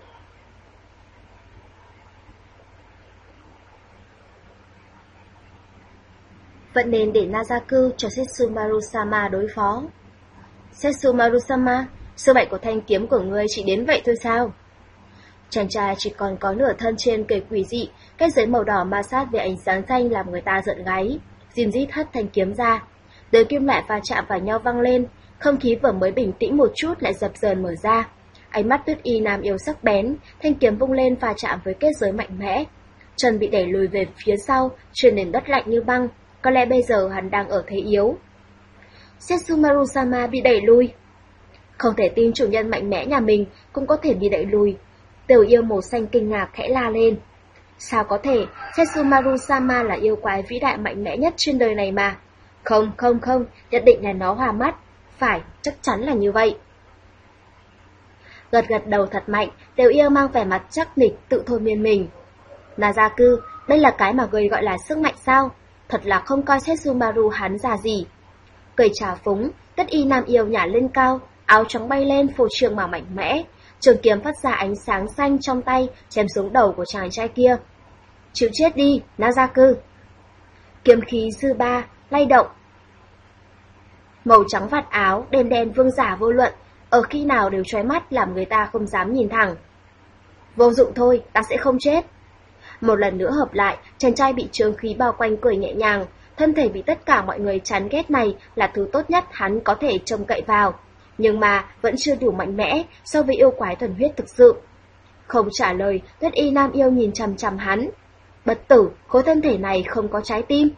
Vẫn nên để Nazaku cho Setsumaru-sama đối phó. Setsumaru-sama, sức mạnh của thanh kiếm của ngươi chỉ đến vậy thôi sao? Chàng trai chỉ còn có nửa thân trên kề quỷ dị, cái giấy màu đỏ ma sát về ánh sáng xanh làm người ta giận gáy, rìm rít hất thanh kiếm ra. Đời kim loại va chạm vào nhau văng lên, không khí vừa mới bình tĩnh một chút lại dập dờn mở ra. Ánh mắt Tuyết Y Nam Yêu sắc bén, thanh kiếm vung lên va chạm với kết giới mạnh mẽ. Chân bị đẩy lùi về phía sau, trên nền đất lạnh như băng, có lẽ bây giờ hắn đang ở thế yếu. Setsumaru-sama bị đẩy lùi. Không thể tin chủ nhân mạnh mẽ nhà mình cũng có thể bị đẩy lùi. Tiểu yêu màu xanh kinh ngạc khẽ la lên. Sao có thể, Setsumaru-sama là yêu quái vĩ đại mạnh mẽ nhất trên đời này mà. Không, không, không, nhất định là nó hòa mắt. Phải, chắc chắn là như vậy. Gật gật đầu thật mạnh, tiểu yêu mang vẻ mặt chắc nịch tự thôi miên mình. Nazaku, đây là cái mà người gọi là sức mạnh sao? Thật là không coi Setsumaru hắn ra gì. Cười trà phúng, Tuyết Y Nam Yêu nhả lên cao, áo trắng bay lên phô trương mà mạnh mẽ. Trường kiếm phát ra ánh sáng xanh trong tay, chém xuống đầu của chàng trai kia. Chịu chết đi, Nazaku. Kiếm khí dư ba, lay động. Màu trắng vạt áo, đen đen vương giả vô luận, ở khi nào đều chói mắt làm người ta không dám nhìn thẳng. Vô dụng thôi, ta sẽ không chết. Một lần nữa hợp lại, chàng trai bị trường khí bao quanh cười nhẹ nhàng, thân thể bị tất cả mọi người chán ghét này là thứ tốt nhất hắn có thể trông cậy vào. Nhưng mà vẫn chưa đủ mạnh mẽ so với yêu quái thuần huyết thực sự. Không trả lời, Tuyết Y Nam Yêu nhìn chằm chằm hắn. Bất tử, khối thân thể này không có trái tim.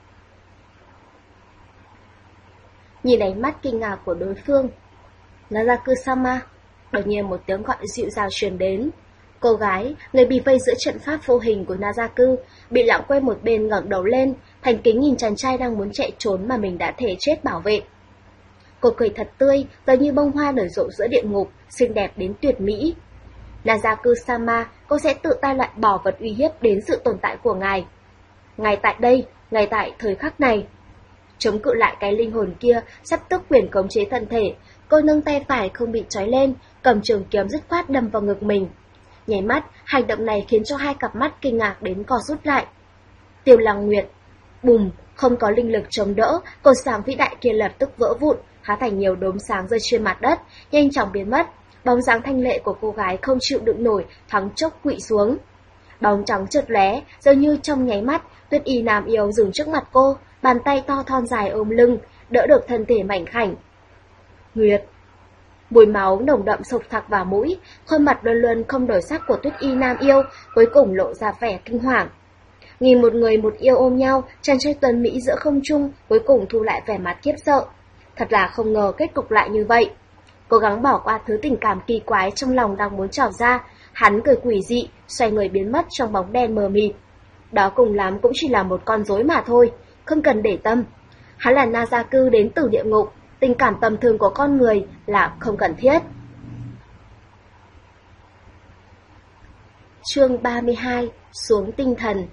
Nhìn ánh mắt kinh ngạc của đối phương, Nazaku-sama, đột nhiên một tiếng gọi dịu dàng truyền đến. Cô gái, người bị vây giữa trận pháp vô hình của Nazaku, bị lãng quên một bên ngẩng đầu lên, thành kính nhìn chàng trai đang muốn chạy trốn mà mình đã thể chết bảo vệ. Cô cười thật tươi, giống như bông hoa nở rộ giữa địa ngục, xinh đẹp đến tuyệt mỹ. Nazaku-sama, cô sẽ tự tay loại bỏ vật uy hiếp đến sự tồn tại của ngài. Ngay tại đây, ngay tại thời khắc này. Chống cự lại cái linh hồn kia, sắp tức quyền khống chế thân thể, cô nâng tay phải không bị trói lên, cầm trường kiếm dứt khoát đâm vào ngực mình. Nháy mắt, hành động này khiến cho hai cặp mắt kinh ngạc đến co rút lại. Tiêu Lăng Nguyệt, bùm, không có linh lực chống đỡ, cột sáng vĩ đại kia lập tức vỡ vụn, hóa thành nhiều đốm sáng rơi trên mặt đất, nhanh chóng biến mất. Bóng dáng thanh lệ của cô gái không chịu đựng nổi, thoáng chốc quỵ xuống. Bóng trắng chợt lóe, dường như trong nháy mắt, Tuyết Y Nam Yêu dừng trước mặt cô, bàn tay to thon dài ôm lưng, đỡ được thân thể mảnh khảnh. Nguyệt. Mùi máu nồng đậm sộc thẳng vào mũi, khuôn mặt luôn luôn không đổi sắc của Tuyết Y nam yêu cuối cùng lộ ra vẻ kinh hoàng. Nhìn một người một yêu ôm nhau, chàng trai tuấn mỹ giữa không trung, cuối cùng thu lại vẻ mặt khiếp sợ. Thật là không ngờ kết cục lại như vậy. Cố gắng bỏ qua thứ tình cảm kỳ quái trong lòng đang muốn trào ra, hắn cười quỷ dị, xoay người biến mất trong bóng đen mờ mịt. Đó cùng lắm cũng chỉ là một con rối mà thôi, không cần để tâm. Hắn là Nazaku đến từ địa ngục, tình cảm tầm thường của con người là không cần thiết. Chương ba mươi hai, xuống tinh thần.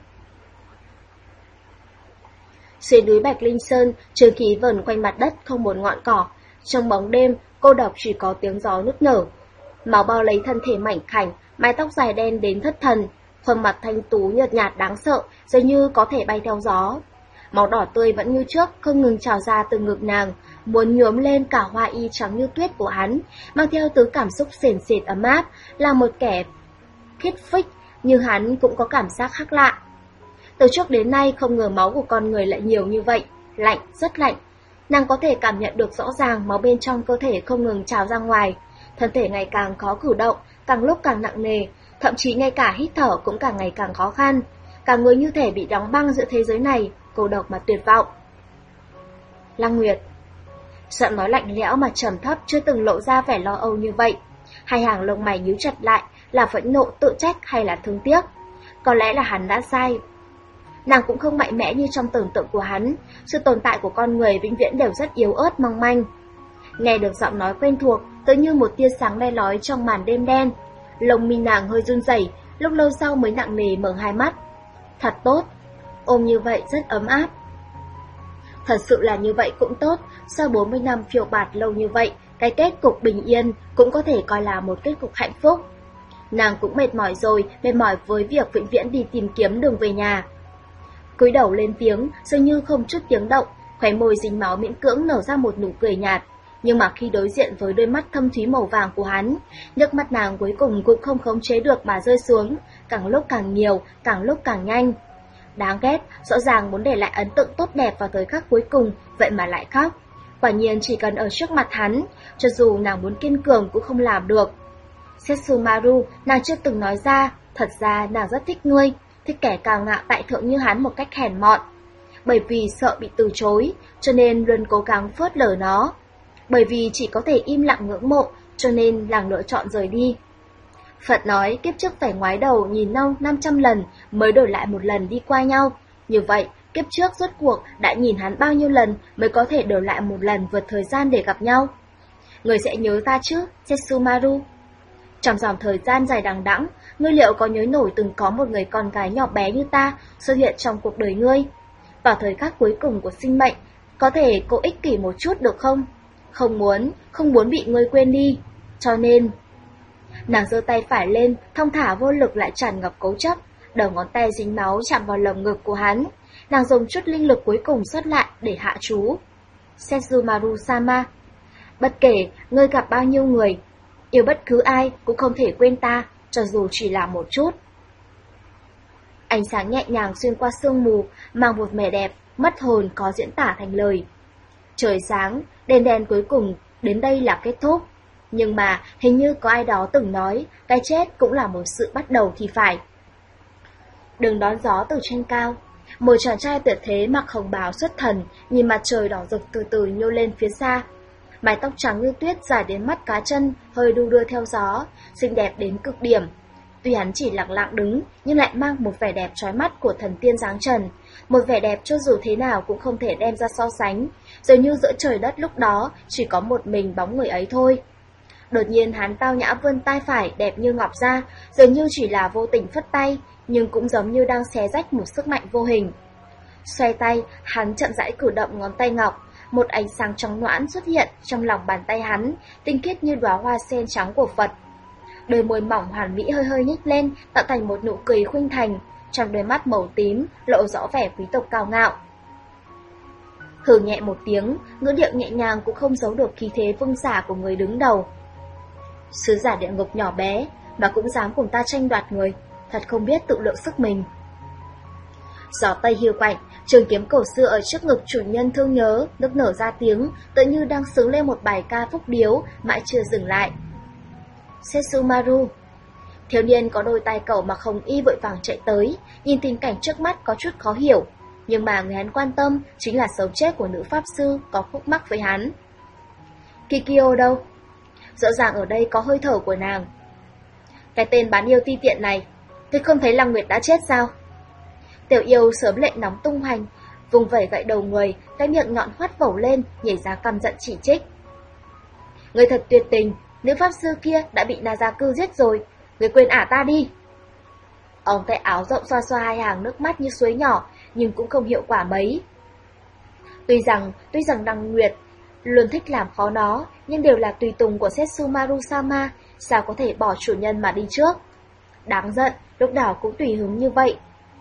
Xuyên núi Bạch Linh Sơn, trường khí vờn quanh mặt đất không một ngọn cỏ. Trong bóng đêm, cô độc chỉ có tiếng gió nức nở. Máu bao lấy thân thể mảnh khảnh, mái tóc dài đen đến thất thần, khuôn mặt thanh tú nhợt nhạt đáng sợ, dường như có thể bay theo gió. Máu đỏ tươi vẫn như trước, không ngừng trào ra từ ngực nàng, muốn nhuốm lên cả hoa y trắng như tuyết của hắn, mang theo thứ cảm xúc sền sệt ấm áp, là một kẻ khiết phích, như hắn cũng có cảm giác khác lạ. Từ trước đến nay không ngờ máu của con người lại nhiều như vậy, lạnh, rất lạnh. Nàng có thể cảm nhận được rõ ràng máu bên trong cơ thể không ngừng trào ra ngoài, thân thể ngày càng khó cử động, càng lúc càng nặng nề, thậm chí ngay cả hít thở cũng càng ngày càng khó khăn. Cả người như thể bị đóng băng giữa thế giới này, cô độc mà tuyệt vọng. Lăng Nguyệt. Giọng nói lạnh lẽo mà trầm thấp chưa từng lộ ra vẻ lo âu như vậy. Hai hàng lông mày nhíu chặt lại, là phẫn nộ, tự trách hay là thương tiếc? Có lẽ là hắn đã sai. Nàng cũng không mạnh mẽ như trong tưởng tượng của hắn, sự tồn tại của con người vĩnh viễn đều rất yếu ớt mong manh. Nghe được giọng nói quen thuộc, tự như một tia sáng le lói trong màn đêm đen. Lông mi nàng hơi run rẩy, lúc lâu sau mới nặng nề mở hai mắt. Thật tốt, ôm như vậy rất ấm áp. Thật sự là như vậy cũng tốt, sau bốn mươi năm phiêu bạt lâu như vậy, cái kết cục bình yên cũng có thể coi là một kết cục hạnh phúc. Nàng cũng mệt mỏi rồi, mệt mỏi với việc vĩnh viễn đi tìm kiếm đường về nhà. Cúi đầu lên tiếng, dường như không chút tiếng động, khóe môi dính máu miễn cưỡng nở ra một nụ cười nhạt. Nhưng mà khi đối diện với đôi mắt thâm thúy màu vàng của hắn, nước mắt nàng cuối cùng cũng không khống chế được mà rơi xuống, càng lúc càng nhiều, càng lúc càng nhanh. Đáng ghét, rõ ràng muốn để lại ấn tượng tốt đẹp vào thời khắc cuối cùng, vậy mà lại khóc. Quả nhiên chỉ cần ở trước mặt hắn, cho dù nàng muốn kiên cường cũng không làm được. Setsumaru, nàng chưa từng nói ra, thật ra nàng rất thích ngươi, thích kẻ cao ngạo tại thượng như hắn một cách hèn mọn. Bởi vì sợ bị từ chối, cho nên luôn cố gắng phớt lờ nó. Bởi vì chỉ có thể im lặng ngưỡng mộ, cho nên nàng lựa chọn rời đi. Phật nói kiếp trước phải ngoái đầu nhìn nhau năm trăm lần mới đổi lại một lần đi qua nhau. Như vậy, kiếp trước rốt cuộc đã nhìn hắn bao nhiêu lần mới có thể đổi lại một lần vượt thời gian để gặp nhau. Người sẽ nhớ ta chứ, Setsumaru? Trong dòng thời gian dài đằng đẵng, ngươi liệu có nhớ nổi từng có một người con gái nhỏ bé như ta xuất hiện trong cuộc đời ngươi? Vào thời khắc cuối cùng của sinh mệnh, có thể cô ích kỷ một chút được không? Không muốn, không muốn bị ngươi quên đi. Cho nên... Nàng giơ tay phải lên, thong thả vô lực lại tràn ngập cố chấp, đầu ngón tay dính máu chạm vào lồng ngực của hắn. Nàng dùng chút linh lực cuối cùng xuất lại để hạ chú. Setsumaru-sama, bất kể ngươi gặp bao nhiêu người, yêu bất cứ ai cũng không thể quên ta, cho dù chỉ là một chút. Ánh sáng nhẹ nhàng xuyên qua sương mù, mang một vẻ đẹp, mất hồn có diễn tả thành lời. Trời sáng, đèn đèn cuối cùng, đến đây là kết thúc. Nhưng mà hình như có ai đó từng nói, cái chết cũng là một sự bắt đầu thì phải. Đừng đón gió từ trên cao. Một chàng trai tuyệt thế mặc hồng bào xuất thần, nhìn mặt trời đỏ rực từ từ nhô lên phía xa. Mái tóc trắng như tuyết dài đến mắt cá chân, hơi đu đưa theo gió, xinh đẹp đến cực điểm. Tuy hắn chỉ lặng lặng đứng, nhưng lại mang một vẻ đẹp chói mắt của thần tiên dáng trần. Một vẻ đẹp cho dù thế nào cũng không thể đem ra so sánh. Dường như giữa trời đất lúc đó chỉ có một mình bóng người ấy thôi. Đột nhiên hắn tao nhã vươn tay phải đẹp như ngọc ra, dường như chỉ là vô tình phất tay, nhưng cũng giống như đang xé rách một sức mạnh vô hình. Xoay tay, hắn chậm rãi cử động ngón tay ngọc, một ánh sáng trắng noãn xuất hiện trong lòng bàn tay hắn, tinh khiết như đóa hoa sen trắng của Phật. Đôi môi mỏng hoàn mỹ hơi hơi nhếch lên, tạo thành một nụ cười khuynh thành, trong đôi mắt màu tím lộ rõ vẻ quý tộc cao ngạo. Hừ nhẹ một tiếng, ngữ điệu nhẹ nhàng cũng không giấu được khí thế vương giả của người đứng đầu. Sứ giả địa ngục nhỏ bé mà cũng dám cùng ta tranh đoạt người, thật không biết tự lượng sức mình. Gió tây hiu quạnh, trường kiếm cổ xưa ở trước ngực chủ nhân thương nhớ, nức nở ra tiếng, tự như đang sướng lên một bài ca phúc điếu, mãi chưa dừng lại. Setsumaru. Thiếu niên có đôi tay cẩu mặc hồng y vội vàng chạy tới, nhìn tình cảnh trước mắt có chút khó hiểu, nhưng mà người hắn quan tâm chính là sống chết của nữ pháp sư có khúc mắc với hắn. Kikyo đâu? Rõ ràng ở đây có hơi thở của nàng. Cái tên bán yêu ti tiện này, tôi không thấy Lăng Nguyệt đã chết sao? Tiểu yêu sớm lệnh nóng tung hoành, vùng vẩy gậy đầu người, cái miệng nhọn hoắt vẩu lên, nhảy ra căm giận chỉ trích. Người thật tuyệt tình, nữ pháp sư kia đã bị Nazaku giết rồi, người quên ả ta đi. Ông tay áo rộng xoa xoa hai hàng nước mắt như suối nhỏ, nhưng cũng không hiệu quả mấy. Tuy rằng, tuy rằng Đăng Nguyệt luôn thích làm khó nó, nhưng đều là tùy tùng của Setsumaru-sama, sao có thể bỏ chủ nhân mà đi trước. Đáng giận, lúc nào cũng tùy hứng như vậy.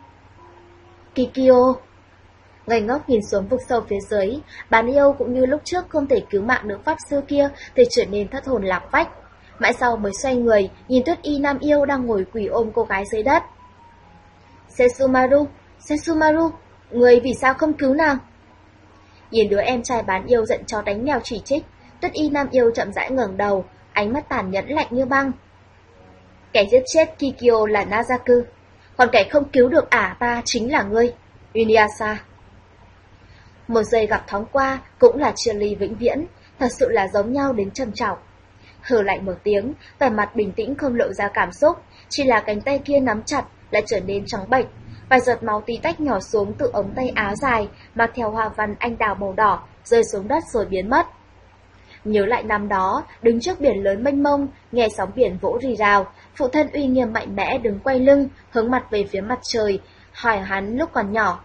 Kikyo ngây ngốc nhìn xuống vực sâu phía dưới, bán yêu cũng như lúc trước không thể cứu mạng nữ pháp sư kia thì trở nên thất hồn lạc phách. Mãi sau mới xoay người, nhìn Tuyết Y nam yêu đang ngồi quỳ ôm cô gái dưới đất. Setsumaru, Setsumaru, người vì sao không cứu nàng? Nhìn đứa em trai bán yêu giận chó đánh mèo chỉ trích, Tuyết Y nam yêu chậm rãi ngẩng đầu, ánh mắt tàn nhẫn lạnh như băng. Kẻ giết chết Kikyo là Nazaku, còn kẻ không cứu được ả ta chính là ngươi, Inuyasha. Một giây gặp thoáng qua cũng là chia ly vĩnh viễn, thật sự là giống nhau đến trầm trọng. Hừ lạnh một tiếng, vẻ mặt bình tĩnh không lộ ra cảm xúc, chỉ là cánh tay kia nắm chặt lại trở nên trắng bệch, vài giọt máu tí tách nhỏ xuống từ ống tay áo dài, mặc theo hoa văn anh đào màu đỏ, rơi xuống đất rồi biến mất. Nhớ lại năm đó, đứng trước biển lớn mênh mông, nghe sóng biển vỗ rì rào, phụ thân uy nghiêm mạnh mẽ đứng quay lưng, hướng mặt về phía mặt trời, hỏi hắn lúc còn nhỏ.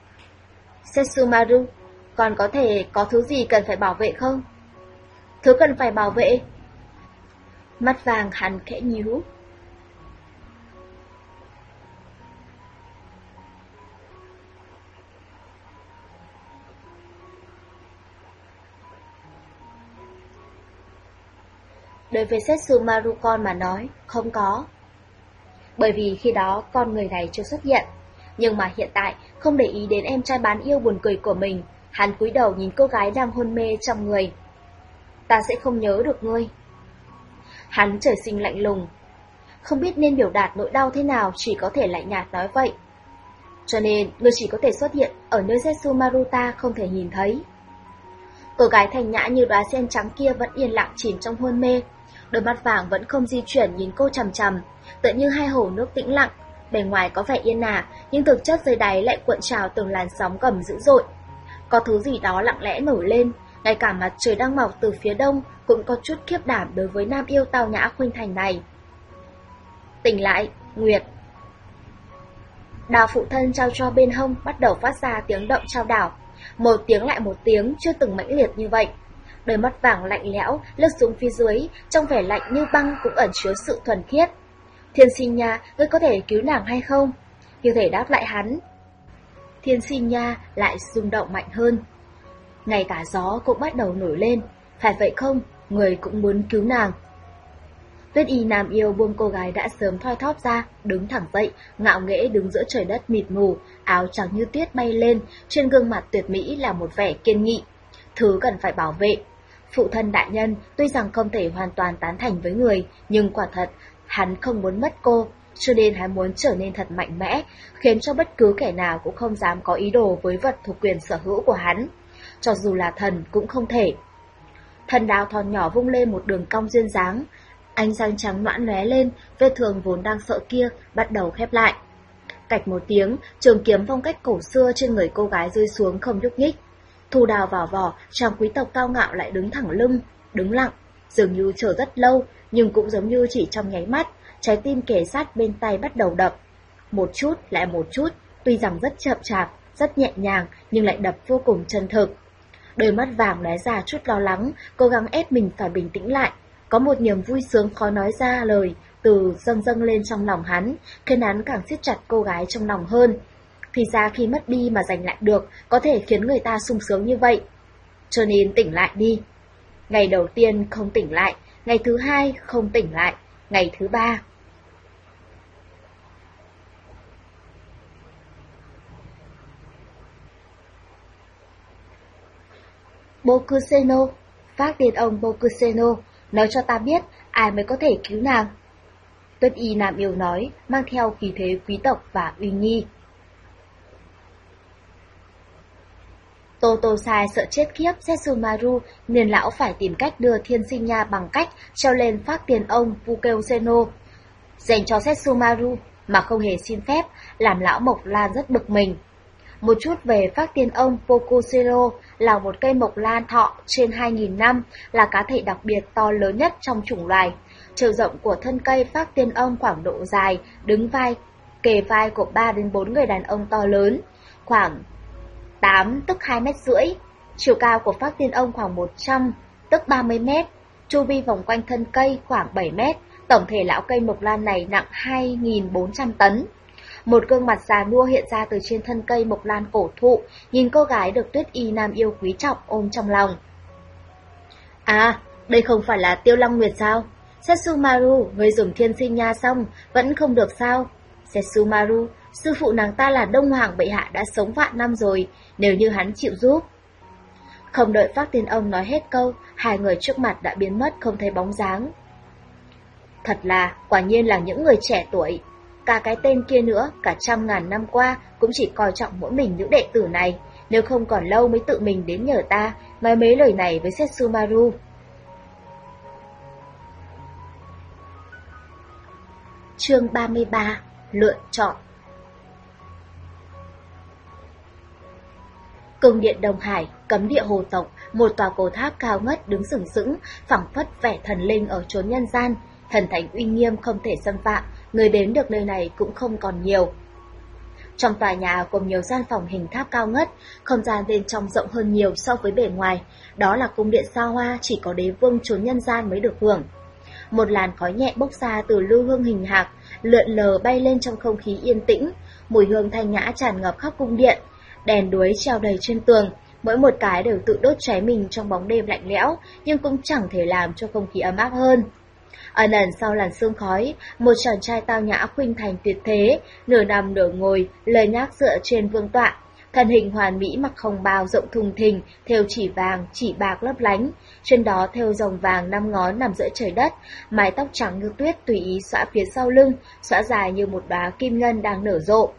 Setsumaru, còn có thể có thứ gì cần phải bảo vệ không? Thứ cần phải bảo vệ? Mắt vàng hắn khẽ nhíu. Đối với Setsumaru con mà nói, không có. Bởi vì khi đó con người này chưa xuất hiện. Nhưng mà hiện tại, không để ý đến em trai bán yêu buồn cười của mình, hắn cúi đầu nhìn cô gái đang hôn mê trong người. Ta sẽ không nhớ được ngươi. Hắn trời sinh lạnh lùng, không biết nên biểu đạt nỗi đau thế nào, chỉ có thể lạnh nhạt nói vậy. Cho nên, ngươi chỉ có thể xuất hiện ở nơi Setsumaru ta không thể nhìn thấy. Cô gái thành nhã như đóa sen trắng kia vẫn yên lặng chìm trong hôn mê, đôi mắt vàng vẫn không di chuyển nhìn cô chằm chằm, tựa như hai hồ nước tĩnh lặng, bề ngoài có vẻ yên ả, nhưng thực chất dưới đáy lại cuộn trào từng làn sóng gầm dữ dội. Có thứ gì đó lặng lẽ nổi lên, ngay cả mặt trời đang mọc từ phía đông cũng có chút khiếp đảm đối với nam yêu tao nhã khuynh thành này. Tỉnh lại, Nguyệt. Đào phụ thân trao cho bên hông bắt đầu phát ra tiếng động trao đảo, một tiếng lại một tiếng, chưa từng mãnh liệt như vậy. Đôi mắt vàng lạnh lẽo lướt xuống phía dưới, trong vẻ lạnh như băng cũng ẩn chứa sự thuần khiết. Thiên Sinh Nha, ngươi có thể cứu nàng hay không? Như thể đáp lại hắn. Thiên Sinh Nha lại rung động mạnh hơn. Ngay cả gió cũng bắt đầu nổi lên. Phải vậy không? Người cũng muốn cứu nàng. Tuyết Y nam yêu buông cô gái đã sớm thoi thóp ra, đứng thẳng dậy, ngạo nghễ đứng giữa trời đất mịt mù, áo trắng như tuyết bay lên, trên gương mặt tuyệt mỹ là một vẻ kiên nghị. Thứ cần phải bảo vệ. Phụ thân đại nhân tuy rằng không thể hoàn toàn tán thành với người, nhưng quả thật, hắn không muốn mất cô, cho nên hắn muốn trở nên thật mạnh mẽ, khiến cho bất cứ kẻ nào cũng không dám có ý đồ với vật thuộc quyền sở hữu của hắn. Cho dù là thần cũng không thể. Thần đao thon nhỏ vung lên một đường cong duyên dáng, ánh sáng trắng noãn lóe lên, vết thương vốn đang sợ kia bắt đầu khép lại. Cạch một tiếng, trường kiếm phong cách cổ xưa trên người cô gái rơi xuống không nhúc nhích. Thu đào vào vỏ, chàng quý tộc cao ngạo lại đứng thẳng lưng, đứng lặng, dường như chờ rất lâu, nhưng cũng giống như chỉ trong nháy mắt, trái tim kề sát bên tay bắt đầu đập. Một chút lại một chút, tuy rằng rất chậm chạp, rất nhẹ nhàng, nhưng lại đập vô cùng chân thực. Đôi mắt vàng lóe ra chút lo lắng, cố gắng ép mình phải bình tĩnh lại. Có một niềm vui sướng khó nói ra lời, từ dâng dâng lên trong lòng hắn, khiến hắn càng siết chặt cô gái trong lòng hơn. Thì ra khi mất đi mà giành lại được, có thể khiến người ta sung sướng như vậy. Cho nên tỉnh lại đi. Ngày đầu tiên không tỉnh lại, ngày thứ hai không tỉnh lại, ngày thứ ba. Bokuseno, Phác Tiên Ông Bokuseno, nói cho ta biết ai mới có thể cứu nàng. Tuyết y nam yêu nói, mang theo khí thế quý tộc và uy nghi. Totosai sợ chết khiếp Setsumaru nên lão phải tìm cách đưa Thiên Sinh Nha bằng cách treo lên Phác Tiên Ông Bokuseno dành cho Setsumaru mà không hề xin phép, làm lão Mộc Lan rất bực mình. Một chút về Phác Tiên Ông Bokuseno là một cây mộc lan thọ trên hai nghìn năm, là cá thể đặc biệt to lớn nhất trong chủng loài. Chiều rộng của thân cây Phác Tiên Ông khoảng độ dài, đứng vai, kề vai của ba đến bốn người đàn ông to lớn, khoảng tám tức hai mét rưỡi. Chiều cao của Phác Tiên Ông khoảng một trăm tức ba mươi mét. Chu vi vòng quanh thân cây khoảng bảy mét. Tổng thể lão cây mộc lan này nặng hai nghìn bốn trăm tấn. Một gương mặt già nua hiện ra từ trên thân cây mộc lan cổ thụ, nhìn cô gái được Tuyết y nam yêu quý trọng ôm trong lòng. À, đây không phải là Tiêu Long Nguyệt sao? Setsumaru, người dùng Thiên Sinh Nha xong, vẫn không được sao? Setsumaru, sư phụ nàng ta là Đông Hoàng bệ hạ đã sống vạn năm rồi, nếu như hắn chịu giúp. Không đợi Phác Tiên Ông nói hết câu, hai người trước mặt đã biến mất không thấy bóng dáng. Thật là, quả nhiên là những người trẻ tuổi. Cả cái tên kia nữa, cả trăm ngàn năm qua cũng chỉ coi trọng mỗi mình nữ đệ tử này, nếu không còn lâu mới tự mình đến nhờ ta, nói mấy lời này với Setsumaru. Chương ba mươi ba. Lựa chọn. Cung điện Đông Hải, cấm địa hồ tộc, một tòa cổ tháp cao ngất đứng sừng sững, phảng phất vẻ thần linh ở chốn nhân gian, thần thánh uy nghiêm không thể xâm phạm, người đến được nơi này cũng không còn nhiều. Trong tòa nhà gồm nhiều gian phòng hình tháp cao ngất, không gian bên trong rộng hơn nhiều so với bề ngoài, đó là cung điện xa hoa chỉ có đế vương chốn nhân gian mới được hưởng. Một làn khói nhẹ bốc ra từ lưu hương hình hạc, lượn lờ bay lên trong không khí yên tĩnh, mùi hương thanh nhã tràn ngập khắp cung điện, đèn đuối treo đầy trên tường, mỗi một cái đều tự đốt cháy mình trong bóng đêm lạnh lẽo, nhưng cũng chẳng thể làm cho không khí ấm áp hơn. Ẩn ẩn sau làn sương khói, một chàng trai tao nhã khuynh thành tuyệt thế, nửa nằm nửa ngồi, lời nhác dựa trên vương tọa. Thân hình hoàn mỹ mặc hồng bào rộng thùng thình, thêu chỉ vàng, chỉ bạc lấp lánh, trên đó thêu rồng vàng năm ngón nằm giữa trời đất, mái tóc trắng như tuyết tùy ý xõa phía sau lưng, xõa dài như một đóa kim ngân đang nở rộ.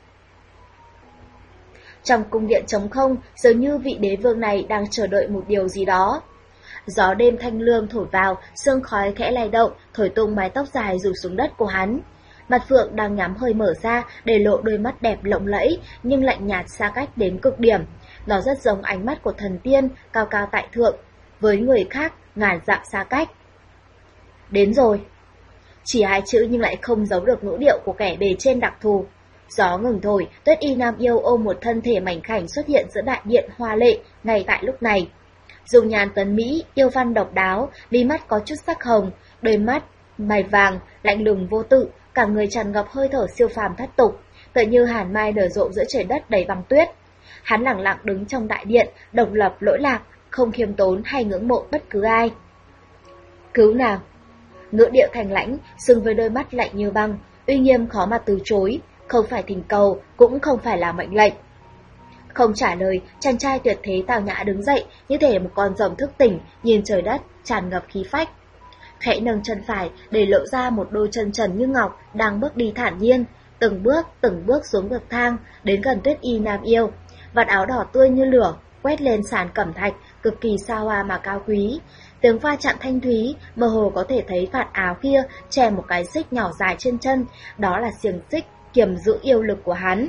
Trong cung điện trống không, dường như vị đế vương này đang chờ đợi một điều gì đó. Gió đêm thanh lương thổi vào, sương khói khẽ lay động, thổi tung mái tóc dài rủ xuống đất của hắn. Mặt phượng đang nhắm hơi mở ra, để lộ đôi mắt đẹp lộng lẫy, nhưng lạnh nhạt xa cách đến cực điểm. Nó rất giống ánh mắt của thần tiên, cao cao tại thượng, với người khác, ngàn dặm xa cách. Đến rồi. Chỉ hai chữ nhưng lại không giấu được ngữ điệu của kẻ bề trên đặc thù. Gió ngừng thổi, Tuyết y nam yêu ôm một thân thể mảnh khảnh xuất hiện giữa đại điện hoa lệ, ngay tại lúc này. Dung nhan tuấn Mỹ, yêu văn độc đáo, mi mắt có chút sắc hồng, đôi mắt, mày vàng, lạnh lùng vô tự, cả người tràn ngập hơi thở siêu phàm thất tục, tựa như hàn mai nở rộ giữa trời đất đầy băng tuyết. Hắn lặng lặng đứng trong đại điện, độc lập lỗi lạc, không khiêm tốn hay ngưỡng mộ bất cứ ai. Cứu nào! Ngữ điệu thành lãnh, xứng với đôi mắt lạnh như băng, uy nghiêm khó mà từ chối, không phải thỉnh cầu, cũng không phải là mệnh lệnh. Không trả lời, chàng trai tuyệt thế tào nhã đứng dậy, như thể một con rồng thức tỉnh, nhìn trời đất, tràn ngập khí phách. Khẽ nâng chân phải, để lộ ra một đôi chân trần như ngọc, đang bước đi thản nhiên, từng bước, từng bước xuống bậc thang, đến gần Tuyết y nam yêu. Vạt áo đỏ tươi như lửa, quét lên sàn cẩm thạch, cực kỳ xa hoa mà cao quý. Tiếng va chạm thanh thúy, mơ hồ có thể thấy vạt áo kia che một cái xích nhỏ dài trên chân, đó là xiềng xích kiềm giữ yêu lực của hắn.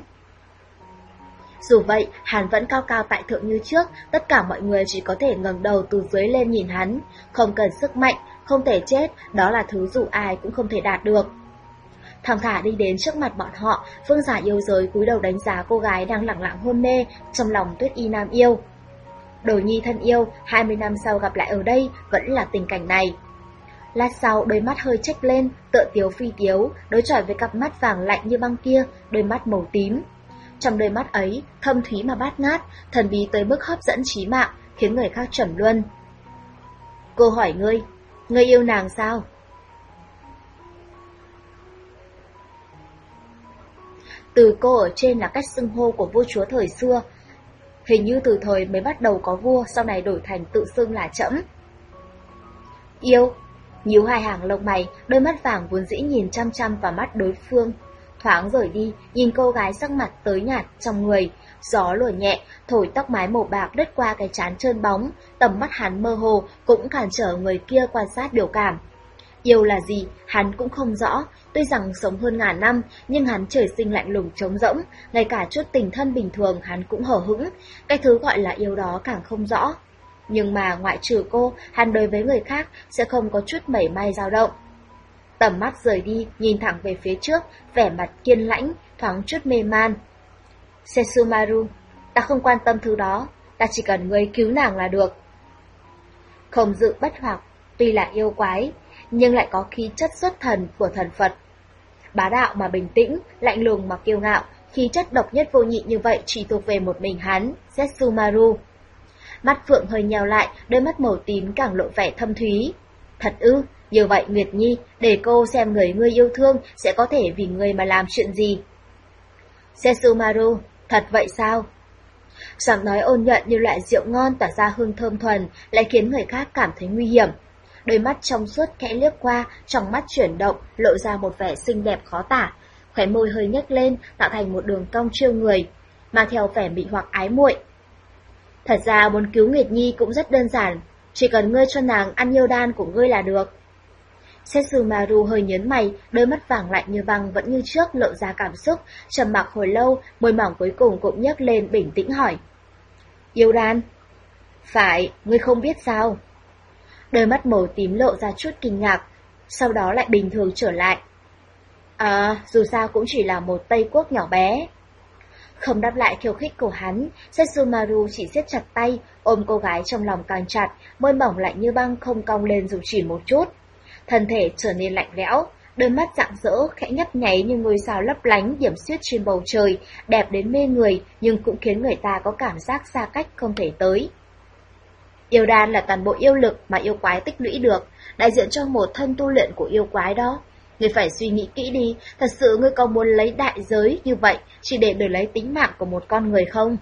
Dù vậy, hắn vẫn cao cao tại thượng như trước, tất cả mọi người chỉ có thể ngẩng đầu từ dưới lên nhìn hắn. Không cần sức mạnh, không thể chết, đó là thứ dù ai cũng không thể đạt được. Thong thả đi đến trước mặt bọn họ, vương giả yêu giới cúi đầu đánh giá cô gái đang lẳng lặng hôn mê trong lòng Tuyết y nam yêu. Đồ nhi thân yêu, hai mươi năm sau gặp lại ở đây, vẫn là tình cảnh này. Lát sau, đôi mắt hơi chếch lên, tựa tiếu phi tiếu, đối chọi với cặp mắt vàng lạnh như băng kia, đôi mắt màu tím. Trong đôi mắt ấy, thâm thúy mà bát ngát, thần bí tới mức hấp dẫn trí mạng, khiến người khác trầm luân. Cô hỏi ngươi, ngươi yêu nàng sao? Từ cô ở trên là cách xưng hô của vua chúa thời xưa. Hình như từ thời mới bắt đầu có vua, sau này đổi thành tự xưng là trẫm. Yêu, nhíu hai hàng lông mày, đôi mắt vàng vốn dĩ nhìn chăm chăm vào mắt đối phương. Thoáng rời đi, nhìn cô gái sắc mặt tới nhạt trong người, gió lùa nhẹ, thổi tóc mái màu bạc đứt qua cái trán trơn bóng, tầm mắt hắn mơ hồ cũng cản trở người kia quan sát biểu cảm. Yêu là gì, hắn cũng không rõ, tuy rằng sống hơn ngàn năm, nhưng hắn trời sinh lạnh lùng trống rỗng, ngay cả chút tình thân bình thường hắn cũng hờ hững, cái thứ gọi là yêu đó càng không rõ. Nhưng mà ngoại trừ cô, hắn đối với người khác sẽ không có chút mảy may dao động. Tầm mắt rời đi, nhìn thẳng về phía trước, vẻ mặt kiên lãnh, thoáng chút mê man. Setsumaru, ta không quan tâm thứ đó, ta chỉ cần ngươi cứu nàng là được. Không dự bất hoặc, tuy là yêu quái, nhưng lại có khí chất xuất thần của thần Phật. Bá đạo mà bình tĩnh, lạnh lùng mà kiêu ngạo, khí chất độc nhất vô nhị như vậy chỉ thuộc về một mình hắn, Setsumaru. Mắt Phượng hơi nheo lại, đôi mắt màu tím càng lộ vẻ thâm thúy. Thật ư, như vậy Nguyệt Nhi, để cô xem người ngươi yêu thương sẽ có thể vì ngươi mà làm chuyện gì. Setsumaru, thật vậy sao? Giọng nói ôn nhuận như loại rượu ngon tỏa ra hương thơm thuần, lại khiến người khác cảm thấy nguy hiểm. Đôi mắt trong suốt khẽ liếc qua, trong mắt chuyển động, lộ ra một vẻ xinh đẹp khó tả. Khóe môi hơi nhếch lên, tạo thành một đường cong trêu người, mà theo vẻ mị hoặc ái muội. Thật ra muốn cứu Nguyệt Nhi cũng rất đơn giản, chỉ cần ngươi cho nàng ăn yêu đan của ngươi là được. Setsumaru hơi nhớn mày, đôi mắt vàng lạnh như băng vẫn như trước lộ ra cảm xúc, trầm mặc hồi lâu, môi mỏng cuối cùng cũng nhấc lên bình tĩnh hỏi. Yêu đan? Phải, ngươi không biết sao? Đôi mắt màu tím lộ ra chút kinh ngạc, sau đó lại bình thường trở lại. À, dù sao cũng chỉ là một Tây Quốc nhỏ bé. Không đáp lại khiêu khích của hắn, Setsumaru chỉ siết chặt tay, ôm cô gái trong lòng càng chặt, môi mỏng lạnh như băng không cong lên dù chỉ một chút. Thân thể trở nên lạnh lẽo, đôi mắt rạng rỡ, khẽ nhấp nháy như ngôi sao lấp lánh điểm xuyết trên bầu trời, đẹp đến mê người nhưng cũng khiến người ta có cảm giác xa cách không thể tới. Yêu đan là toàn bộ yêu lực mà yêu quái tích lũy được, đại diện cho một thân tu luyện của yêu quái đó. Ngươi phải suy nghĩ kỹ đi, thật sự ngươi có muốn lấy đại giới như vậy chỉ để đổi lấy tính mạng của một con người không?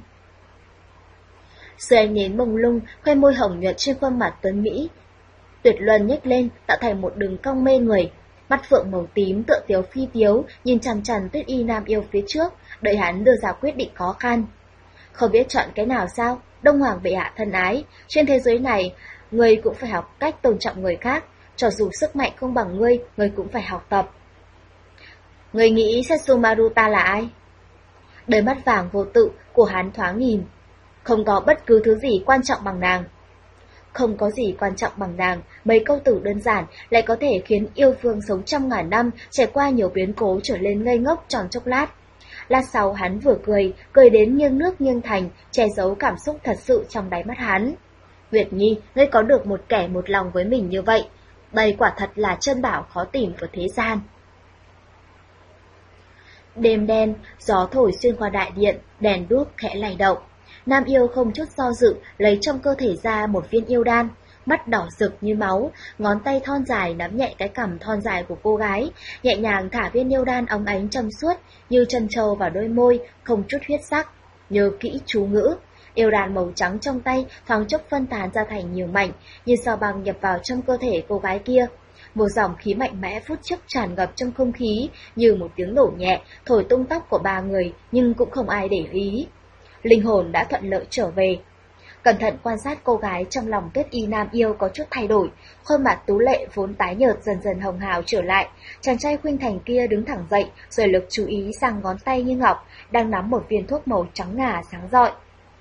Dưới ánh nến mông lung, khoe môi hồng nhuận trên khuôn mặt tuấn mỹ tuyệt luân nhếch lên, tạo thành một đường cong mê người. Mắt phượng màu tím tựa tiếu phi tiếu, nhìn chằm chằm Tuyết Y Nam yêu phía trước, đợi hắn đưa ra quyết định khó khăn. Không biết chọn cái nào sao? Đông Hoàng bệ hạ thân ái, trên thế giới này, người cũng phải học cách tôn trọng người khác, cho dù sức mạnh không bằng ngươi, ngươi cũng phải học tập. Ngươi nghĩ Setsumaru ta là ai? Đôi mắt vàng vô tự của hắn thoáng nhìn. Không có bất cứ thứ gì quan trọng bằng nàng. Không có gì quan trọng bằng nàng, mấy câu từ đơn giản lại có thể khiến yêu vương sống trăm ngàn năm, trải qua nhiều biến cố trở lên ngây ngốc tròn chốc lát. Lát sau hắn vừa cười, cười đến nghiêng nước nghiêng thành, che giấu cảm xúc thật sự trong đáy mắt hắn. Nguyệt Nhi, ngươi có được một kẻ một lòng với mình như vậy, đây quả thật là chân bảo khó tìm của thế gian. Đêm đen, gió thổi xuyên qua đại điện, đèn đuốc khẽ lay động. Nam yêu không chút do dự, lấy trong cơ thể ra một viên yêu đan, mắt đỏ rực như máu, ngón tay thon dài nắm nhẹ cái cằm thon dài của cô gái, nhẹ nhàng thả viên yêu đan óng ánh trong suốt, như chân trâu vào đôi môi, không chút huyết sắc. Nhớ kỹ chú ngữ, yêu đan màu trắng trong tay thoáng chốc phân tán ra thành nhiều mảnh, như sao băng nhập vào trong cơ thể cô gái kia. Một dòng khí mạnh mẽ phút chốc tràn ngập trong không khí, như một tiếng nổ nhẹ, thổi tung tóc của ba người, nhưng cũng không ai để ý. Linh hồn đã thuận lợi trở về. Cẩn thận quan sát cô gái trong lòng Tuyết Y Nam yêu có chút thay đổi, khuôn mặt tú lệ vốn tái nhợt dần dần hồng hào trở lại. Chàng trai khuynh thành kia đứng thẳng dậy, rồi lực chú ý sang ngón tay như ngọc, đang nắm một viên thuốc màu trắng ngà sáng rọi.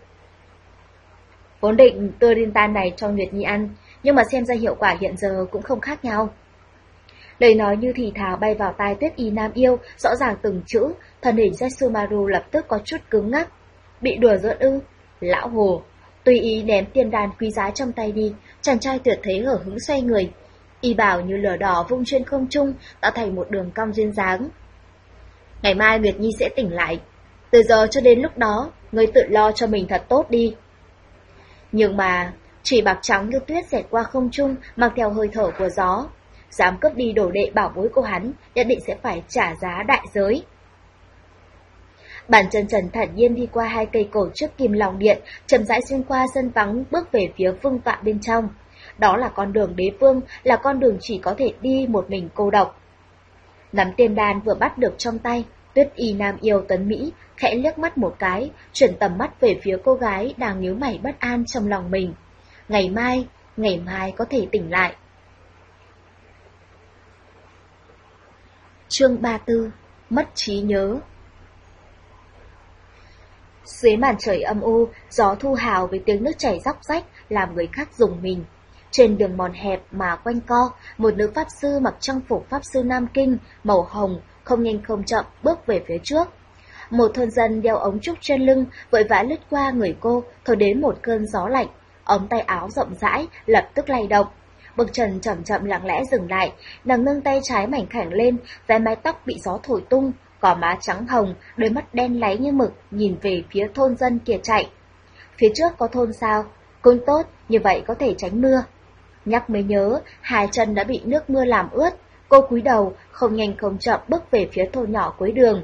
Vốn định đưa liên tan này cho Nguyệt Nhi ăn, nhưng mà xem ra hiệu quả hiện giờ cũng không khác nhau. Lời nói như thì thào bay vào tai Tuyết Y Nam yêu, rõ ràng từng chữ, thân hình Setsumaru lập tức có chút cứng ngắc. Bị đùa giỡn ư? Lão hồ! Tùy ý ném tiên đan quý giá trong tay đi, chàng trai tuyệt thế hở hứng xoay người. Y bảo như lửa đỏ vung trên không trung, tạo thành một đường cong duyên dáng. Ngày mai Nguyệt Nhi sẽ tỉnh lại. Từ giờ cho đến lúc đó, ngươi tự lo cho mình thật tốt đi. Nhưng mà, chỉ bạc trắng như tuyết xẹt qua không trung, mang theo hơi thở của gió. Dám cướp đi đồ đệ bảo bối của hắn, nhất định sẽ phải trả giá đại giới. Bàn chân trần thản nhiên đi qua hai cây cổ trước kim long điện, chậm rãi xuyên qua sân vắng bước về phía vương tọa bên trong. Đó là con đường đế vương, là con đường chỉ có thể đi một mình cô độc. Nắm tiên đan vừa bắt được trong tay, Tuyết Y Nam Yêu Tuấn Mỹ khẽ liếc mắt một cái, chuyển tầm mắt về phía cô gái đang nhíu mày bất an trong lòng mình. Ngày mai, ngày mai có thể tỉnh lại. Chương ba mươi tư. Mất trí nhớ. Dưới màn trời âm u, gió thu hào với tiếng nước chảy róc rách làm người khác rùng mình. Trên đường mòn hẹp mà quanh co, một nữ pháp sư mặc trang phục pháp sư Nam Kinh màu hồng không nhanh không chậm bước về phía trước. Một thôn dân đeo ống trúc trên lưng vội vã lướt qua người cô, thổi đến một cơn gió lạnh, ống tay áo rộng rãi lập tức lay động. Bước chân chậm chậm lặng lẽ dừng lại, nàng nâng tay trái mảnh khảnh lên, váy mái tóc bị gió thổi tung, gò má trắng hồng, đôi mắt đen láy như mực nhìn về phía thôn dân kia chạy. Phía trước có thôn sao? Cũng tốt, như vậy có thể tránh mưa. Nhắc mới nhớ, hai chân đã bị nước mưa làm ướt, cô cúi đầu, không nhanh không chậm bước về phía thôn nhỏ cuối đường.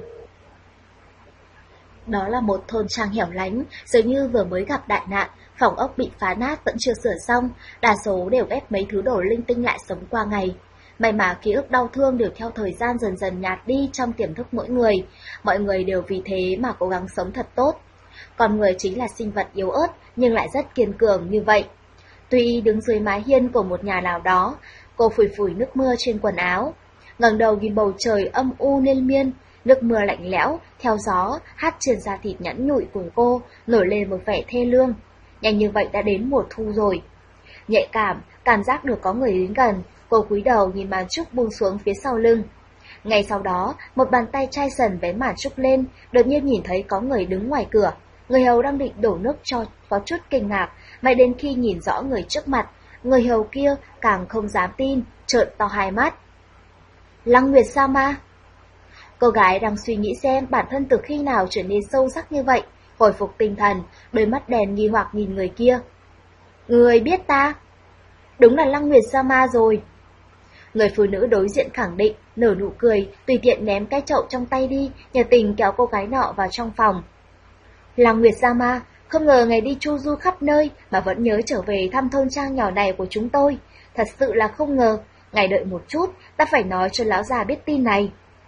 Đó là một thôn trang hẻo lánh, dường như vừa mới gặp đại nạn, phòng ốc bị phá nát vẫn chưa sửa xong, đa số đều ghép mấy thứ đồ linh tinh lại sống qua ngày. May mà ký ức đau thương đều theo thời gian dần dần nhạt đi trong tiềm thức mỗi người, mọi người đều vì thế mà cố gắng sống thật tốt. Con người chính là sinh vật yếu ớt nhưng lại rất kiên cường như vậy. Tuy đứng dưới mái hiên của một nhà nào đó, cô phủi phủi nước mưa trên quần áo, ngẩng đầu nhìn bầu trời âm u liên miên, nước mưa lạnh lẽo theo gió hát trên da thịt nhẵn nhụi của cô, nổi lên một vẻ thê lương. Nhanh như vậy đã đến mùa thu rồi. Nhạy cảm, cảm giác được có người đến gần, cô cúi đầu nhìn màn trúc buông xuống phía sau lưng. Ngay sau đó, một bàn tay chai sần vén màn trúc lên, đột nhiên nhìn thấy có người đứng ngoài cửa. Người hầu đang định đổ nước cho có chút kinh ngạc, mãi đến khi nhìn rõ người trước mặt, người hầu kia càng không dám tin, trợn to hai mắt. Lăng Nguyệt sao ma? Cô gái đang suy nghĩ xem bản thân từ khi nào trở nên sâu sắc như vậy, hồi phục tinh thần, đôi mắt đèn nghi hoặc nhìn người kia. Người biết ta? Đúng là Lăng Nguyệt Sama rồi. Người phụ nữ đối diện khẳng định, nở nụ cười, tùy tiện ném cái chậu trong tay đi, nhiệt tình kéo cô gái nọ vào trong phòng. Lăng Nguyệt Sama, không ngờ ngày đi chu du khắp nơi mà vẫn nhớ trở về thăm thôn trang nhỏ này của chúng tôi. Thật sự là không ngờ, ngài đợi một chút, ta phải nói cho lão già biết tin này.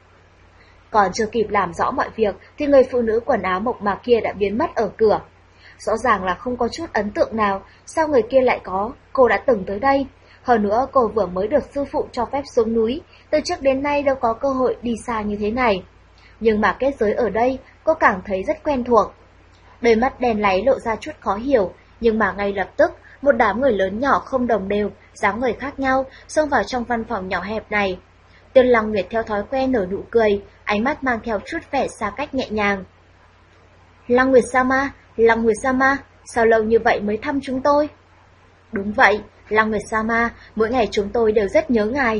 Còn chưa kịp làm rõ mọi việc thì người phụ nữ quần áo mộc mạc kia đã biến mất ở cửa. Rõ ràng là không có chút ấn tượng nào, sao người kia lại có, cô đã từng tới đây. Hơn nữa cô vừa mới được sư phụ cho phép xuống núi, từ trước đến nay đâu có cơ hội đi xa như thế này. Nhưng mà kết giới ở đây, cô cảm thấy rất quen thuộc. Đôi mắt đen láy lộ ra chút khó hiểu, nhưng mà ngay lập tức, một đám người lớn nhỏ không đồng đều, dáng người khác nhau, xông vào trong văn phòng nhỏ hẹp này. Tiên Lăng Nguyệt theo thói quen nở nụ cười, ánh mắt mang theo chút vẻ xa cách nhẹ nhàng. Lăng Nguyệt Sama, Lăng Nguyệt Sama, sao lâu như vậy mới thăm chúng tôi? Đúng vậy, Lăng Nguyệt Sama, mỗi ngày chúng tôi đều rất nhớ ngài.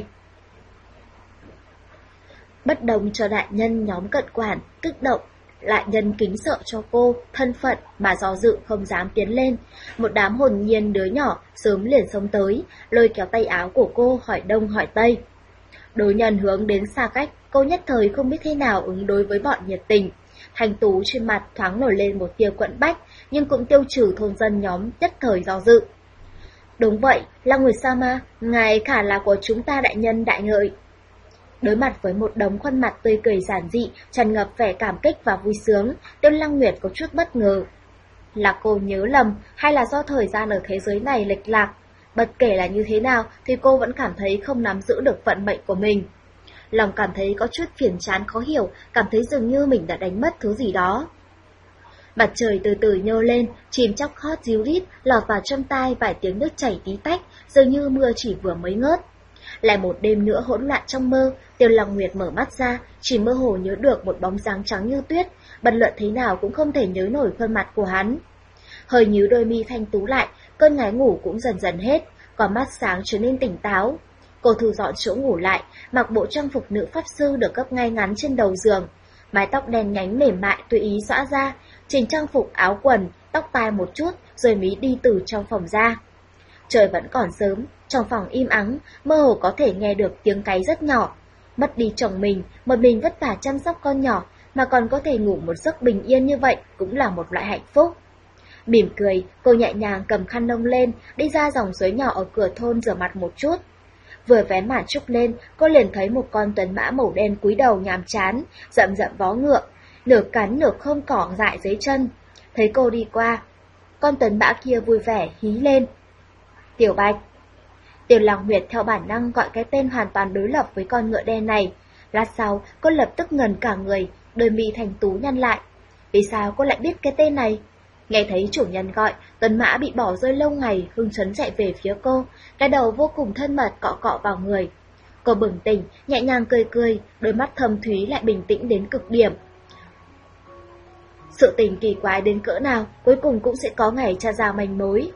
Bất đồng cho đại nhân nhóm cận quản, kích động, lại nhân kính sợ cho cô, thân phận mà do dự không dám tiến lên. Một đám hồn nhiên đứa nhỏ sớm liền xông tới, lôi kéo tay áo của cô hỏi đông hỏi tây. Đối nhân hướng đến xa cách, cô nhất thời không biết thế nào ứng đối với bọn nhiệt tình. Thanh tú trên mặt thoáng nổi lên một tia quẫn bách, nhưng cũng tiêu trừ thôn dân nhóm nhất thời do dự. Đúng vậy, Lăng Nguyệt Sama, ngài khả là của chúng ta đại nhân đại ngợi. Đối mặt với một đống khuôn mặt tươi cười giản dị, tràn ngập vẻ cảm kích và vui sướng, Tiêu Lăng Nguyệt có chút bất ngờ. Là cô nhớ lầm, hay là do thời gian ở thế giới này lệch lạc? Bất kể là như thế nào thì cô vẫn cảm thấy không nắm giữ được vận mệnh của mình. Lòng cảm thấy có chút phiền chán khó hiểu, cảm thấy dường như mình đã đánh mất thứ gì đó. Mặt trời từ từ nhô lên, chìm chóc hót ríu rít, lọt vào trong tai vài tiếng nước chảy tí tách, dường như mưa chỉ vừa mới ngớt. Lại một đêm nữa hỗn loạn trong mơ, Tiêu Lăng Nguyệt mở mắt ra, chỉ mơ hồ nhớ được một bóng dáng trắng như tuyết, bất luận thế nào cũng không thể nhớ nổi khuôn mặt của hắn. Hơi nhíu đôi mi thanh tú lại, cơn ngái ngủ cũng dần dần hết, còn mắt sáng trở nên tỉnh táo. Cô thu dọn chỗ ngủ lại, mặc bộ trang phục nữ pháp sư được gấp ngay ngắn trên đầu giường, mái tóc đen nhánh mềm mại tùy ý xõa ra, chỉnh trang phục áo quần, tóc tai một chút, rồi mới đi từ trong phòng ra. Trời vẫn còn sớm, trong phòng im ắng, mơ hồ có thể nghe được tiếng cáy rất nhỏ. Mất đi chồng mình, một mình vất vả chăm sóc con nhỏ, mà còn có thể ngủ một giấc bình yên như vậy cũng là một loại hạnh phúc. Mỉm cười, cô nhẹ nhàng cầm khăn nông lên, đi ra dòng suối nhỏ ở cửa thôn rửa mặt một chút. Vừa vén màn trúc lên, cô liền thấy một con tuấn mã màu đen cúi đầu nhàm chán, rậm rậm vó ngựa, nửa cắn nửa không cỏ dại dưới chân. Thấy cô đi qua, con tuấn mã kia vui vẻ hí lên. Tiểu Bạch. Tiểu Lăng Nguyệt theo bản năng gọi cái tên hoàn toàn đối lập với con ngựa đen này. Lát sau, cô lập tức ngẩn cả người, đôi mi thành tú nhăn lại. Vì sao cô lại biết cái tên này? Nghe thấy chủ nhân gọi, tuấn mã bị bỏ rơi lâu ngày, hưng phấn chạy về phía cô, cái đầu vô cùng thân mật cọ cọ vào người. Cô bừng tỉnh, nhẹ nhàng cười cười, đôi mắt thâm thúy lại bình tĩnh đến cực điểm. Sự tình kỳ quái đến cỡ nào, cuối cùng cũng sẽ có ngày tra ra manh mối.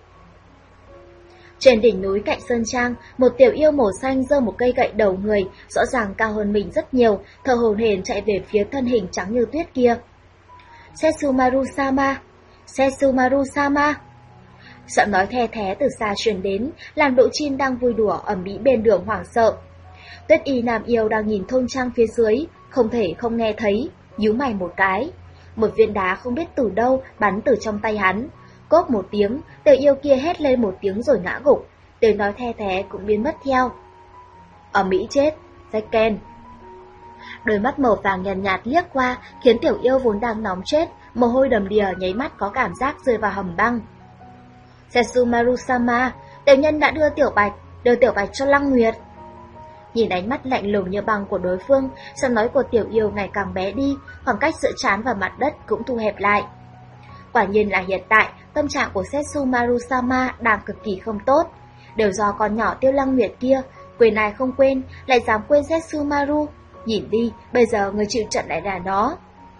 Trên đỉnh núi cạnh sơn trang, một tiểu yêu màu xanh giơ một cây gậy đầu người, rõ ràng cao hơn mình rất nhiều, thở hổn hển chạy về phía thân hình trắng như tuyết kia. Setsumaru-sama, Setsumaru-sama. Giọng nói the thé từ xa truyền đến, làm Đỗ Chin đang vui đùa ầm ĩ bên đường hoảng sợ. Tuyết y nam yêu đang nhìn thôn trang phía dưới, không thể không nghe thấy, nhíu mày một cái. Một viên đá không biết từ đâu bắn từ trong tay hắn. Cốp một tiếng, tiểu yêu kia hét lên một tiếng rồi ngã gục, tiếng nói the thé cũng biến mất theo. Ở Mỹ chết, Zekken. Đôi mắt màu vàng nhàn nhạt, nhạt liếc qua, khiến tiểu yêu vốn đang nóng chết, mồ hôi đầm đìa nháy mắt có cảm giác rơi vào hầm băng. Setsumaru-sama, tiểu nhân đã đưa tiểu Bạch, đưa tiểu Bạch cho Lăng Nguyệt. Nhìn ánh mắt lạnh lùng như băng của đối phương, giọng nói của tiểu yêu ngày càng bé đi, khoảng cách giữa trán và mặt đất cũng thu hẹp lại. Quả nhiên là hiện tại, tâm trạng của Setsumaru-sama đang cực kỳ không tốt. Đều do con nhỏ Tiêu Lăng Nguyệt kia, quên ai không quên, lại dám quên Setsumaru. Nhìn đi, bây giờ người chịu trận lại là nó.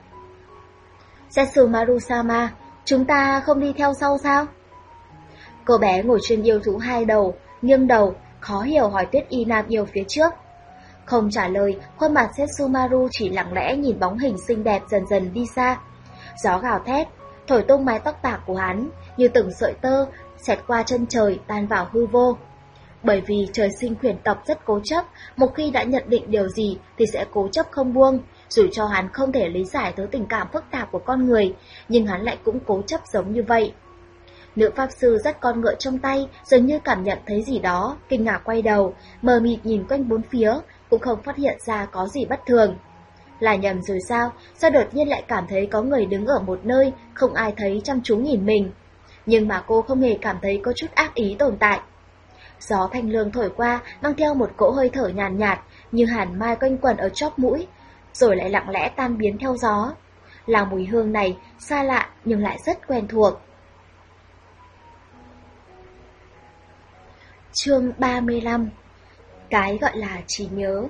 Setsumaru-sama, chúng ta không đi theo sau sao? Cô bé ngồi trên yêu thú hai đầu, nghiêng đầu, khó hiểu hỏi Tuyết y nam yêu phía trước. Không trả lời, khuôn mặt Setsumaru chỉ lặng lẽ nhìn bóng hình xinh đẹp dần dần đi xa. Gió gào thét, thổi tung mái tóc bạc của hắn, như từng sợi tơ, xẹt qua chân trời, tan vào hư vô. Bởi vì trời sinh khuyển tộc rất cố chấp, một khi đã nhận định điều gì thì sẽ cố chấp không buông, dù cho hắn không thể lý giải tới tình cảm phức tạp của con người, nhưng hắn lại cũng cố chấp giống như vậy. Nữ pháp sư dắt con ngựa trong tay, dường như cảm nhận thấy gì đó, kinh ngạc quay đầu, mờ mịt nhìn quanh bốn phía, cũng không phát hiện ra có gì bất thường. Là nhầm rồi sao, sao đột nhiên lại cảm thấy có người đứng ở một nơi, không ai thấy chăm chú nhìn mình. Nhưng mà cô không hề cảm thấy có chút ác ý tồn tại. Gió thanh lương thổi qua, mang theo một cỗ hơi thở nhàn nhạt, nhạt, như hàn mai quanh quẩn ở chóp mũi, rồi lại lặng lẽ tan biến theo gió. Là mùi hương này, xa lạ nhưng lại rất quen thuộc. Chương ba mươi lăm. Cái gọi là trí nhớ.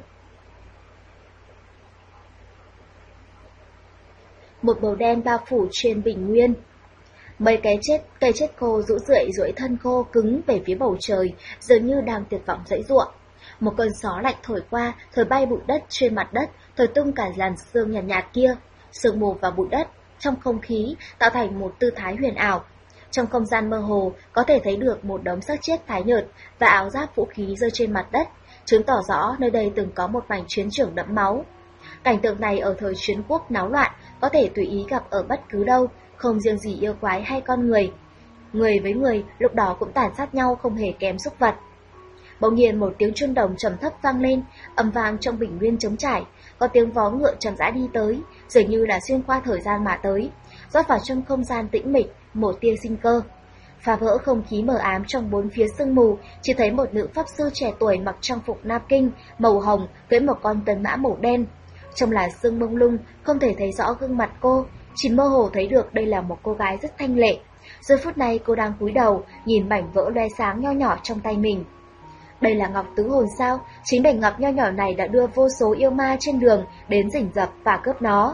Một màu đen bao phủ trên bình nguyên. Mấy cái chết, cây chết khô rũ rượi duỗi thân khô cứng về phía bầu trời, dường như đang tuyệt vọng giãy giụa. Một cơn gió lạnh thổi qua, thổi bay bụi đất trên mặt đất, thổi tung cả làn sương nhàn nhạt, nhạt kia, sương mù và bụi đất trong không khí tạo thành một tư thái huyền ảo. Trong không gian mơ hồ, có thể thấy được một đống xác chết tái nhợt và áo giáp vũ khí rơi trên mặt đất, chứng tỏ rõ nơi đây từng có một mảnh chiến trường đẫm máu. Cảnh tượng này ở thời chiến quốc náo loạn có thể tùy ý gặp ở bất cứ đâu, không riêng gì yêu quái hay con người. Người với người lúc đó cũng tàn sát nhau không hề kém súc vật. Bỗng nhiên một tiếng chuông đồng trầm thấp vang lên, ầm vang trong bình nguyên trống trải, có tiếng vó ngựa chậm rãi đi tới, dường như là xuyên qua thời gian mà tới, rót vào trong không gian tĩnh mịch một tia sinh cơ. Phá vỡ không khí mờ ám trong bốn phía sương mù, chỉ thấy một nữ pháp sư trẻ tuổi mặc trang phục nam kinh màu hồng với một con tuấn mã màu đen. Trong làn sương mông lung, không thể thấy rõ gương mặt cô, chỉ mơ hồ thấy được đây là một cô gái rất thanh lệ. Giờ phút này cô đang cúi đầu, nhìn mảnh vỡ loe sáng nho nhỏ trong tay mình. Đây là ngọc tứ hồn sao? Chính mảnh ngọc nho nhỏ này đã đưa vô số yêu ma trên đường đến rình rập và cướp nó.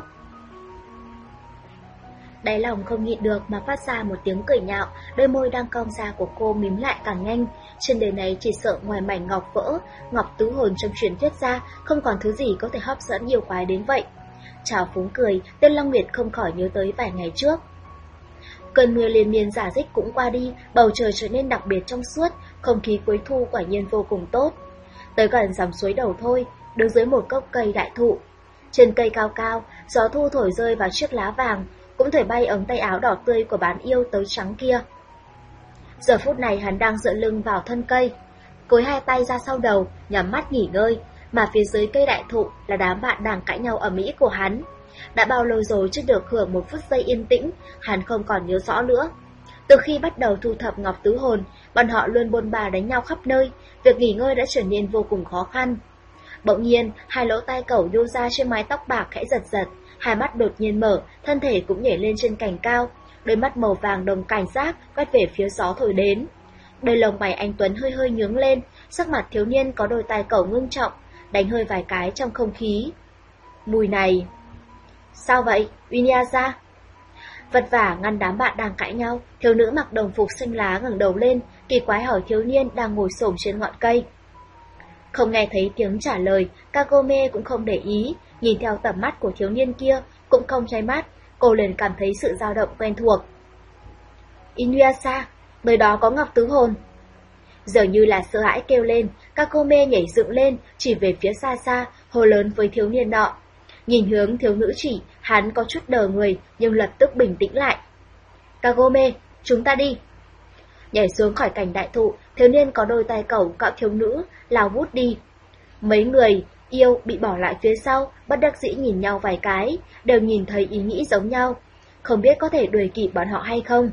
Đáy lòng không nhịn được mà phát ra một tiếng cười nhạo, đôi môi đang cong ra của cô mím lại càng nhanh. Trên đời này chỉ sợ ngoài mảnh ngọc vỡ, ngọc tứ hồn trong truyền thuyết ra, không còn thứ gì có thể hấp dẫn yêu quái đến vậy. Trào phúng cười, Tên Long Nguyệt không khỏi nhớ tới vài ngày trước. Cơn mưa liên miên rả rích cũng qua đi, bầu trời trở nên đặc biệt trong suốt, không khí cuối thu quả nhiên vô cùng tốt. Tới gần dòng suối đầu thôi, đứng dưới một gốc cây đại thụ. Trên cây cao cao, gió thu thổi rơi vào chiếc lá vàng, cũng thổi bay ống tay áo đỏ tươi của bán yêu tới trắng kia. Giờ phút này hắn đang dựa lưng vào thân cây, cối hai tay ra sau đầu, nhắm mắt nghỉ ngơi, mà phía dưới cây đại thụ là đám bạn đang cãi nhau ầm ĩ của hắn. Đã bao lâu rồi chưa được hưởng một phút giây yên tĩnh, hắn không còn nhớ rõ nữa. Từ khi bắt đầu thu thập ngọc tứ hồn, bọn họ luôn bôn ba đánh nhau khắp nơi, việc nghỉ ngơi đã trở nên vô cùng khó khăn. Bỗng nhiên, hai lỗ tai cẩu nhô ra trên mái tóc bạc khẽ giật giật, hai mắt đột nhiên mở, thân thể cũng nhảy lên trên cành cao, đôi mắt màu vàng đồng cảnh giác quét về phía gió thổi đến. Đôi lông mày anh Tuấn hơi hơi nhướng lên, sắc mặt thiếu niên có đôi tai cẩu ngưng trọng, đánh hơi vài cái trong không khí. Mùi này... Sao vậy, Inuyasha? Vật vả ngăn đám bạn đang cãi nhau, thiếu nữ mặc đồng phục xanh lá ngẩng đầu lên, kỳ quái hỏi thiếu niên đang ngồi xổm trên ngọn cây. Không nghe thấy tiếng trả lời, Kagome cũng không để ý, nhìn theo tầm mắt của thiếu niên kia, cũng không cháy mắt, cô liền cảm thấy sự dao động quen thuộc. Inuyasha, nơi đó có ngọc tứ hồn. Giờ như là sợ hãi kêu lên, Kagome nhảy dựng lên, chỉ về phía xa xa, hô lớn với thiếu niên nọ. Nhìn hướng thiếu nữ chỉ, hắn có chút đờ người, nhưng lập tức bình tĩnh lại. Kagome, chúng ta đi. Nhảy xuống khỏi cành đại thụ, thiếu niên có đôi tay cẩu cạo thiếu nữ, lao vút đi. Mấy người yêu bị bỏ lại phía sau, bất đắc dĩ nhìn nhau vài cái, đều nhìn thấy ý nghĩ giống nhau, không biết có thể đuổi kịp bọn họ hay không.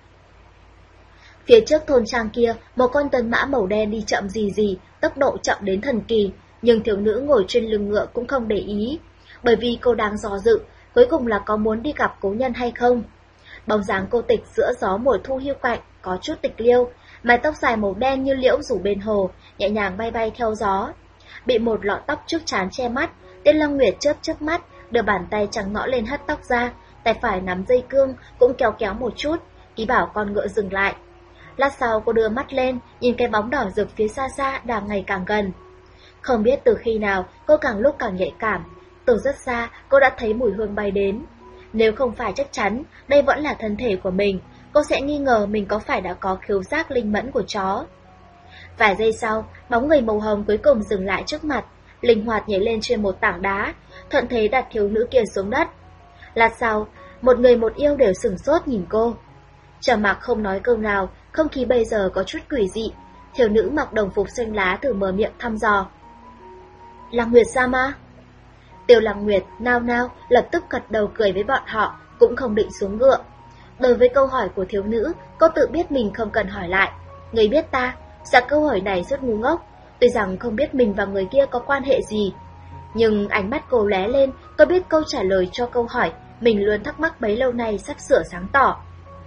Phía trước thôn trang kia, một con tuần mã màu đen đi chậm gì gì, tốc độ chậm đến thần kỳ, nhưng thiếu nữ ngồi trên lưng ngựa cũng không để ý, bởi vì cô đang do dự, cuối cùng là có muốn đi gặp cố nhân hay không. Bóng dáng cô tịch giữa gió mùa thu hiu quạnh, có chút tịch liêu, mái tóc dài màu đen như liễu rủ bên hồ, nhẹ nhàng bay bay theo gió. Bị một lọn tóc trước trán che mắt, Tên Long Nguyệt chớp chớp mắt, đưa bàn tay trắng nõn lên hất tóc ra, tay phải nắm dây cương, cũng kéo kéo một chút, ý bảo con ngựa dừng lại. Lát sau cô đưa mắt lên, nhìn cái bóng đỏ rực phía xa xa đang ngày càng gần. Không biết từ khi nào, cô càng lúc càng nhạy cảm. Từ rất xa, cô đã thấy mùi hương bay đến. Nếu không phải chắc chắn, đây vẫn là thân thể của mình, cô sẽ nghi ngờ mình có phải đã có khiếu giác linh mẫn của chó. Vài giây sau, bóng người màu hồng cuối cùng dừng lại trước mặt, linh hoạt nhảy lên trên một tảng đá, thuận thế đặt thiếu nữ kia xuống đất. Lát sau, một người một yêu đều sửng sốt nhìn cô. Trầm mặc không nói câu nào, không khí bây giờ có chút quỷ dị. Thiếu nữ mặc đồng phục xanh lá thử mở miệng thăm dò. Lăng Nguyệt Sama? Tiêu Lăng Nguyệt nao nao lập tức gật đầu cười với bọn họ, cũng không định xuống ngựa. Đối với câu hỏi của thiếu nữ, cô tự biết mình không cần hỏi lại. Người biết ta? Dạ, câu hỏi này rất ngu ngốc. Tuy rằng không biết mình và người kia có quan hệ gì, nhưng ánh mắt cô lóe lên, cô biết câu trả lời cho câu hỏi mình luôn thắc mắc bấy lâu nay sắp sửa sáng tỏ.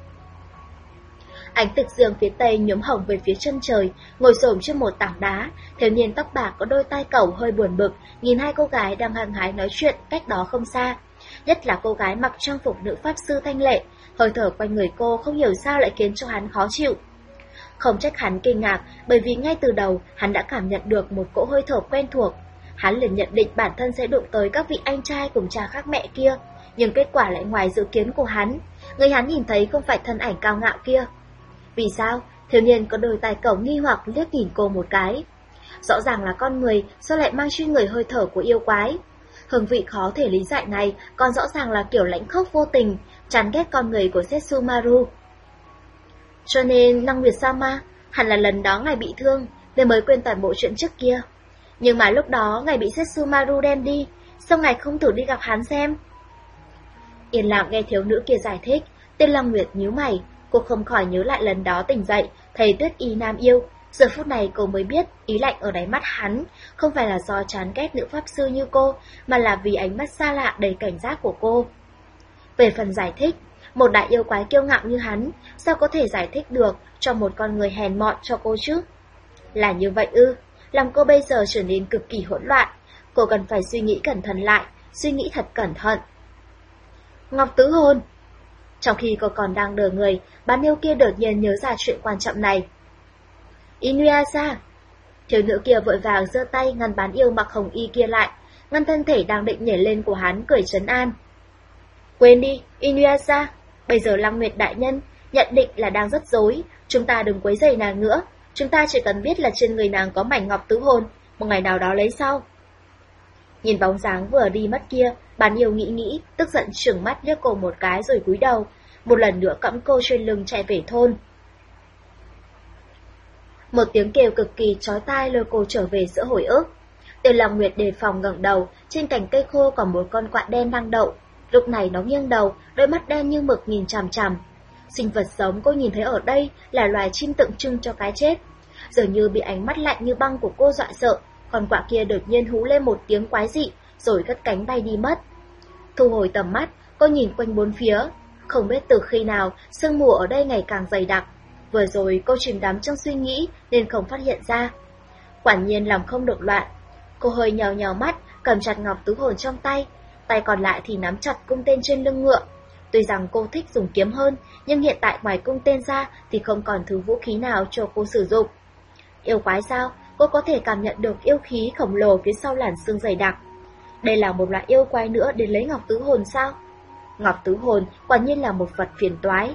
Ánh tịch dương phía tây nhuốm hồng về phía chân trời, ngồi xổm trên một tảng đá, thiếu niên tóc bạc có đôi tai cẩu hơi buồn bực, nhìn hai cô gái đang hăng hái nói chuyện cách đó không xa. Nhất là cô gái mặc trang phục nữ pháp sư thanh lệ, hơi thở quanh người cô không hiểu sao lại khiến cho hắn khó chịu. Không trách hắn kinh ngạc, bởi vì ngay từ đầu hắn đã cảm nhận được một cỗ hơi thở quen thuộc. Hắn liền nhận định bản thân sẽ đụng tới các vị anh trai cùng cha khác mẹ kia, nhưng kết quả lại ngoài dự kiến của hắn. Người hắn nhìn thấy không phải thân ảnh cao ngạo kia. Vì sao? Thiếu niên có đôi tai cẩu nghi hoặc liếc nhìn cô một cái. Rõ ràng là con người, sao lại mang trên người hơi thở của yêu quái? Hương vị khó thể lý giải này còn rõ ràng là kiểu lãnh khốc vô tình, chán ghét con người của Setsumaru. Cho nên Lăng Nguyệt Sama, hẳn là lần đó ngài bị thương nên mới quên toàn bộ chuyện trước kia. Nhưng mà lúc đó ngài bị Setsumaru đem đi, sao ngài không thử đi gặp hắn xem? Yên lặng nghe thiếu nữ kia giải thích, Tên Lăng Nguyệt nhíu mày, cô không khỏi nhớ lại lần đó tỉnh dậy, thấy Tuyết Y nam yêu. Giờ phút này cô mới biết ý lạnh ở đáy mắt hắn không phải là do chán ghét nữ pháp sư như cô, mà là vì ánh mắt xa lạ đầy cảnh giác của cô. Về phần giải thích, một đại yêu quái kiêu ngạo như hắn, sao có thể giải thích được cho một con người hèn mọn cho cô chứ? Là như vậy ư? Làm cô bây giờ trở nên cực kỳ hỗn loạn. Cô cần phải suy nghĩ cẩn thận lại, suy nghĩ thật cẩn thận. Ngọc tứ hồn. Trong khi cô còn đang đờ người, bán yêu kia đột nhiên nhớ ra chuyện quan trọng này. Inuyasha. Thiếu nữ kia vội vàng giơ tay ngăn bán yêu mặc hồng y kia lại, ngăn thân thể đang định nhảy lên của hắn, cười trấn an. Quên đi, Inuyasha, bây giờ Lăng Nguyệt đại nhân nhận định là đang rất rối, chúng ta đừng quấy rầy nàng nữa, chúng ta chỉ cần biết là trên người nàng có mảnh ngọc tứ hồn, một ngày nào đó lấy sau. Nhìn bóng dáng vừa đi mất kia, Bán Yêu nghĩ nghĩ, tức giận trừng mắt liếc cô một cái rồi cúi đầu, một lần nữa cõng cô trên lưng chạy về thôn. Một tiếng kêu cực kỳ chói tai lôi cô trở về giữa hồi ức. Tiêu Long Nguyệt đề phòng ngẩng đầu, trên cành cây khô còn một con quạ đen đang đậu. Lúc này nó nghiêng đầu, đôi mắt đen như mực nhìn chằm chằm. Sinh vật sống cô nhìn thấy ở đây là loài chim tượng trưng cho cái chết. Dường như bị ánh mắt lạnh như băng của cô dọa sợ, con quạ kia đột nhiên hú lên một tiếng quái dị, rồi cất cánh bay đi mất. Thu hồi tầm mắt, cô nhìn quanh bốn phía. Không biết từ khi nào, sương mù ở đây ngày càng dày đặc. Vừa rồi cô chìm đắm trong suy nghĩ nên không phát hiện ra. Quả nhiên lòng không được loạn. Cô hơi nhào nhào mắt, cầm chặt ngọc tứ hồn trong tay, tay còn lại thì nắm chặt cung tên trên lưng ngựa. Tuy rằng cô thích dùng kiếm hơn, nhưng hiện tại ngoài cung tên ra thì không còn thứ vũ khí nào cho cô sử dụng. Yêu quái sao? Cô có thể cảm nhận được yêu khí khổng lồ phía sau làn xương dày đặc. Đây là một loại yêu quái nữa đến lấy ngọc tứ hồn sao? Ngọc tứ hồn quả nhiên là một vật phiền toái.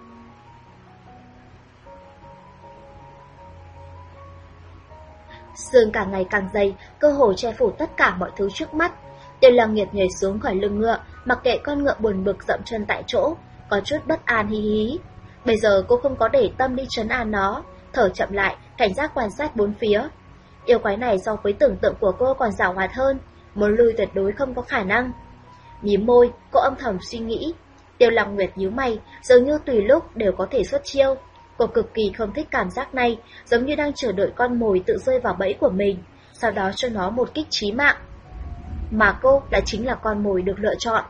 Sương càng ngày càng dày, cơ hồ che phủ tất cả mọi thứ trước mắt. Tiêu Lăng Nghiệt nhảy xuống khỏi lưng ngựa, mặc kệ con ngựa buồn bực dậm chân tại chỗ, có chút bất an hí hí. Bây giờ cô không có để tâm đi trấn an nó, thở chậm lại, cảnh giác quan sát bốn phía. Yêu quái này so với tưởng tượng của cô còn giàu hoạt hơn, muốn lui tuyệt đối không có khả năng. Mím môi, cô âm thầm suy nghĩ. Tiêu Lăng Nguyệt nhíu mày, dường như tùy lúc đều có thể xuất chiêu. Cô cực kỳ không thích cảm giác này, giống như đang chờ đợi con mồi tự rơi vào bẫy của mình, sau đó cho nó một kích chí mạng. Mà cô đã chính là con mồi được lựa chọn.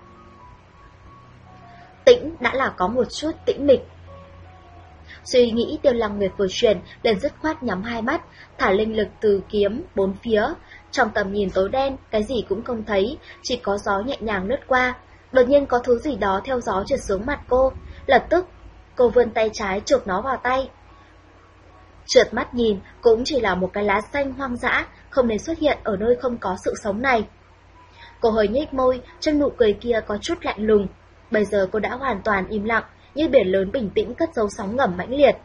Tĩnh đã là có một chút tĩnh mịch. Suy nghĩ Tiêu Lăng Nguyệt vừa chuyển, liền dứt khoát nhắm hai mắt, thả linh lực từ kiếm bốn phía. Trong tầm nhìn tối đen, cái gì cũng không thấy, chỉ có gió nhẹ nhàng lướt qua. Đột nhiên có thứ gì đó theo gió trượt xuống mặt cô, lập tức cô vươn tay trái chụp nó vào tay. Trượt mắt nhìn, cũng chỉ là một cái lá xanh hoang dã, không nên xuất hiện ở nơi không có sự sống này. Cô hơi nhếch môi, trong nụ cười kia có chút lạnh lùng. Bây giờ cô đã hoàn toàn im lặng, như biển lớn bình tĩnh cất giấu sóng ngầm mãnh liệt.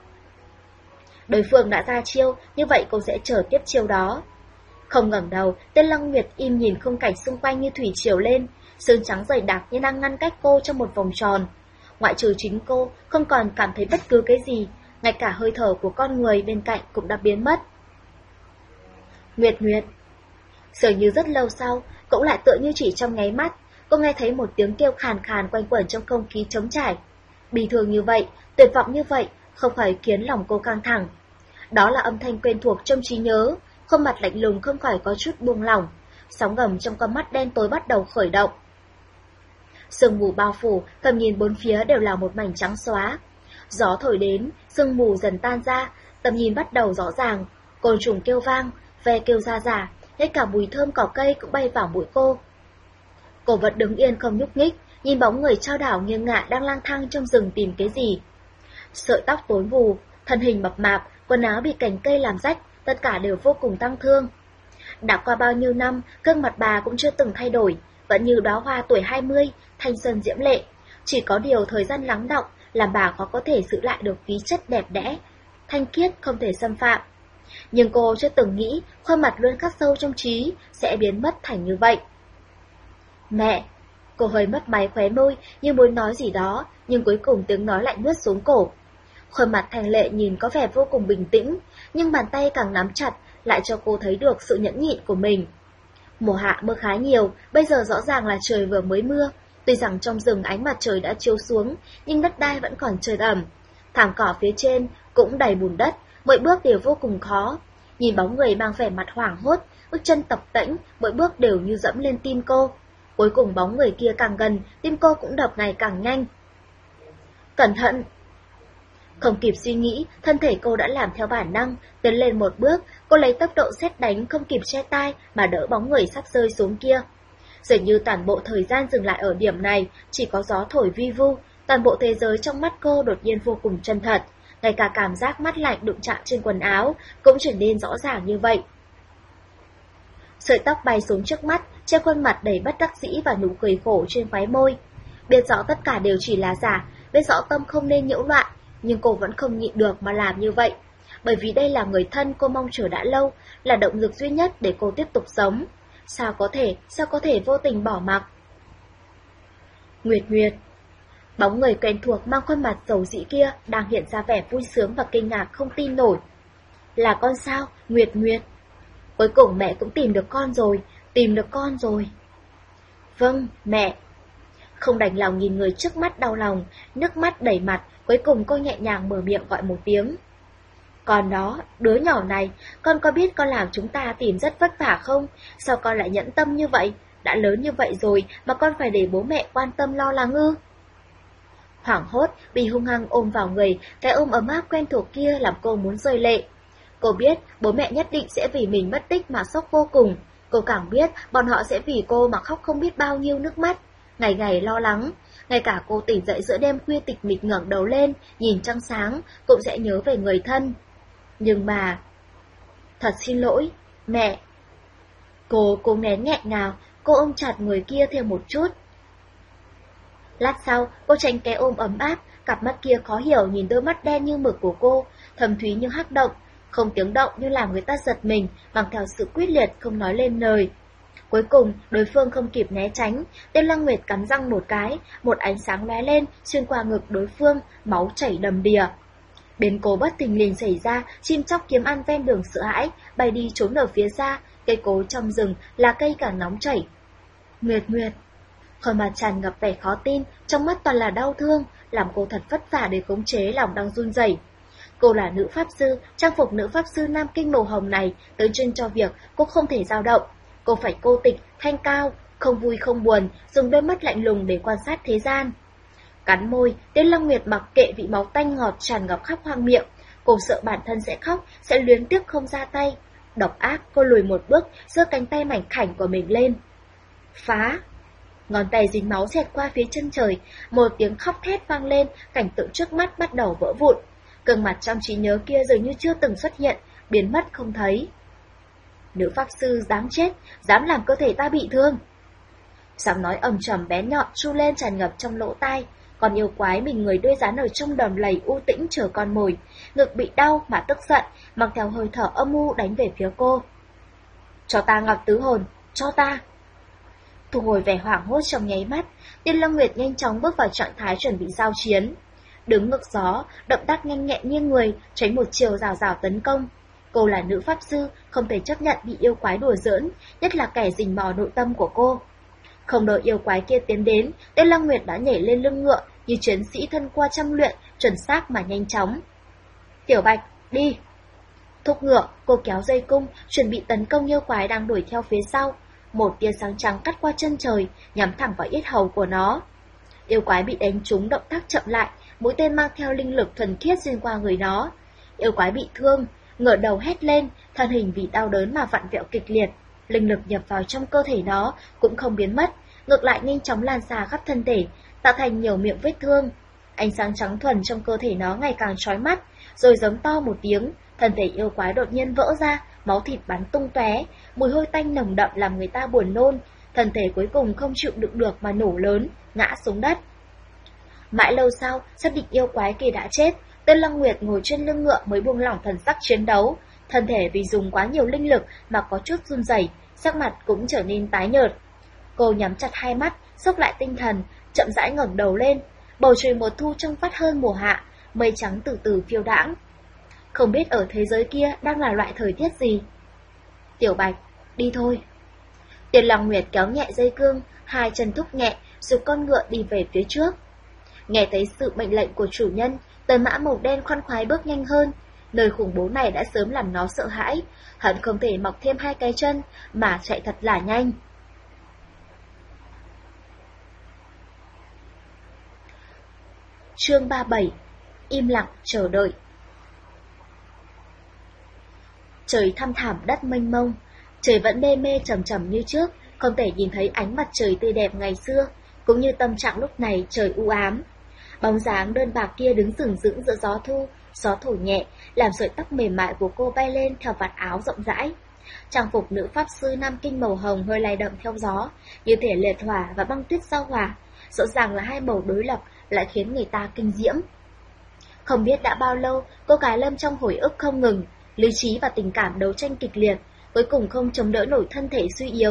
Đối phương đã ra chiêu, như vậy cô sẽ chờ tiếp chiêu đó. Không ngẩng đầu, Tên Lăng Nguyệt im nhìn khung cảnh xung quanh như thủy triều lên, sương trắng dày đặc như đang ngăn cách cô trong một vòng tròn. Ngoại trừ chính cô, không còn cảm thấy bất cứ cái gì, ngay cả hơi thở của con người bên cạnh cũng đã biến mất. Nguyệt Nguyệt. Dường như rất lâu sau, cũng lại tựa như chỉ trong nháy mắt, cô nghe thấy một tiếng kêu khàn khàn quanh quẩn trong không khí trống trải. Bi thương như vậy, tuyệt vọng như vậy, không khỏi khiến lòng cô căng thẳng. Đó là âm thanh quen thuộc trong trí nhớ, khuôn mặt lạnh lùng không khỏi có chút buông lỏng, sóng ngầm trong con mắt đen tối bắt đầu khởi động. Sương mù bao phủ, tầm nhìn bốn phía đều là một mảnh trắng xóa. Gió thổi đến, sương mù dần tan ra, tầm nhìn bắt đầu rõ ràng, côn trùng kêu vang, ve kêu ra rả, ngay cả mùi thơm cỏ cây cũng bay vào mũi cô. Cô vẫn đứng yên không nhúc nhích, nhìn bóng người trao đảo nghiêng ngả đang lang thang trong rừng tìm cái gì. Sợi tóc tối vù, thân hình mập mạp, quần áo bị cành cây làm rách, tất cả đều vô cùng tăng thương. Đã qua bao nhiêu năm, gương mặt bà cũng chưa từng thay đổi, vẫn như đóa hoa tuổi hai mươi, thanh xuân diễm lệ. Chỉ có điều thời gian lắng đọng, làm bà khó có thể giữ lại được khí chất đẹp đẽ, thanh khiết không thể xâm phạm. Nhưng cô chưa từng nghĩ khuôn mặt luôn khắc sâu trong trí sẽ biến mất thành như vậy. Mẹ! Cô hơi mất máy khóe môi như muốn nói gì đó, nhưng cuối cùng tiếng nói lại nuốt xuống cổ. Khuôn mặt Thanh Lệ nhìn có vẻ vô cùng bình tĩnh, nhưng bàn tay càng nắm chặt lại cho cô thấy được sự nhẫn nhịn của mình. Mùa hạ mưa khá nhiều, bây giờ rõ ràng là trời vừa mới mưa. Tuy rằng trong rừng ánh mặt trời đã chiếu xuống, nhưng đất đai vẫn còn trơn ẩm. Thảm cỏ phía trên cũng đầy bùn đất, mỗi bước đều vô cùng khó. Nhìn bóng người mang vẻ mặt hoảng hốt, bước chân tập tễnh, mỗi bước đều như dẫm lên tim cô. Cuối cùng bóng người kia càng gần, tim cô cũng đập ngày càng nhanh. Cẩn thận! Không kịp suy nghĩ, thân thể cô đã làm theo bản năng, tiến lên một bước, cô lấy tốc độ sét đánh không kịp che tai mà đỡ bóng người sắp rơi xuống kia. Dường như toàn bộ thời gian dừng lại ở điểm này, chỉ có gió thổi vi vu, toàn bộ thế giới trong mắt cô đột nhiên vô cùng chân thật, ngay cả cảm giác mát lạnh đụng chạm trên quần áo cũng trở nên rõ ràng như vậy. Sợi tóc bay xuống trước mắt, che khuôn mặt đầy bất đắc dĩ và nụ cười khổ trên khóe môi. Biết rõ tất cả đều chỉ là giả, biết rõ tâm không nên nhiễu loạn, nhưng cô vẫn không nhịn được mà làm như vậy. Bởi vì đây là người thân cô mong chờ đã lâu, là động lực duy nhất để cô tiếp tục sống. Sao có thể, sao có thể vô tình bỏ mặc? Nguyệt Nguyệt. Bóng người quen thuộc mang khuôn mặt dầu dĩ kia đang hiện ra vẻ vui sướng và kinh ngạc không tin nổi. Là con sao, Nguyệt Nguyệt? Cuối cùng mẹ cũng tìm được con rồi, tìm được con rồi. Vâng, mẹ. Không đành lòng nhìn người trước mắt đau lòng, nước mắt đầy mặt, cuối cùng cô nhẹ nhàng mở miệng gọi một tiếng. Con đó, đứa nhỏ này, con có biết con làm chúng ta tìm rất vất vả không? Sao con lại nhẫn tâm như vậy? Đã lớn như vậy rồi mà con phải để bố mẹ quan tâm lo lắng ư? Hoảng hốt, bị hung hăng ôm vào người, cái ôm ấm áp quen thuộc kia làm cô muốn rơi lệ. Cô biết bố mẹ nhất định sẽ vì mình mất tích mà sốc vô cùng. Cô càng biết bọn họ sẽ vì cô mà khóc không biết bao nhiêu nước mắt, ngày ngày lo lắng. Ngay cả cô tỉnh dậy giữa đêm khuya tịch mịch ngẩng đầu lên, nhìn trăng sáng, cũng sẽ nhớ về người thân. Nhưng mà... Thật xin lỗi, mẹ. Cô cố nén nghẹn ngào, cô ôm chặt người kia thêm một chút. Lát sau, cô tránh cái ôm ấm áp, cặp mắt kia khó hiểu nhìn đôi mắt đen như mực của cô, thâm thúy như hắc động, không tiếng động như làm người ta giật mình, mang theo sự quyết liệt không nói lên lời. Cuối cùng, đối phương không kịp né tránh, tên Lăng Nguyệt cắn răng một cái, một ánh sáng lóe lên, xuyên qua ngực đối phương, máu chảy đầm đìa. Biến cố bất thình lình xảy ra, chim chóc kiếm ăn ven đường sợ hãi, bay đi trốn ở phía xa, cây cối trong rừng là cây càng nóng chảy. Nguyệt Nguyệt. Khuôn mặt tràn ngập vẻ khó tin, trong mắt toàn là đau thương, làm cô thật vất vả để khống chế lòng đang run rẩy. Cô là nữ pháp sư, trang phục nữ pháp sư Nam Kinh màu hồng này tới chuyên cho việc cô không thể dao động. Cô phải cô tịch, thanh cao, không vui không buồn, dùng đôi mắt lạnh lùng để quan sát thế gian. Cắn môi, tên Lăng Nguyệt mặc kệ vị máu tanh ngọt tràn ngập khắp khoang miệng. Cô sợ bản thân sẽ khóc, sẽ luyến tiếc không ra tay. Độc ác, cô lùi một bước, giơ cánh tay mảnh khảnh của mình lên. Phá! Ngón tay dính máu xẹt qua phía chân trời, một tiếng khóc thét vang lên, cảnh tượng trước mắt bắt đầu vỡ vụn. Gương mặt trong trí nhớ kia dường như chưa từng xuất hiện, biến mất không thấy. Nữ pháp sư dám chết, dám làm cơ thể ta bị thương. Giọng nói ầm trầm bén nhọn tru lên tràn ngập trong lỗ tai. Còn yêu quái mình người đuôi rắn ở trong đầm lầy u tĩnh chờ con mồi, ngực bị đau mà tức giận, mang theo hơi thở âm u đánh về phía cô. Cho ta Ngọc Tứ Hồn, cho ta. Thu hồi vẻ hoảng hốt trong nháy mắt, Tiên Lăng Nguyệt nhanh chóng bước vào trạng thái chuẩn bị giao chiến. Đứng ngược gió, động tác nhanh nhẹn nghiêng người, tránh một chiều rào rào tấn công. Cô là nữ pháp sư, không thể chấp nhận bị yêu quái đùa giỡn, nhất là kẻ rình mò nội tâm của cô. Không đợi yêu quái kia tiến đến, Tên Lăng Nguyệt đã nhảy lên lưng ngựa, như chiến sĩ thân qua trăm luyện, chuẩn xác mà nhanh chóng. Tiểu Bạch, đi! Thúc ngựa, cô kéo dây cung, chuẩn bị tấn công yêu quái đang đuổi theo phía sau. Một tia sáng trắng cắt qua chân trời, nhắm thẳng vào yết hầu của nó. Yêu quái bị đánh trúng, động tác chậm lại, mũi tên mang theo linh lực thuần khiết xuyên qua người nó. Yêu quái bị thương, ngửa đầu hét lên, thân hình vì đau đớn mà vặn vẹo kịch liệt. Linh lực nhập vào trong cơ thể nó cũng không biến mất, ngược lại nhanh chóng lan xa khắp thân thể, tạo thành nhiều miệng vết thương. Ánh sáng trắng thuần trong cơ thể nó ngày càng chói mắt, rồi giống to một tiếng, thân thể yêu quái đột nhiên vỡ ra, máu thịt bắn tung tóe, mùi hôi tanh nồng đậm làm người ta buồn nôn, thân thể cuối cùng không chịu đựng được mà nổ lớn, ngã xuống đất. Mãi lâu sau, xác định yêu quái kia đã chết, Tên Lăng Nguyệt ngồi trên lưng ngựa mới buông lỏng thần sắc chiến đấu, thân thể vì dùng quá nhiều linh lực mà có chút run rẩy, sắc mặt cũng trở nên tái nhợt. Cô nhắm chặt hai mắt, xốc lại tinh thần, chậm rãi ngẩng đầu lên. Bầu trời mùa thu trong vắt hơn mùa hạ, mây trắng từ từ phiêu đãng. Không biết ở thế giới kia đang là loại thời tiết gì. Tiểu Bạch, đi thôi. Tiền Lăng Nguyệt kéo nhẹ dây cương, hai chân thúc nhẹ, rồi con ngựa đi về phía trước. Nghe thấy sự mệnh lệnh của chủ nhân, tờ mã màu đen khoan khoái bước nhanh hơn. Nơi khủng bố này đã sớm làm nó sợ hãi, hận không thể mọc thêm hai cái chân, mà chạy thật là nhanh. Chương ba mươi bảy. Im lặng chờ đợi. Trời thăm thẳm đất mênh mông, trời vẫn mê mê trầm trầm như trước, không thể nhìn thấy ánh mặt trời tươi đẹp ngày xưa, cũng như tâm trạng lúc này trời u ám. Bóng dáng đơn bạc kia đứng sừng sững giữa gió thu, gió thổi nhẹ, làm sợi tóc mềm mại của cô bay lên theo vạt áo rộng rãi. Trang phục nữ pháp sư Nam Kinh màu hồng hơi lay động theo gió, như thể liệt hỏa và băng tuyết giao hòa, rõ ràng là hai màu đối lập lại khiến người ta kinh diễm. Không biết đã bao lâu, cô gái lâm trong hồi ức không ngừng, lý trí và tình cảm đấu tranh kịch liệt, cuối cùng không chống đỡ nổi thân thể suy yếu.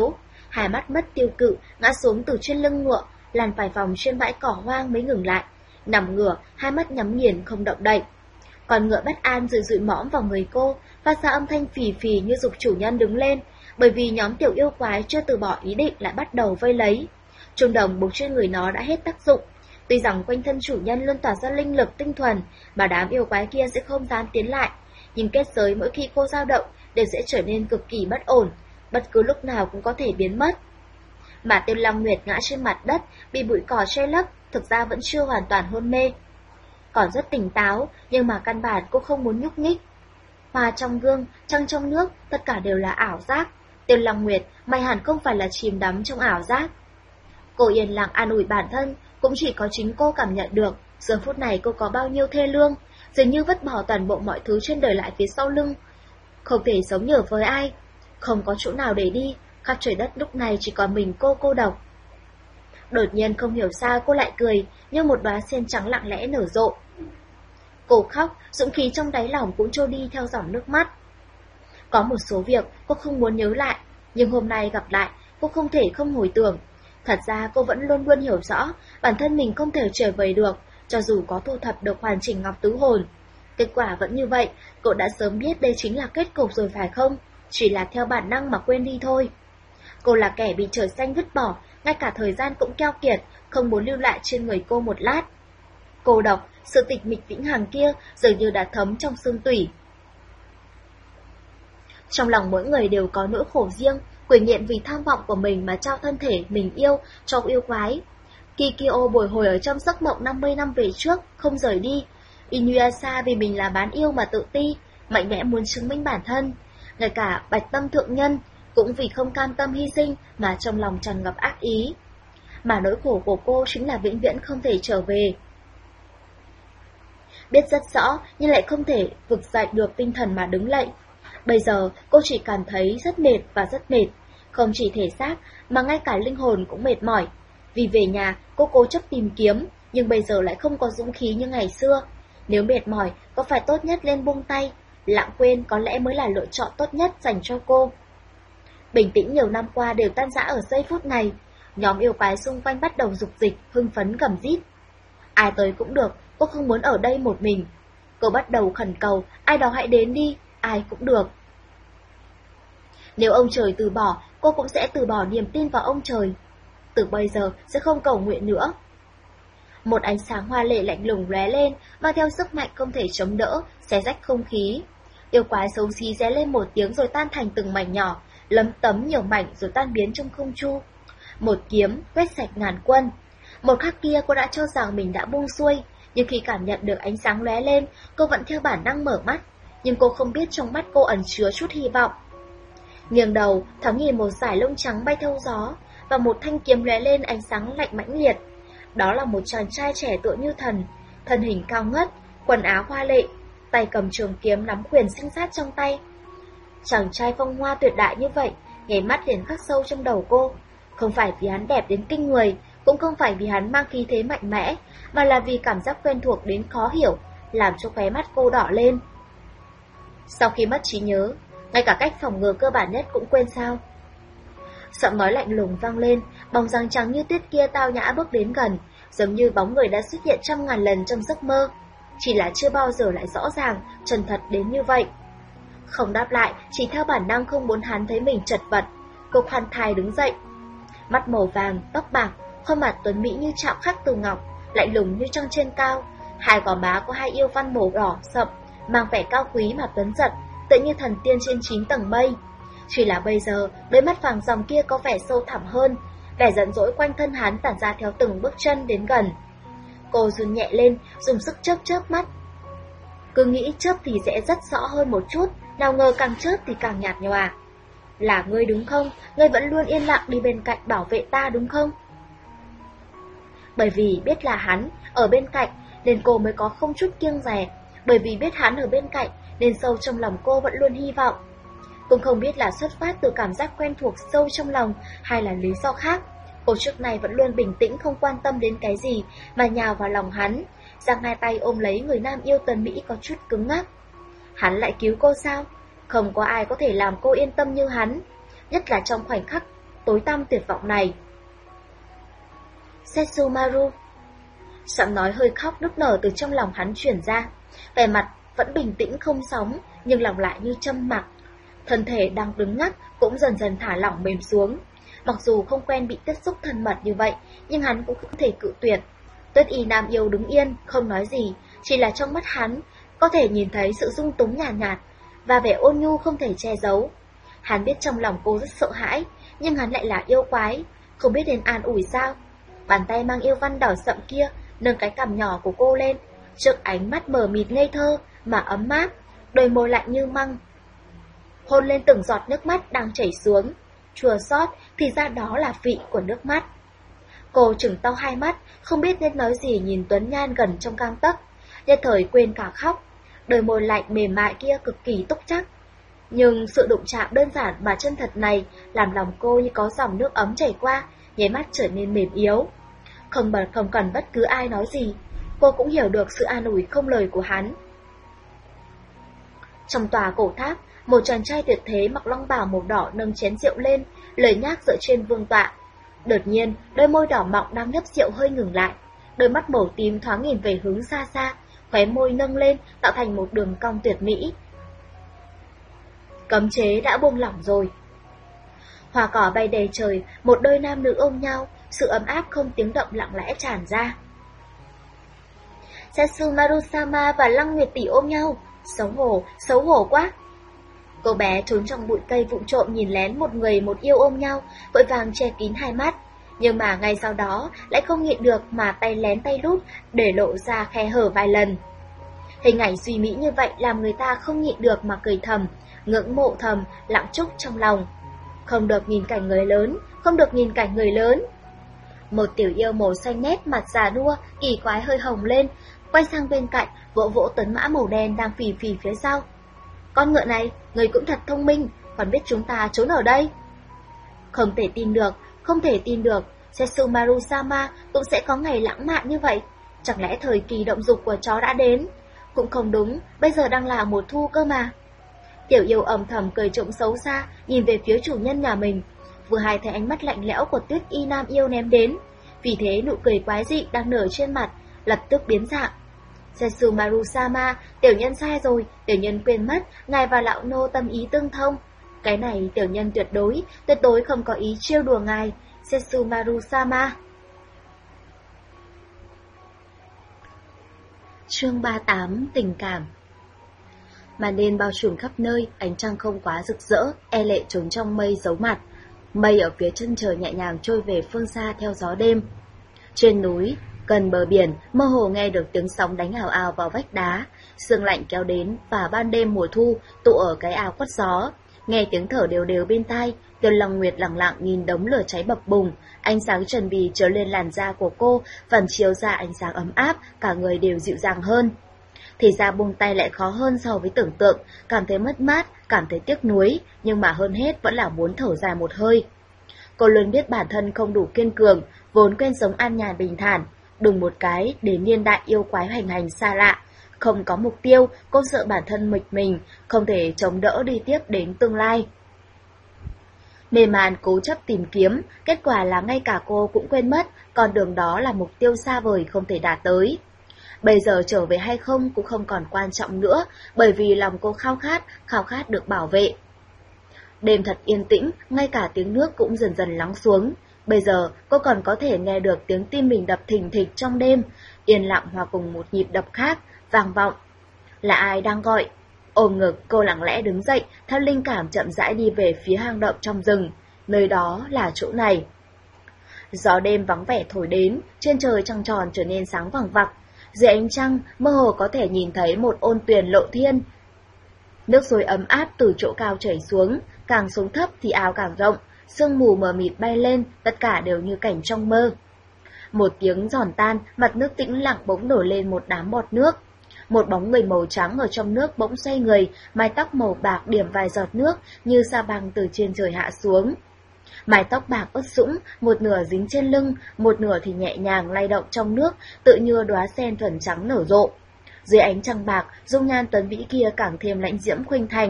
hai mắt mất tiêu cự, ngã xuống từ trên lưng ngựa, lăn vài vòng trên bãi cỏ hoang mới ngừng lại, nằm ngửa, hai mắt nhắm nghiền không động đậy. Con ngựa bất an rụi rụi mõm vào người cô, phát ra âm thanh phì phì như giục chủ nhân đứng lên, bởi vì nhóm tiểu yêu quái chưa từ bỏ ý định lại bắt đầu vây lấy. Trung đồng buộc trên người nó đã hết tác dụng. Tuy rằng quanh thân chủ nhân luôn tỏa ra linh lực tinh thuần, mà đám yêu quái kia sẽ không dám tiến lại, nhưng kết giới mỗi khi cô dao động đều sẽ trở nên cực kỳ bất ổn, bất cứ lúc nào cũng có thể biến mất. Mà Tiêu Long Nguyệt ngã trên mặt đất, bị bụi cỏ che lấp, thực ra vẫn chưa hoàn toàn hôn mê. Còn rất tỉnh táo, nhưng mà căn bản cô không muốn nhúc nhích. Hoa trong gương, trăng trong nước, tất cả đều là ảo giác. Tiêu Long Nguyệt, mày hẳn không phải là chìm đắm trong ảo giác. Cô yên lặng an ủi bản thân, cũng chỉ có chính cô cảm nhận được, giờ phút này cô có bao nhiêu thê lương, dường như vứt bỏ toàn bộ mọi thứ trên đời lại phía sau lưng. Không thể sống nhờ với ai, không có chỗ nào để đi, khắp trời đất lúc này chỉ còn mình cô cô độc. Đột nhiên không hiểu sao cô lại cười, như một đóa sen trắng lặng lẽ nở rộ. Cô khóc, dũng khí trong đáy lòng cũng trôi đi theo dòng nước mắt. Có một số việc cô không muốn nhớ lại, nhưng hôm nay gặp lại, cô không thể không hồi tưởng. Thật ra cô vẫn luôn luôn hiểu rõ, bản thân mình không thể trở về được, cho dù có thu thập được hoàn chỉnh ngọc tứ hồn. Kết quả vẫn như vậy, cô đã sớm biết đây chính là kết cục rồi phải không? Chỉ là theo bản năng mà quên đi thôi. Cô là kẻ bị trời xanh vứt bỏ, ngay cả thời gian cũng keo kiệt, không muốn lưu lại trên người cô một lát. Cô độc, sự tịch mịch vĩnh hằng kia dường như đã thấm trong xương tủy. Trong lòng mỗi người đều có nỗi khổ riêng, quỷ nghiện vì tham vọng của mình mà trao thân thể mình yêu cho yêu quái. Kikyo bồi hồi ở trong giấc mộng năm mươi năm về trước, không rời đi. Inuyasha vì mình là bán yêu mà tự ti, mạnh mẽ muốn chứng minh bản thân. Ngay cả Bạch Tâm Thượng Nhân cũng vì không cam tâm hy sinh mà trong lòng tràn ngập ác ý. Mà nỗi khổ của cô chính là vĩnh viễn không thể trở về. Biết rất rõ nhưng lại không thể vực dậy được tinh thần mà đứng dậy. Bây giờ cô chỉ cảm thấy rất mệt và rất mệt, không chỉ thể xác mà ngay cả linh hồn cũng mệt mỏi. Vì về nhà cô cố chấp tìm kiếm, nhưng bây giờ lại không có dũng khí như ngày xưa. Nếu mệt mỏi có phải tốt nhất lên buông tay, lãng quên có lẽ mới là lựa chọn tốt nhất dành cho cô. Bình tĩnh nhiều năm qua đều tan rã ở giây phút này. Nhóm yêu quái xung quanh bắt đầu rục dịch, hưng phấn gầm rít. Ai tới cũng được, cô không muốn ở đây một mình. Cô bắt đầu khẩn cầu, ai đó hãy đến đi, ai cũng được. Nếu ông trời từ bỏ, cô cũng sẽ từ bỏ niềm tin vào ông trời. Từ bây giờ sẽ không cầu nguyện nữa. Một ánh sáng hoa lệ lạnh lùng lóe lên, mang theo sức mạnh không thể chống đỡ, xé rách không khí. Yêu quái xấu xí ré lên một tiếng rồi tan thành từng mảnh nhỏ, lấm tấm nhiều mảnh rồi tan biến trong không trung. Một kiếm quét sạch ngàn quân. Một khắc kia cô đã cho rằng mình đã buông xuôi, nhưng khi cảm nhận được ánh sáng lóe lên, cô vẫn theo bản năng mở mắt, nhưng cô không biết trong mắt cô ẩn chứa chút hy vọng. Nghiêng đầu, thoáng nhìn một dải lông trắng bay theo gió, và một thanh kiếm lóe lên ánh sáng lạnh mãnh liệt. Đó là một chàng trai trẻ tựa như thần, thân hình cao ngất, quần áo hoa lệ, tay cầm trường kiếm nắm quyền sinh sát trong tay. Chàng trai phong hoa tuyệt đại như vậy, nhảy mắt liền khắc sâu trong đầu cô. Không phải vì hắn đẹp đến kinh người, cũng không phải vì hắn mang khí thế mạnh mẽ, mà là vì cảm giác quen thuộc đến khó hiểu, làm cho khóe mắt cô đỏ lên. Sau khi mất trí nhớ, ngay cả cách phòng ngừa cơ bản nhất cũng quên sao? Giọng nói lạnh lùng vang lên, bóng dáng trắng như tuyết kia tao nhã bước đến gần, giống như bóng người đã xuất hiện trăm ngàn lần trong giấc mơ, chỉ là chưa bao giờ lại rõ ràng, chân thật đến như vậy. Không đáp lại, chỉ theo bản năng không muốn hắn thấy mình chật vật, cô khoan thai đứng dậy. Mắt màu vàng, tóc bạc, khuôn mặt tuấn mỹ như chạm khắc từ ngọc, lạnh lùng như trăng trên cao. Hai gò má có hai yêu văn màu đỏ sậm, mang vẻ cao quý mà tuấn giật, tựa như thần tiên trên chín tầng mây. Chỉ là bây giờ, đôi mắt vàng ròng kia có vẻ sâu thẳm hơn, vẻ giận dỗi quanh thân hắn tản ra theo từng bước chân đến gần. Cô run nhẹ lên, dùng sức chớp chớp mắt. Cứ nghĩ chớp thì sẽ rất rõ hơn một chút, nào ngờ càng chớp thì càng nhạt nhòa. Là ngươi đúng không? Ngươi vẫn luôn yên lặng đi bên cạnh bảo vệ ta đúng không? Bởi vì biết là hắn ở bên cạnh nên cô mới có không chút kiêng dè. Bởi vì biết hắn ở bên cạnh nên sâu trong lòng cô vẫn luôn hy vọng. Cũng không biết là xuất phát từ cảm giác quen thuộc sâu trong lòng hay là lý do khác. Cô trước này vẫn luôn bình tĩnh không quan tâm đến cái gì mà nhào vào lòng hắn, giang hai tay ôm lấy người nam yêu tuấn mỹ có chút cứng ngắc. Hắn lại cứu cô sao? Không có ai có thể làm cô yên tâm như hắn, nhất là trong khoảnh khắc tối tăm tuyệt vọng này. Setsumaru. Giọng nói hơi khóc nức nở từ trong lòng hắn truyền ra, vẻ mặt vẫn bình tĩnh không sóng, nhưng lòng lại như châm mặc. Thân thể đang đứng ngắc cũng dần dần thả lỏng mềm xuống. Mặc dù không quen bị tiếp xúc thân mật như vậy, nhưng hắn cũng không thể cự tuyệt. Tuyết Y Nam Yêu đứng yên, không nói gì, chỉ là trong mắt hắn có thể nhìn thấy sự dung túng nhàn nhạt, nhạt và vẻ ôn nhu không thể che giấu. Hắn biết trong lòng cô rất sợ hãi, nhưng hắn lại là yêu quái, không biết nên an ủi sao. Bàn tay mang yêu văn đỏ sậm kia nâng cái cằm nhỏ của cô lên, trước ánh mắt mờ mịt ngây thơ mà ấm áp, đôi môi lạnh như măng, hôn lên từng giọt nước mắt đang chảy xuống. Chua xót, thì ra đó là vị của nước mắt. Cô trừng to hai mắt, không biết nên nói gì nhìn Tuấn Nhan gần trong gang tấc, nhất thời quên cả khóc. Đôi môi lạnh mềm mại kia cực kỳ túc chắc, nhưng sự đụng chạm đơn giản mà chân thật này làm lòng cô như có dòng nước ấm chảy qua, nháy mắt trở nên mềm yếu. Không bật không cần bất cứ ai nói gì, cô cũng hiểu được sự an ủi không lời của hắn. Trong tòa cổ tháp, một chàng trai tuyệt thế mặc long bào màu đỏ nâng chén rượu lên, lời nhác dựa trên vương tọa. Đột nhiên, đôi môi đỏ mọng đang nhấp rượu hơi ngừng lại, đôi mắt màu tím thoáng nhìn về hướng xa xa, khóe môi nâng lên tạo thành một đường cong tuyệt mỹ. Cấm chế đã buông lỏng rồi. Hoa cỏ bay đầy trời, một đôi nam nữ ôm nhau, sự ấm áp không tiếng động lặng lẽ tràn ra. Setsumaru-sama và Lăng Nguyệt tỷ ôm nhau, xấu hổ, xấu hổ quá. Cô bé trốn trong bụi cây vụng trộm nhìn lén một người một yêu ôm nhau, vội vàng che kín hai mắt, nhưng mà ngay sau đó lại không nhịn được mà tay lén tay lút để lộ ra khe hở vài lần. Hình ảnh duy mỹ như vậy làm người ta không nhịn được mà cười thầm, ngưỡng mộ thầm, lặng chúc trong lòng. Không được nhìn cảnh người lớn, không được nhìn cảnh người lớn. Một tiểu yêu màu xanh nét mặt già nua, kỳ quái hơi hồng lên, quay sang bên cạnh, vỗ vỗ tuấn mã màu đen đang phì phì phía sau. Con ngựa này, người cũng thật thông minh, còn biết chúng ta trốn ở đây. Không thể tin được, không thể tin được, Setsumaru-sama cũng sẽ có ngày lãng mạn như vậy. Chẳng lẽ thời kỳ động dục của chó đã đến? Cũng không đúng, bây giờ đang là mùa thu cơ mà. Tiểu yêu âm thầm cười trộm xấu xa, nhìn về phía chủ nhân nhà mình. Vừa hay thấy ánh mắt lạnh lẽo của Tuyết Y Nam Yêu ném đến, vì thế nụ cười quái dị đang nở trên mặt lập tức biến dạng. Setsumaru-sama, tiểu nhân sai rồi, tiểu nhân quên mất, ngài và lão nô tâm ý tương thông. Cái này tiểu nhân tuyệt đối, tuyệt đối không có ý trêu đùa ngài, Setsumaru-sama. Chương ba mươi tám, tình cảm. Màn đêm bao trùm khắp nơi, ánh trăng không quá rực rỡ, e lệ trốn trong mây giấu mặt. Mây ở phía chân trời nhẹ nhàng trôi về phương xa theo gió đêm. Trên núi, gần bờ biển, mơ hồ nghe được tiếng sóng đánh ào ào vào vách đá, sương lạnh kéo đến và ban đêm mùa thu tụ ở cái ao quất gió. Nghe tiếng thở đều đều bên tai, Tiêu Long Nguyệt lặng lặng nhìn đống lửa cháy bập bùng, ánh sáng trần bì chiếu lên làn da của cô, phần chiếu ra ánh sáng ấm áp, cả người đều dịu dàng hơn. Thì ra buông tay lại khó hơn so với tưởng tượng, cảm thấy mất mát, cảm thấy tiếc nuối, nhưng mà hơn hết vẫn là muốn thở dài một hơi. Cô luôn biết bản thân không đủ kiên cường, vốn quen sống an nhàn bình thản, đùng một cái đến niên đại yêu quái hoành hành xa lạ. Không có mục tiêu, cô sợ bản thân mịch mình, không thể chống đỡ đi tiếp đến tương lai. Mê man cố chấp tìm kiếm, kết quả là ngay cả cô cũng quên mất, con đường đó là mục tiêu xa vời không thể đạt tới. Bây giờ trở về hay không cũng không còn quan trọng nữa, bởi vì lòng cô khao khát, khao khát được bảo vệ. Đêm thật yên tĩnh, ngay cả tiếng nước cũng dần dần lắng xuống. Bây giờ cô còn có thể nghe được tiếng tim mình đập thình thịch trong đêm, yên lặng hòa cùng một nhịp đập khác, vang vọng. Là ai đang gọi? Ôm ngực cô lặng lẽ đứng dậy, theo linh cảm chậm rãi đi về phía hang động trong rừng. Nơi đó là chỗ này. Gió đêm vắng vẻ thổi đến, trên trời trăng tròn trở nên sáng vằng vặc. Dưới ánh trăng, mơ hồ có thể nhìn thấy một ôn tuyền lộ thiên. Nước suối ấm áp từ chỗ cao chảy xuống, càng xuống thấp thì ao càng rộng, sương mù mờ mịt bay lên, tất cả đều như cảnh trong mơ. Một tiếng giòn tan, mặt nước tĩnh lặng bỗng nổi lên một đám bọt nước. Một bóng người màu trắng ở trong nước bỗng xoay người, mái tóc màu bạc điểm vài giọt nước như sa băng từ trên trời hạ xuống. Mái tóc bạc ướt sũng, một nửa dính trên lưng, một nửa thì nhẹ nhàng lay động trong nước, tự như đóa sen thuần trắng nở rộ. Dưới ánh trăng bạc, dung nhan tuấn vĩ kia càng thêm lãnh diễm khuynh thành.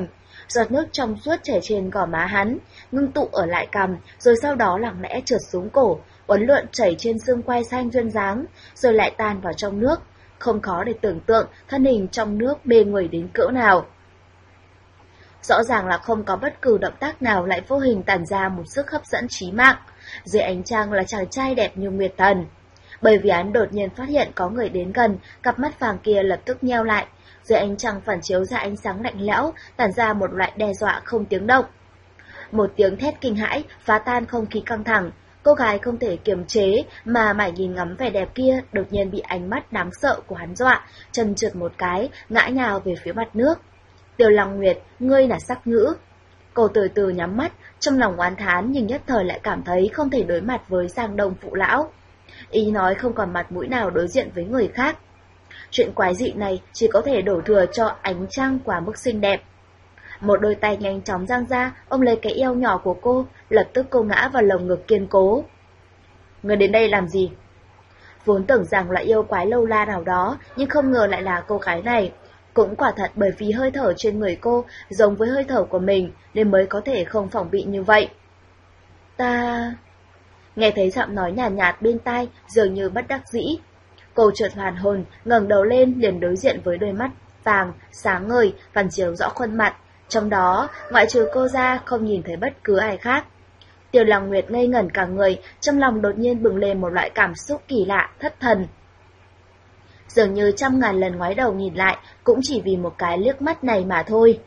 giọt nước trong suốt chảy trên gò má hắn, ngưng tụ ở lại cằm, rồi sau đó lặng lẽ trượt xuống cổ, uốn lượn chảy trên xương quai xanh duyên dáng, rồi lại tan vào trong nước. Không khó để tưởng tượng thân hình trong nước mê người đến cỡ nào. Rõ ràng là không có bất cứ động tác nào lại vô hình tản ra một sức hấp dẫn chí mạng. Dưới ánh trăng là chàng trai đẹp như nguyệt thần. Bởi vì hắn đột nhiên phát hiện có người đến gần, cặp mắt vàng kia lập tức nheo lại. Dưới ánh trăng phản chiếu ra ánh sáng lạnh lẽo, tản ra một loại đe dọa không tiếng động. Một tiếng thét kinh hãi phá tan không khí căng thẳng. Cô gái không thể kiềm chế mà mải nhìn ngắm vẻ đẹp kia, đột nhiên bị ánh mắt đáng sợ của hắn dọa, chân trượt một cái, ngã nhào về phía mặt nước. Tiêu Lăng Nguyệt, ngươi là sắc ngữ. Cô từ từ nhắm mắt, trong lòng oán thán nhưng nhất thời lại cảm thấy không thể đối mặt với Giang Đông phụ lão. Ý nói không còn mặt mũi nào đối diện với người khác. Chuyện quái dị này chỉ có thể đổ thừa cho ánh trăng quá mức xinh đẹp. Một đôi tay nhanh chóng giang ra, ôm lấy cái eo nhỏ của cô, lập tức cô ngã vào lồng ngực kiên cố. Người đến đây làm gì? Vốn tưởng rằng là yêu quái lâu la nào đó, nhưng không ngờ lại là cô gái này. Cũng quả thật bởi vì hơi thở trên người cô giống với hơi thở của mình nên mới có thể không phòng bị như vậy. Ta... Nghe thấy giọng nói nhàn nhạt, nhạt bên tai, dường như bất đắc dĩ. Cô chợt hoàn hồn, ngẩng đầu lên liền đối diện với đôi mắt vàng, sáng ngời, phản chiếu rõ khuôn mặt. Trong đó, ngoại trừ cô ra, không nhìn thấy bất cứ ai khác. Tiêu Lăng Nguyệt ngây ngẩn cả người, trong lòng đột nhiên bừng lên một loại cảm xúc kỳ lạ, thất thần. Dường như trăm ngàn lần ngoái đầu nhìn lại, cũng chỉ vì một cái liếc mắt này mà thôi.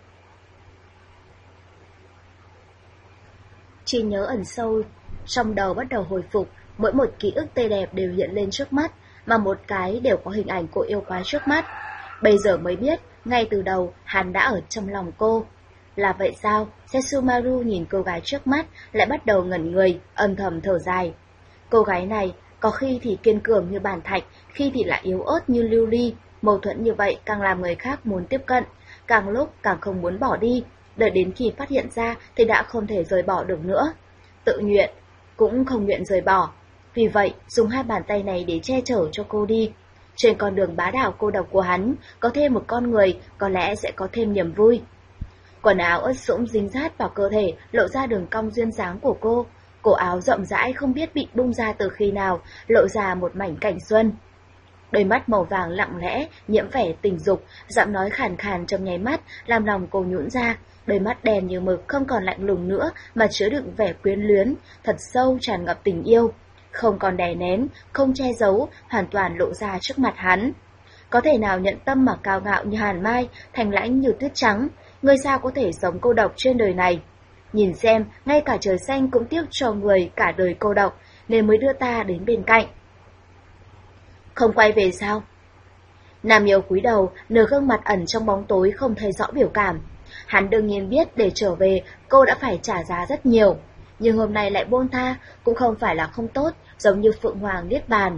Trí nhớ ẩn sâu trong đầu bắt đầu hồi phục, mỗi một ký ức tươi đẹp đều hiện lên trước mắt, mà một cái đều có hình ảnh của yêu quái trước mắt. Bây giờ mới biết, ngay từ đầu hắn đã ở trong lòng cô. Là vậy sao? Setsumaru nhìn cô gái trước mắt, lại bắt đầu ngẩn người, âm thầm thở dài. Cô gái này, có khi thì kiên cường như bàn thạch, khi thì lại yếu ớt như lưu ly. Mâu thuẫn như vậy càng làm người khác muốn tiếp cận, càng lúc càng không muốn bỏ đi. Đợi đến khi phát hiện ra thì đã không thể rời bỏ được nữa. Tự nguyện, cũng không nguyện rời bỏ. Vì vậy, dùng hai bàn tay này để che chở cho cô đi. Trên con đường bá đạo cô độc của hắn, có thêm một con người, có lẽ sẽ có thêm niềm vui. Quần áo ướt sũng dính sát vào cơ thể, lộ ra đường cong duyên dáng của cô. Cổ áo rộng rãi không biết bị bung ra từ khi nào, lộ ra một mảnh cảnh xuân. Đôi mắt màu vàng lặng lẽ, nhiễm vẻ tình dục, giọng nói khàn khàn trong nháy mắt, làm lòng cô nhũn ra. Đôi mắt đen như mực không còn lạnh lùng nữa, mà chứa đựng vẻ quyến luyến, thật sâu tràn ngập tình yêu. Không còn đè nén, không che giấu, hoàn toàn lộ ra trước mặt hắn. Có thể nào nhận tâm mà cao ngạo như hàn mai, thành lãnh như tuyết trắng, người sao có thể sống cô độc trên đời này. Nhìn xem, ngay cả trời xanh cũng tiếc cho người cả đời cô độc, nên mới đưa ta đến bên cạnh. Không quay về sao? Nam yêu cúi đầu, nửa gương mặt ẩn trong bóng tối không thấy rõ biểu cảm. Hắn đương nhiên biết để trở về, cô đã phải trả giá rất nhiều. Nhưng hôm nay lại buông tha, cũng không phải là không tốt, giống như Phượng Hoàng Niết Bàn.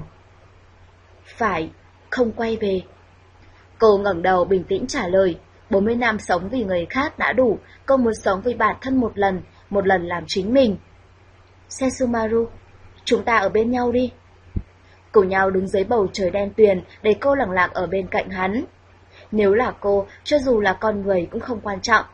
Phải, không quay về. Cô ngẩng đầu bình tĩnh trả lời. bốn mươi năm sống vì người khác đã đủ, cô muốn sống vì bản thân một lần, một lần làm chính mình. Setsumaru, chúng ta ở bên nhau đi. Cùng nhau đứng dưới bầu trời đen tuyền, để cô lặng lặng ở bên cạnh hắn. Nếu là cô, cho dù là con người cũng không quan trọng.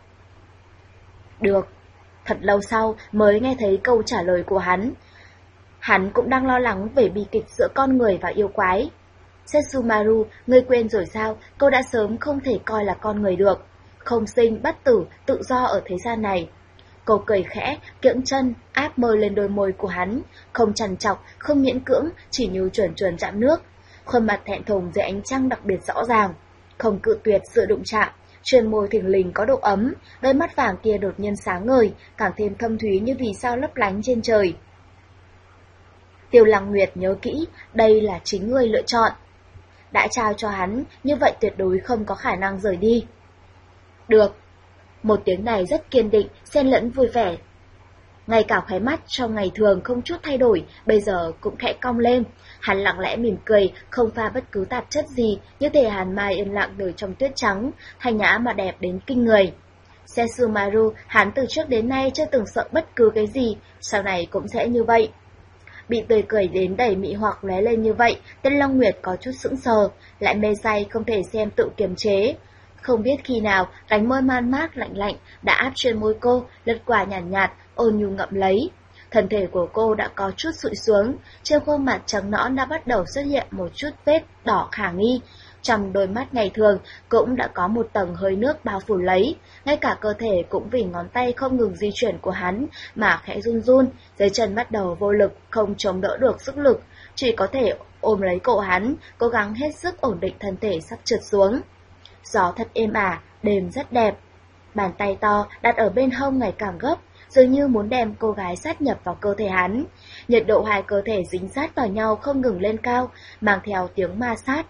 Được. Thật lâu sau mới nghe thấy câu trả lời của hắn. Hắn cũng đang lo lắng về bi kịch giữa con người và yêu quái. Setsumaru, ngươi quên rồi sao, cô đã sớm không thể coi là con người được. Không sinh, bất tử, tự do ở thế gian này. Cô cười khẽ, kiễng chân, áp môi lên đôi môi của hắn. Không trằn trọc, không miễn cưỡng, chỉ như chuồn chuồn chạm nước. Khuôn mặt thẹn thùng dưới ánh trăng đặc biệt rõ ràng. Không cự tuyệt sự đụng chạm. Trên môi thình lình có độ ấm, đôi mắt vàng kia đột nhiên sáng ngời, càng thêm thâm thúy như vì sao lấp lánh trên trời. Tiêu Lăng Nguyệt nhớ kỹ, đây là chính ngươi lựa chọn. Đã trao cho hắn, như vậy tuyệt đối không có khả năng rời đi. Được. Một tiếng này rất kiên định, xen lẫn vui vẻ. Ngay cả khóe mắt trong ngày thường không chút thay đổi, bây giờ cũng khẽ cong lên. Hắn lặng lẽ mỉm cười, không pha bất cứ tạp chất gì, như thể hàn mai yên lặng nổi trong tuyết trắng, thanh nhã mà đẹp đến kinh người. Setsumaru, hắn từ trước đến nay chưa từng sợ bất cứ cái gì, sau này cũng sẽ như vậy. Bị tươi cười đến đầy mị hoặc lóe lên như vậy, Tên Long Nguyệt có chút sững sờ, lại mê say không thể xem tự kiềm chế. Không biết khi nào, cánh môi man mát lạnh lạnh đã áp trên môi cô, lướt qua nhàn nhạt, nhạt, ôn nhu ngậm lấy. Thân thể của cô đã có chút sụi xuống, trên khuôn mặt trắng nõn đã bắt đầu xuất hiện một chút vết đỏ khả nghi. Trong đôi mắt ngày thường cũng đã có một tầng hơi nước bao phủ lấy, ngay cả cơ thể cũng vì ngón tay không ngừng di chuyển của hắn mà khẽ run run, dưới chân bắt đầu vô lực, không chống đỡ được sức lực, chỉ có thể ôm lấy cổ hắn, cố gắng hết sức ổn định thân thể sắp trượt xuống. Gió thật êm ả, đêm rất đẹp. Bàn tay to đặt ở bên hông ngày càng gấp, dường như muốn đem cô gái sát nhập vào cơ thể hắn. Nhiệt độ hai cơ thể dính sát vào nhau không ngừng lên cao, mang theo tiếng ma sát.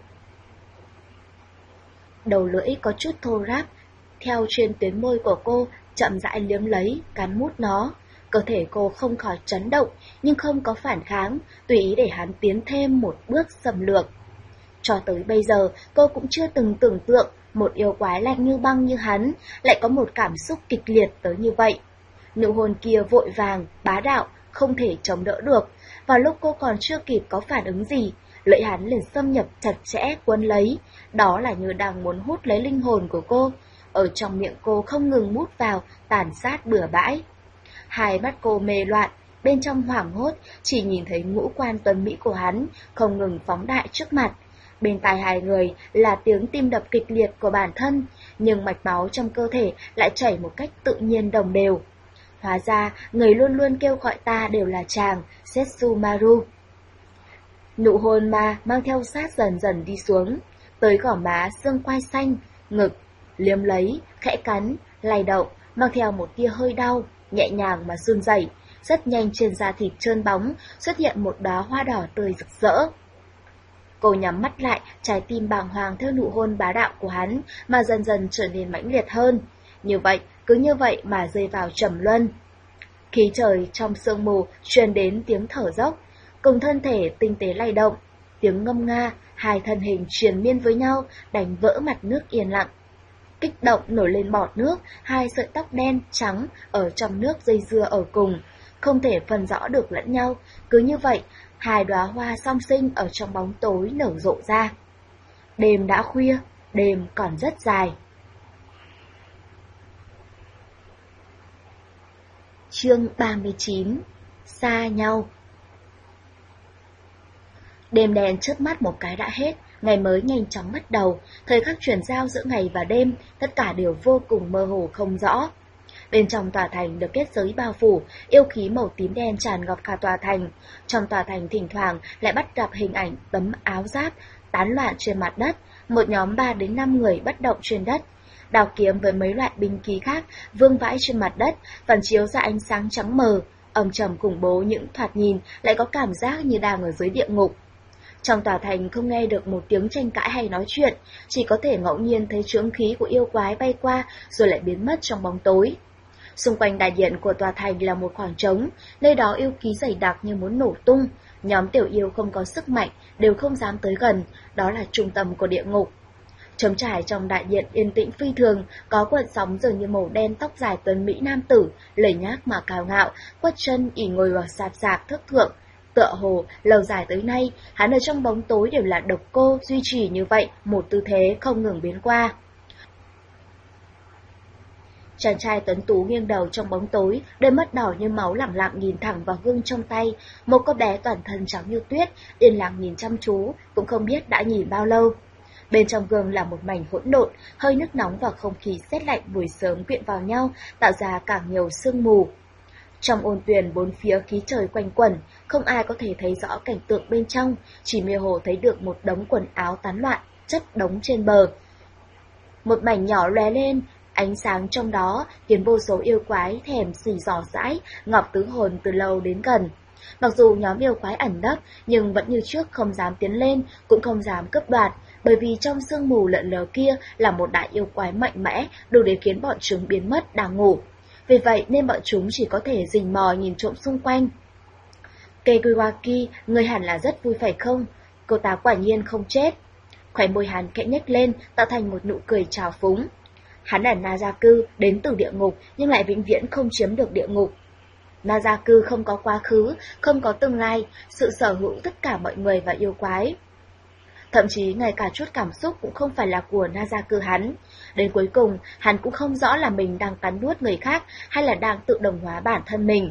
Đầu lưỡi có chút thô ráp, theo trên tuyến môi của cô, chậm rãi liếm lấy, cắn mút nó. Cơ thể cô không khỏi chấn động, nhưng không có phản kháng, tùy ý để hắn tiến thêm một bước xâm lược. Cho tới bây giờ, cô cũng chưa từng tưởng tượng một yêu quái lạnh như băng như hắn lại có một cảm xúc kịch liệt tới như vậy. Nụ hôn kia vội vàng, bá đạo, không thể chống đỡ được. Vào lúc cô còn chưa kịp có phản ứng gì, lưỡi hắn liền xâm nhập chặt chẽ cuốn lấy. Đó là như đang muốn hút lấy linh hồn của cô. Ở trong miệng cô không ngừng mút vào, tàn sát bừa bãi. Hai mắt cô mê loạn, bên trong hoảng hốt, chỉ nhìn thấy ngũ quan tuấn mỹ của hắn, không ngừng phóng đại trước mặt. Bên tai hai người là tiếng tim đập kịch liệt của bản thân, nhưng mạch máu trong cơ thể lại chảy một cách tự nhiên đồng đều. Hóa ra, người luôn luôn kêu gọi ta đều là chàng, Setsumaru. Nụ hôn ma mang theo sát dần dần đi xuống, tới gò má xương quai xanh, ngực, liếm lấy, khẽ cắn, lay động, mang theo một tia hơi đau, nhẹ nhàng mà run rẩy. Rất nhanh trên da thịt trơn bóng xuất hiện một đóa hoa đỏ tươi rực rỡ. Cô nhắm mắt lại, trái tim bàng hoàng theo nụ hôn bá đạo của hắn mà dần dần trở nên mãnh liệt hơn. Như vậy, cứ như vậy mà rơi vào trầm luân. Khí trời trong sương mù truyền đến tiếng thở dốc, cùng thân thể tinh tế lay động, tiếng ngâm nga, hai thân hình triền miên với nhau, đánh vỡ mặt nước yên lặng. Kích động nổi lên bọt nước, hai sợi tóc đen, trắng ở trong nước dây dưa ở cùng, không thể phân rõ được lẫn nhau, cứ như vậy, hai đóa hoa song sinh ở trong bóng tối nở rộ ra. Đêm đã khuya, đêm còn rất dài. Chương ba mươi chín. Xa nhau. Đêm đen chớp mắt một cái đã hết, ngày mới nhanh chóng bắt đầu, thời khắc chuyển giao giữa ngày và đêm, tất cả đều vô cùng mơ hồ không rõ. Bên trong tòa thành được kết giới bao phủ, yêu khí màu tím đen tràn ngập cả tòa thành. Trong tòa thành thỉnh thoảng lại bắt gặp hình ảnh tấm áo giáp tán loạn trên mặt đất, một nhóm ba đến năm người bất động trên đất. Đao kiếm với mấy loại binh khí khác vương vãi trên mặt đất, phản chiếu ra ánh sáng trắng mờ, âm trầm khủng bố, những thoạt nhìn lại có cảm giác như đang ở dưới địa ngục. Trong tòa thành không nghe được một tiếng tranh cãi hay nói chuyện, chỉ có thể ngẫu nhiên thấy chướng khí của yêu quái bay qua rồi lại biến mất trong bóng tối. Xung quanh đại điện của tòa thành là một khoảng trống, nơi đó yêu khí dày đặc như muốn nổ tung. Nhóm tiểu yêu không có sức mạnh, đều không dám tới gần, đó là trung tâm của địa ngục. Trống trải trong đại điện yên tĩnh phi thường, có cuộn sóng dường như màu đen tóc dài tuấn mỹ nam tử, lười nhác mà cao ngạo, quất chân ỉ ngồi vào sạp sạp thức thượng. Tựa hồ, lâu dài tới nay, hắn ở trong bóng tối đều là độc cô, duy trì như vậy, một tư thế không ngừng biến qua. Chàng trai tuấn tú nghiêng đầu trong bóng tối, đôi mắt đỏ như máu lẳng lặng nhìn thẳng vào gương trong tay. Một cô bé toàn thân trắng như tuyết, yên lặng nhìn chăm chú, cũng không biết đã nhìn bao lâu. Bên trong gương là một mảnh hỗn độn, hơi nước nóng và không khí rét lạnh buổi sớm quyện vào nhau, tạo ra càng nhiều sương mù. Trong ôn tuyền bốn phía khí trời quanh quẩn, không ai có thể thấy rõ cảnh tượng bên trong, chỉ mơ hồ thấy được một đống quần áo tán loạn, chất đống trên bờ. Một mảnh nhỏ lóe lên, ánh sáng trong đó khiến vô số yêu quái thèm xỉ giò dãi, ngọc tứ hồn từ lâu đến gần. Mặc dù nhóm yêu quái ẩn nấp, nhưng vẫn như trước không dám tiến lên, cũng không dám cướp đoạt, bởi vì trong sương mù lợn lờ kia là một đại yêu quái mạnh mẽ, đủ để khiến bọn chúng biến mất đang ngủ. Vì vậy nên bọn chúng chỉ có thể rình mò nhìn trộm xung quanh. Kekiwaki, người hẳn là rất vui phải không? Cô ta quả nhiên không chết. Khóe môi hắn khẽ nhếch lên, tạo thành một nụ cười trào phúng. Hắn là Nazaku, đến từ địa ngục, nhưng lại vĩnh viễn không chiếm được địa ngục. Nazaku không có quá khứ, không có tương lai, sự sở hữu tất cả mọi người và yêu quái. Thậm chí ngay cả chút cảm xúc cũng không phải là của Nazaku hắn. Đến cuối cùng, hắn cũng không rõ là mình đang cắn nuốt người khác hay là đang tự đồng hóa bản thân mình.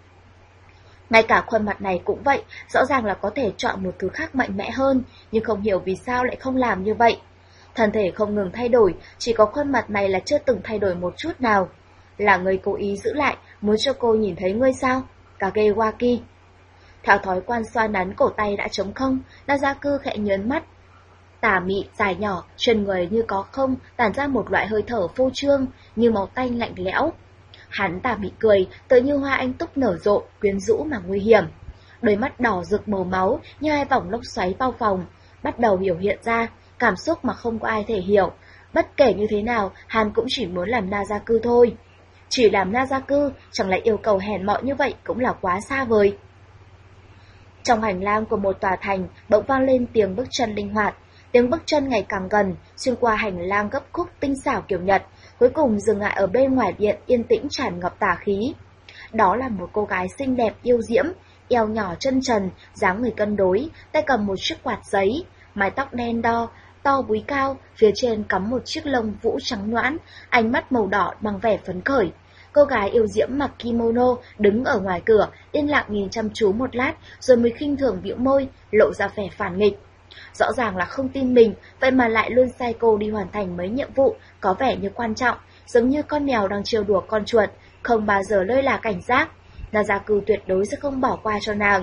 Ngay cả khuôn mặt này cũng vậy, rõ ràng là có thể chọn một thứ khác mạnh mẽ hơn, nhưng không hiểu vì sao lại không làm như vậy. Thân thể không ngừng thay đổi, chỉ có khuôn mặt này là chưa từng thay đổi một chút nào. Là người cố ý giữ lại, muốn cho cô nhìn thấy ngươi sao? Kagewaki. Theo thói quen xoa nắn cổ tay đã trống không, Nazaku khẽ nhớn mắt. Tà mị, dài nhỏ, trên người như có không, tản ra một loại hơi thở phô trương, như màu tanh lạnh lẽo. Hắn tà mị cười, tựa như hoa anh túc nở rộ, quyến rũ mà nguy hiểm. Đôi mắt đỏ rực màu máu như hai vòng lốc xoáy bao phòng, bắt đầu biểu hiện ra, cảm xúc mà không có ai thể hiểu. Bất kể như thế nào, hắn cũng chỉ muốn làm Nazaku thôi. Chỉ làm Nazaku, chẳng lẽ yêu cầu hèn mọn như vậy cũng là quá xa vời. Trong hành lang của một tòa thành, bỗng vang lên tiếng bước chân linh hoạt. Tiếng bước chân ngày càng gần, xuyên qua hành lang gấp khúc tinh xảo kiểu Nhật, cuối cùng dừng lại ở bên ngoài điện yên tĩnh tràn ngập tà khí. Đó là một cô gái xinh đẹp yêu diễm, eo nhỏ chân trần, dáng người cân đối, tay cầm một chiếc quạt giấy, mái tóc đen đo, to búi cao, phía trên cắm một chiếc lông vũ trắng nõn, ánh mắt màu đỏ mang vẻ phấn khởi. Cô gái yêu diễm mặc kimono đứng ở ngoài cửa, yên lặng nhìn chăm chú một lát, rồi mới khinh thường bĩu môi, lộ ra vẻ phản nghịch. Rõ ràng là không tin mình, vậy mà lại luôn sai cô đi hoàn thành mấy nhiệm vụ, có vẻ như quan trọng, giống như con mèo đang trêu đùa con chuột, không bao giờ lơi là cảnh giác. Nazaku tuyệt đối sẽ không bỏ qua cho nàng.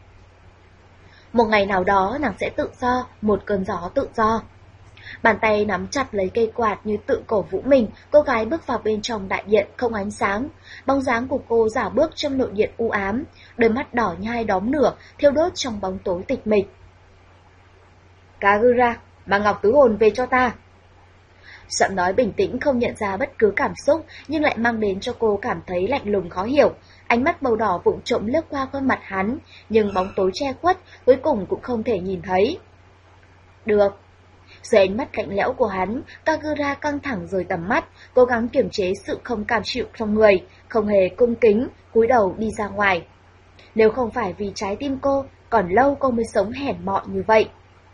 Một ngày nào đó nàng sẽ tự do, một cơn gió tự do. Bàn tay nắm chặt lấy cây quạt như tự cổ vũ mình, cô gái bước vào bên trong đại điện không ánh sáng. Bóng dáng của cô dạo bước trong nội điện u ám, đôi mắt đỏ như hai đóm lửa, thiêu đốt trong bóng tối tịch mịch. Kagura, mang ngọc tứ hồn về cho ta. Giọng nói bình tĩnh không nhận ra bất cứ cảm xúc, nhưng lại mang đến cho cô cảm thấy lạnh lùng khó hiểu. Ánh mắt màu đỏ vụng trộm lướt qua khuôn mặt hắn, nhưng bóng tối che khuất, cuối cùng cũng không thể nhìn thấy. Được. Dưới ánh mắt lạnh lẽo của hắn, Kagura căng thẳng rời tầm mắt, cố gắng kiềm chế sự không cam chịu trong người, không hề cung kính, cúi đầu đi ra ngoài. Nếu không phải vì trái tim cô, còn lâu cô mới sống hèn mọn như vậy.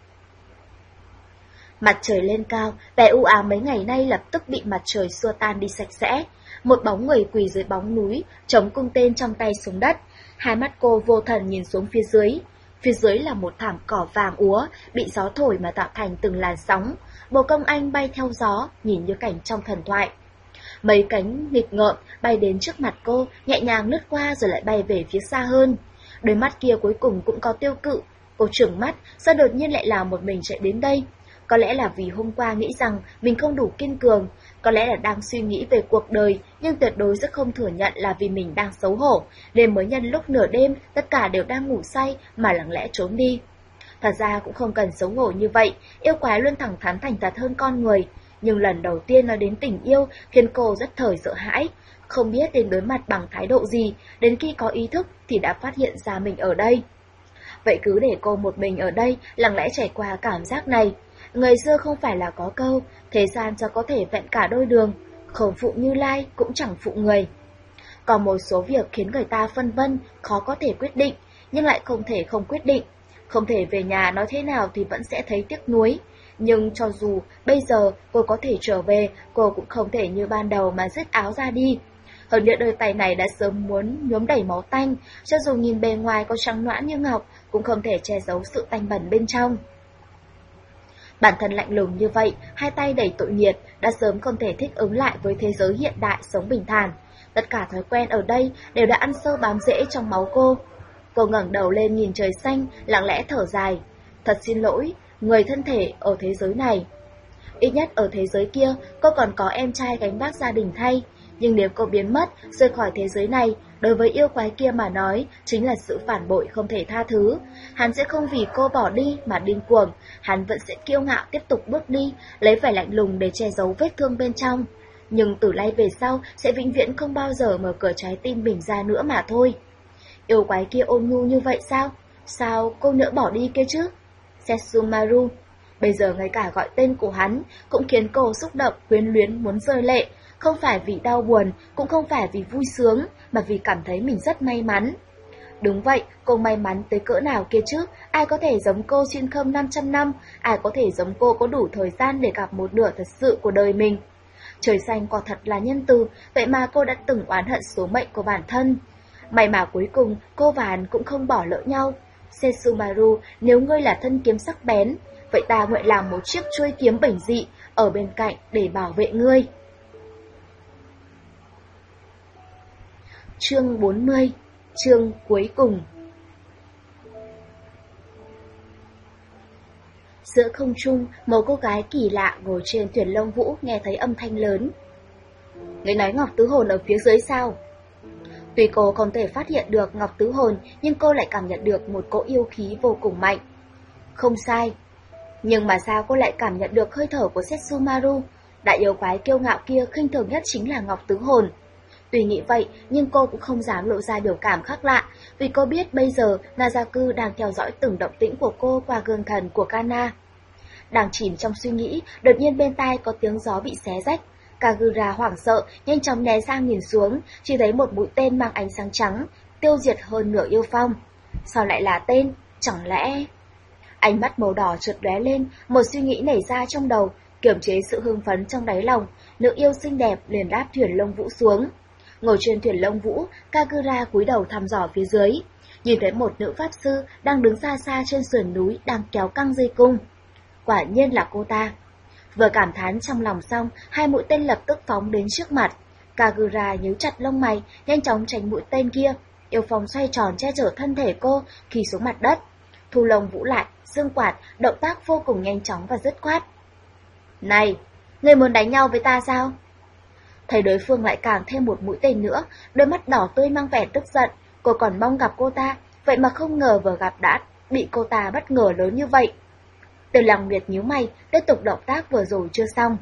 Mặt trời lên cao, vẻ u ám mấy ngày nay lập tức bị mặt trời xua tan đi sạch sẽ. Một bóng người quỳ dưới bóng núi, chống cung tên trong tay xuống đất. Hai mắt cô vô thần nhìn xuống phía dưới. Phía dưới là một thảm cỏ vàng úa, bị gió thổi mà tạo thành từng làn sóng. Bồ công anh bay theo gió, nhìn như cảnh trong thần thoại. Mấy cánh nghịch ngợm bay đến trước mặt cô, nhẹ nhàng lướt qua rồi lại bay về phía xa hơn. Đôi mắt kia cuối cùng cũng có tiêu cự. Cô trừng mắt, sao đột nhiên lại là một mình chạy đến đây? Có lẽ là vì hôm qua nghĩ rằng mình không đủ kiên cường, có lẽ là đang suy nghĩ về cuộc đời, nhưng tuyệt đối sẽ không thừa nhận là vì mình đang xấu hổ, nên mới nhân lúc nửa đêm tất cả đều đang ngủ say mà lặng lẽ trốn đi. Thật ra cũng không cần xấu hổ như vậy, yêu quái luôn thẳng thắn thành thật hơn con người, nhưng lần đầu tiên nói đến tình yêu khiến cô rất thời sợ hãi, không biết nên đối mặt bằng thái độ gì, đến khi có ý thức thì đã phát hiện ra mình ở đây. Vậy cứ để cô một mình ở đây, lặng lẽ trải qua cảm giác này. Người xưa không phải là có câu, thế gian sao có thể vẹn cả đôi đường, không phụ Như Lai cũng chẳng phụ người. Còn một số việc khiến người ta phân vân, khó có thể quyết định, nhưng lại không thể không quyết định. Không thể về nhà nói thế nào thì vẫn sẽ thấy tiếc nuối. Nhưng cho dù bây giờ cô có thể trở về, cô cũng không thể như ban đầu mà dứt áo ra đi. Hơn nữa đôi tay này đã sớm muốn nhuốm đầy máu tanh, cho dù nhìn bề ngoài có trắng nõn như ngọc, cũng không thể che giấu sự tanh bẩn bên trong. Bản thân lạnh lùng như vậy, hai tay đầy tội nghiệt, đã sớm không thể thích ứng lại với thế giới hiện đại sống bình thản. Tất cả thói quen ở đây đều đã ăn sâu bám rễ trong máu cô. Cô ngẩng đầu lên nhìn trời xanh, lặng lẽ thở dài. Thật xin lỗi, người thân thể ở thế giới này. Ít nhất ở thế giới kia, cô còn có em trai gánh vác gia đình thay. Nhưng nếu cô biến mất, rời khỏi thế giới này, đối với yêu quái kia mà nói, chính là sự phản bội không thể tha thứ. Hắn sẽ không vì cô bỏ đi mà điên cuồng, hắn vẫn sẽ kiêu ngạo tiếp tục bước đi, lấy vẻ lạnh lùng để che giấu vết thương bên trong. Nhưng từ nay về sau, sẽ vĩnh viễn không bao giờ mở cửa trái tim mình ra nữa mà thôi. Yêu quái kia ôn nhu như vậy sao? Sao cô nỡ bỏ đi kia chứ? Setsumaru. Bây giờ ngay cả gọi tên của hắn cũng khiến cô xúc động, quyến luyến muốn rơi lệ. Không phải vì đau buồn, cũng không phải vì vui sướng, mà vì cảm thấy mình rất may mắn. Đúng vậy, cô may mắn tới cỡ nào kia chứ, ai có thể giống cô xuyên không 500 năm, ai có thể giống cô có đủ thời gian để gặp một nửa thật sự của đời mình. Trời xanh quả thật là nhân từ, vậy mà cô đã từng oán hận số mệnh của bản thân. May mà cuối cùng, cô và hắn cũng không bỏ lỡ nhau. Setsumaru, nếu ngươi là thân kiếm sắc bén, vậy ta nguyện làm một chiếc chuôi kiếm bình dị ở bên cạnh để bảo vệ ngươi. Chương bốn mươi. Chương cuối cùng. Giữa không trung, một cô gái kỳ lạ ngồi trên thuyền lông vũ nghe thấy âm thanh lớn. Người nói Ngọc Tứ Hồn ở phía dưới sao? Tuy cô không thể phát hiện được Ngọc Tứ Hồn, nhưng cô lại cảm nhận được một cỗ yêu khí vô cùng mạnh. Không sai. Nhưng mà sao cô lại cảm nhận được hơi thở của Setsumaru? Đại yêu quái kiêu ngạo kia khinh thường nhất chính là Ngọc Tứ Hồn. Tuy nghĩ vậy, nhưng cô cũng không dám lộ ra biểu cảm khác lạ, vì cô biết bây giờ Nazaku đang theo dõi từng động tĩnh của cô qua gương thần của Kana. Đang chìm trong suy nghĩ, đột nhiên bên tai có tiếng gió bị xé rách. Kagura hoảng sợ, nhanh chóng né sang nhìn xuống, chỉ thấy một mũi tên mang ánh sáng trắng, tiêu diệt hơn nửa yêu phong. Sao lại là tên? Chẳng lẽ... Ánh mắt màu đỏ chợt lóe lên, một suy nghĩ nảy ra trong đầu, kiềm chế sự hưng phấn trong đáy lòng, nữ yêu xinh đẹp liền đáp thuyền lông vũ xuống. Ngồi trên thuyền lông vũ, Kagura cúi đầu thăm dò phía dưới, nhìn thấy một nữ pháp sư đang đứng xa xa trên sườn núi đang kéo căng dây cung. Quả nhiên là cô ta. Vừa cảm thán trong lòng xong, hai mũi tên lập tức phóng đến trước mặt. Kagura nhíu chặt lông mày, nhanh chóng tránh mũi tên kia. Yêu phong xoay tròn che chở thân thể cô khi xuống mặt đất. Thu lông vũ lại, dương quạt, động tác vô cùng nhanh chóng và dứt khoát. Này, người muốn đánh nhau với ta sao? Thấy đối phương lại càng thêm một mũi tên nữa, đôi mắt đỏ tươi mang vẻ tức giận. Cô còn mong gặp cô ta, vậy mà không ngờ vừa gặp đã bị cô ta bất ngờ lớn như vậy. Từ Lăng Nguyệt nhíu mày, tiếp tục động tác vừa rồi chưa xong.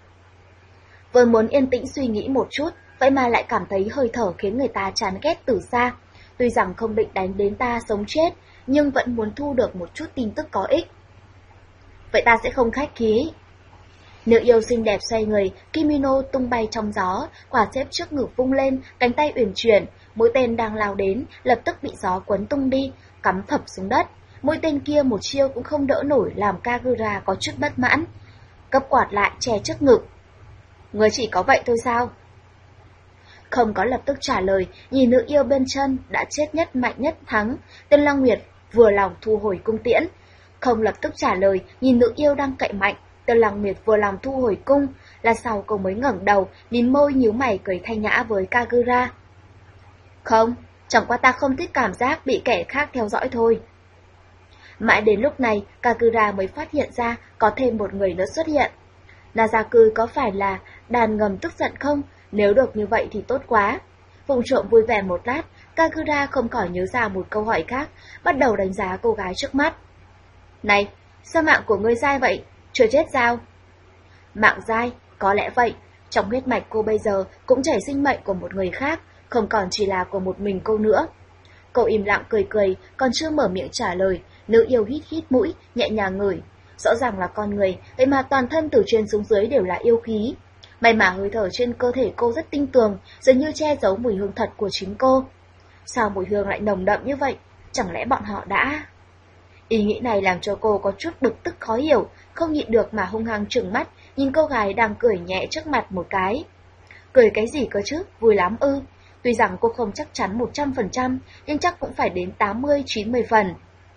Vừa muốn yên tĩnh suy nghĩ một chút, vậy mà lại cảm thấy hơi thở khiến người ta chán ghét từ xa. Tuy rằng không định đánh đến ta sống chết, nhưng vẫn muốn thu được một chút tin tức có ích. Vậy ta sẽ không khách khí. Nữ yêu xinh đẹp xoay người, kimono tung bay trong gió, quả xếp trước ngực vung lên, cánh tay uyển chuyển, mũi tên đang lao đến, lập tức bị gió cuốn tung đi, cắm phập xuống đất. Mũi tên kia một chiêu cũng không đỡ nổi làm Kagura có chút bất mãn. Cấp quạt lại che trước ngực. Người chỉ có vậy thôi sao? Không có lập tức trả lời, nhìn nữ yêu bên chân đã chết nhất mạnh nhất thắng, Tên Lăng Nguyệt vừa lòng thu hồi cung tiễn. Không lập tức trả lời, nhìn nữ yêu đang cậy mạnh, Tên Lăng Nguyệt vừa lòng thu hồi cung, là sau cô mới ngẩng đầu, mím môi nhíu mày cười thanh nhã với Kagura. Không, chẳng qua ta không thích cảm giác bị kẻ khác theo dõi thôi. Mãi đến lúc này, Kagura mới phát hiện ra có thêm một người nữa xuất hiện. Nazaku có phải là đàn ngầm tức giận không? Nếu được như vậy thì tốt quá. Vùng trộm vui vẻ một lát, Kagura không khỏi nhớ ra một câu hỏi khác, bắt đầu đánh giá cô gái trước mắt. Này, sao mạng của ngươi dai vậy? Chưa chết sao? Mạng dai, có lẽ vậy. Trong huyết mạch cô bây giờ cũng chảy sinh mệnh của một người khác, không còn chỉ là của một mình cô nữa. Cô im lặng cười cười, còn chưa mở miệng trả lời, nữ yêu hít hít mũi, nhẹ nhàng ngửi. Rõ ràng là con người, vậy mà toàn thân từ trên xuống dưới đều là yêu khí. May mà hơi thở trên cơ thể cô rất tinh tường, dường như che giấu mùi hương thật của chính cô. Sao mùi hương lại nồng đậm như vậy? Chẳng lẽ bọn họ đã... Ý nghĩ này làm cho cô có chút bực tức khó hiểu, không nhịn được mà hung hăng trừng mắt, nhìn cô gái đang cười nhẹ trước mặt một cái. Cười cái gì cơ chứ, vui lắm ư. Tuy rằng cô không chắc chắn một trăm phần trăm, nhưng chắc cũng phải đến tám mươi chín mươi phần.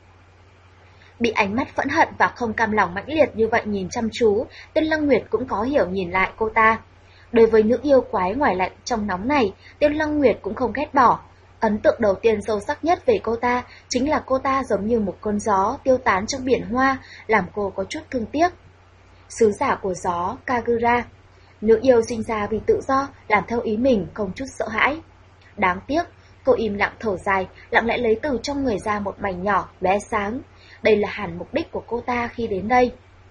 Bị ánh mắt phẫn hận và không cam lòng mãnh liệt như vậy nhìn chăm chú, Tên Lăng Nguyệt cũng có hiểu nhìn lại cô ta. Đối với nữ yêu quái ngoài lạnh trong nóng này, Tên Lăng Nguyệt cũng không ghét bỏ. Ấn tượng đầu tiên sâu sắc nhất về cô ta chính là cô ta giống như một cơn gió tiêu tán trong biển hoa, làm cô có chút thương tiếc. Sứ giả của gió, Kagura. Nữ yêu sinh ra vì tự do, làm theo ý mình, không chút sợ hãi. Đáng tiếc, cô im lặng thở dài, lặng lẽ lấy từ trong người ra một mảnh nhỏ, lóe sáng. Đây là hẳn mục đích của cô ta khi đến đây.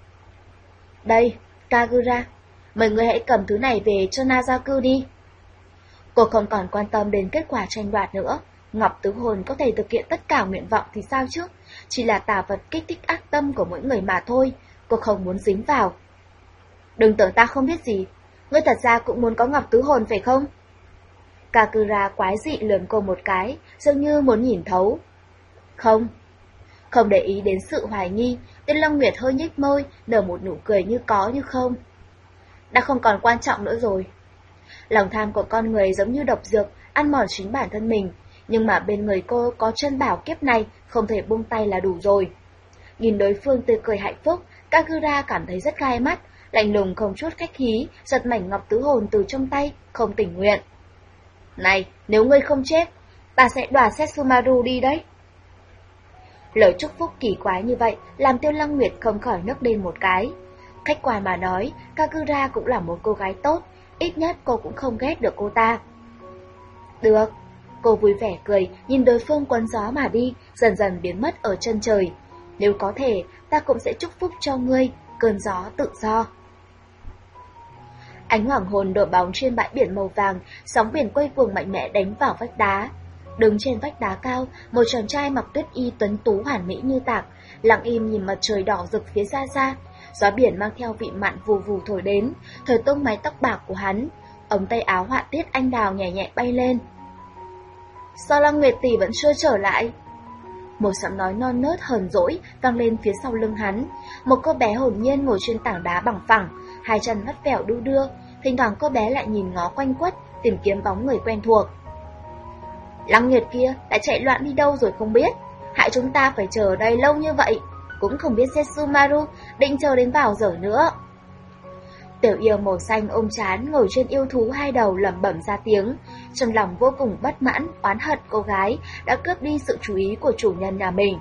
Đây, Kagura, mời người hãy cầm thứ này về cho Nazaku đi. Cô không còn quan tâm đến kết quả tranh đoạt nữa. Ngọc Tứ Hồn có thể thực hiện tất cả nguyện vọng thì sao chứ? Chỉ là tà vật kích thích ác tâm của mỗi người mà thôi. Cô không muốn dính vào. Đừng tưởng ta không biết gì. Ngươi thật ra cũng muốn có Ngọc Tứ Hồn phải không? Kakura quái dị lườm cô một cái, dường như muốn nhìn thấu. Không. Không để ý đến sự hoài nghi, Tên Long Nguyệt hơi nhếch môi, nở một nụ cười như có như không. Đã không còn quan trọng nữa rồi. Lòng tham của con người giống như độc dược, ăn mòn chính bản thân mình, nhưng mà bên người cô có chân bảo kiếp này, không thể buông tay là đủ rồi. Nhìn đối phương tươi cười hạnh phúc, Kakura cảm thấy rất gai mắt, lạnh lùng không chút khách khí, giật mảnh ngọc tứ hồn từ trong tay, không tình nguyện. Này, nếu ngươi không chết, ta sẽ đoạt Setsumaru đi đấy. Lời chúc phúc kỳ quái như vậy làm Tiêu Lăng Nguyệt không khỏi nức lên một cái. Khách quan mà nói, Kakura cũng là một cô gái tốt, ít nhất cô cũng không ghét được cô ta. Được, cô vui vẻ cười, nhìn đối phương quấn gió mà đi, dần dần biến mất ở chân trời. Nếu có thể, ta cũng sẽ chúc phúc cho ngươi, cơn gió tự do. Ánh hoàng hôn đổ bóng trên bãi biển màu vàng, sóng biển quay cuồng mạnh mẽ đánh vào vách đá. Đứng trên vách đá cao, một chàng trai mặc tuyết y tuấn tú hoàn mỹ như tạc, lặng im nhìn mặt trời đỏ rực phía xa xa. Gió biển mang theo vị mặn vù vù thổi đến, thổi tung mái tóc bạc của hắn. Ống tay áo họa tiết anh đào nhẹ nhẹ bay lên. Sao Lăng Nguyệt tỷ vẫn chưa trở lại? Một giọng nói non nớt hờn dỗi vang lên phía sau lưng hắn. Một cô bé hồn nhiên ngồi trên tảng đá bằng phẳng, hai chân vắt vẻo đu đưa. Thỉnh thoảng cô bé lại nhìn ngó quanh quất, tìm kiếm bóng người quen thuộc. Lăng Nguyệt kia đã chạy loạn đi đâu rồi không biết, hại chúng ta phải chờ ở đây lâu như vậy, cũng không biết Setsumaru định chờ đến bao giờ nữa. Tiểu yêu màu xanh ôm trán ngồi trên yêu thú hai đầu lẩm bẩm ra tiếng, trong lòng vô cùng bất mãn, oán hận cô gái đã cướp đi sự chú ý của chủ nhân nhà mình.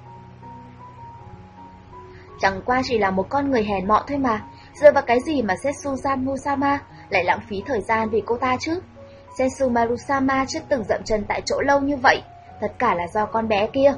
Chẳng qua chỉ là một con người hèn mọn thôi mà, dựa vào cái gì mà Setsumaru-sama lại lãng phí thời gian vì cô ta chứ? Setsumaru-sama chưa từng dậm chân tại chỗ lâu như vậy, tất cả là do con bé kia.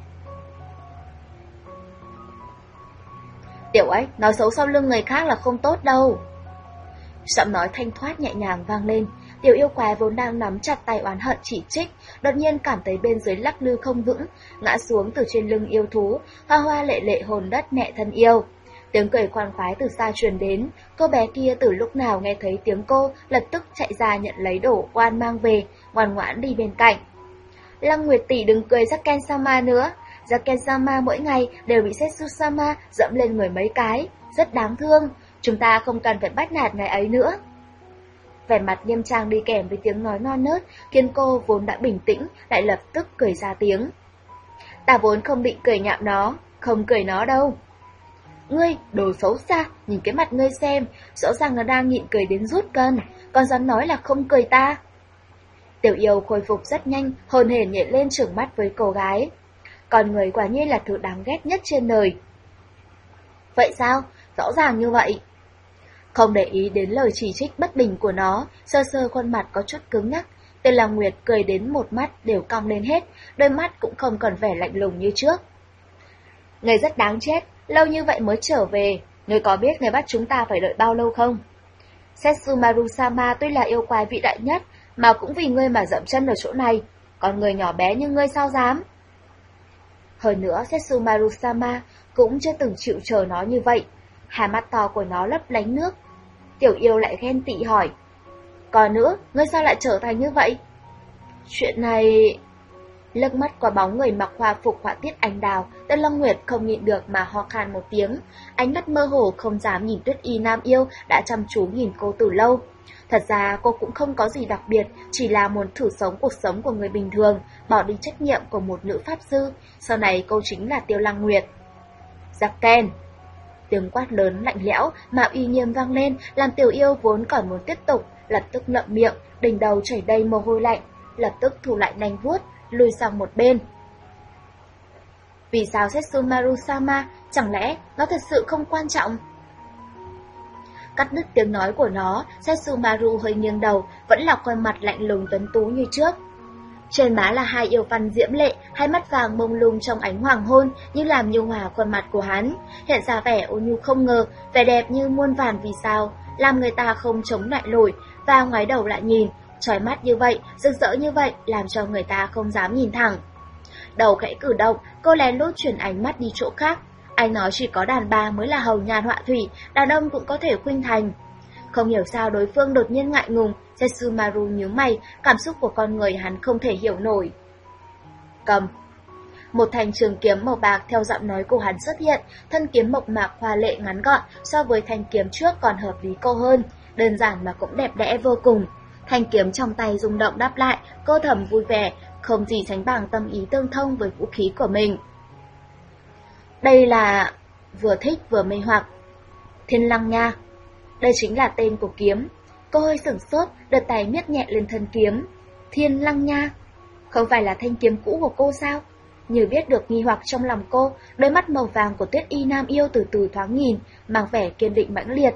Tiểu ấy, nói xấu sau lưng người khác là không tốt đâu. Giọng nói thanh thoát nhẹ nhàng vang lên. Tiểu yêu quái vốn đang nắm chặt tay oán hận chỉ trích, đột nhiên cảm thấy bên dưới lắc lư không vững, ngã xuống từ trên lưng yêu thú, hoa hoa lệ lệ hồn đất mẹ thân yêu. Tiếng cười khoan khoái từ xa truyền đến, cô bé kia từ lúc nào nghe thấy tiếng cô, lập tức chạy ra nhận lấy đồ quan mang về, ngoan ngoãn đi bên cạnh. Lăng Nguyệt tỷ đừng cười Zaken-sama nữa, Zaken-sama mỗi ngày đều bị Setsu-sama dẫm lên người mấy cái, rất đáng thương, chúng ta không cần phải bắt nạt ngày ấy nữa. Vẻ mặt nghiêm trang đi kèm với tiếng nói non nớt, khiến cô vốn đã bình tĩnh, lại lập tức cười ra tiếng. Ta vốn không định cười nhạo nó, không cười nó đâu. Ngươi, đồ xấu xa, nhìn cái mặt ngươi xem, rõ ràng nó đang nhịn cười đến rút cân, còn dám nói là không cười ta. Tiểu yêu khôi phục rất nhanh, hồn hển nhảy lên trừng mắt với cô gái. Con người quả nhiên là thứ đáng ghét nhất trên đời. Vậy sao? Rõ ràng như vậy. Không để ý đến lời chỉ trích bất bình của nó, sơ sơ khuôn mặt có chút cứng nhắc. Tên Lăng Nguyệt cười đến một mắt đều cong lên hết, đôi mắt cũng không còn vẻ lạnh lùng như trước. Người rất đáng chết, lâu như vậy mới trở về, người có biết người bắt chúng ta phải đợi bao lâu không? Setsumaru-sama tuy là yêu quái vĩ đại nhất, mà cũng vì ngươi mà dậm chân ở chỗ này, còn người nhỏ bé như ngươi sao dám? Hơn nữa, Setsumaru-sama cũng chưa từng chịu chờ nó như vậy, hai mắt to của nó lấp lánh nước. Tiểu yêu lại ghen tị hỏi, còn nữa, ngươi sao lại trở thành như vậy? Chuyện này... Lướt mắt qua bóng người mặc hòa phục họa tiết anh đào, Tên Long Nguyệt không nhịn được mà ho khan một tiếng, ánh mắt mơ hồ không dám nhìn Tuyết Y nam yêu đã chăm chú nhìn cô từ lâu. Thật ra cô cũng không có gì đặc biệt, chỉ là muốn thử sống cuộc sống của người bình thường, bỏ đi trách nhiệm của một nữ pháp sư, sau này cô chính là Tiêu Lăng Nguyệt. Zaken! Tiếng quát lớn lạnh lẽo mà uy nghiêm vang lên, làm tiểu yêu vốn còn muốn tiếp tục, lập tức ngậm miệng, đỉnh đầu chảy đầy mồ hôi lạnh, lập tức thu lại nanh vuốt, lùi sang một bên. Vì sao Setsumaru-sama, chẳng lẽ nó thật sự không quan trọng? Cắt đứt tiếng nói của nó, Setsumaru hơi nghiêng đầu, vẫn là khuôn mặt lạnh lùng tuấn tú như trước. Trên má là hai yêu văn diễm lệ, hai mắt vàng mông lung trong ánh hoàng hôn, như làm nhu hòa khuôn mặt của hắn, hiện ra vẻ ôn nhu không ngờ, vẻ đẹp như muôn vàn vì sao, làm người ta không chống lại nổi, và ngoái đầu lại nhìn, chói mắt như vậy, rực rỡ như vậy, làm cho người ta không dám nhìn thẳng. Đầu khẽ cử động, cô lén lút chuyển ánh mắt đi chỗ khác. Anh nói chỉ có đàn bà mới là hầu nhàn họa thủy, đàn ông cũng có thể khuynh thành. Không hiểu sao đối phương đột nhiên ngại ngùng, Setsumaru nhíu mày, cảm xúc của con người hắn không thể hiểu nổi. Cầm. Một thanh trường kiếm màu bạc theo giọng nói của hắn xuất hiện, thân kiếm mộc mạc hoa lệ ngắn gọn, so với thanh kiếm trước còn hợp lý cô hơn, đơn giản mà cũng đẹp đẽ vô cùng. Thanh kiếm trong tay rung động đáp lại, cô thầm vui vẻ, không gì sánh bằng tâm ý tương thông với vũ khí của mình. Đây là... vừa thích vừa mê hoặc. Thiên Lăng Nha. Đây chính là tên của kiếm. Cô hơi sửng sốt, đặt tay miết nhẹ lên thân kiếm. Thiên Lăng Nha. Không phải là thanh kiếm cũ của cô sao? Như biết được nghi hoặc trong lòng cô, đôi mắt màu vàng của Tuyết Y Nam Yêu từ từ thoáng nhìn, mang vẻ kiên định mãnh liệt.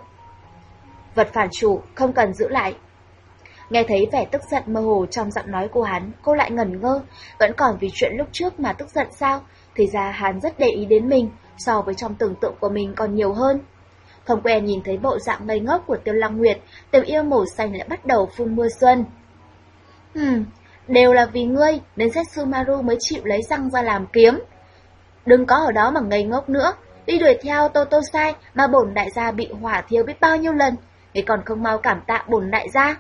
Vật phản chủ, không cần giữ lại. Nghe thấy vẻ tức giận mơ hồ trong giọng nói của hắn, cô lại ngẩn ngơ, vẫn còn vì chuyện lúc trước mà tức giận sao? Thì ra hắn rất để ý đến mình, so với trong tưởng tượng của mình còn nhiều hơn. Không quen nhìn thấy bộ dạng ngây ngốc của Tiêu Lăng Nguyệt, Tiểu Yêu màu xanh lại bắt đầu phun mưa xuân. Hừm, đều là vì ngươi nên Setsumaru mới chịu lấy răng ra làm kiếm. Đừng có ở đó mà ngây ngốc nữa, đi đuổi theo Totosai mà bổn đại gia bị hỏa thiêu biết bao nhiêu lần, ngươi còn không mau cảm tạ bổn đại gia.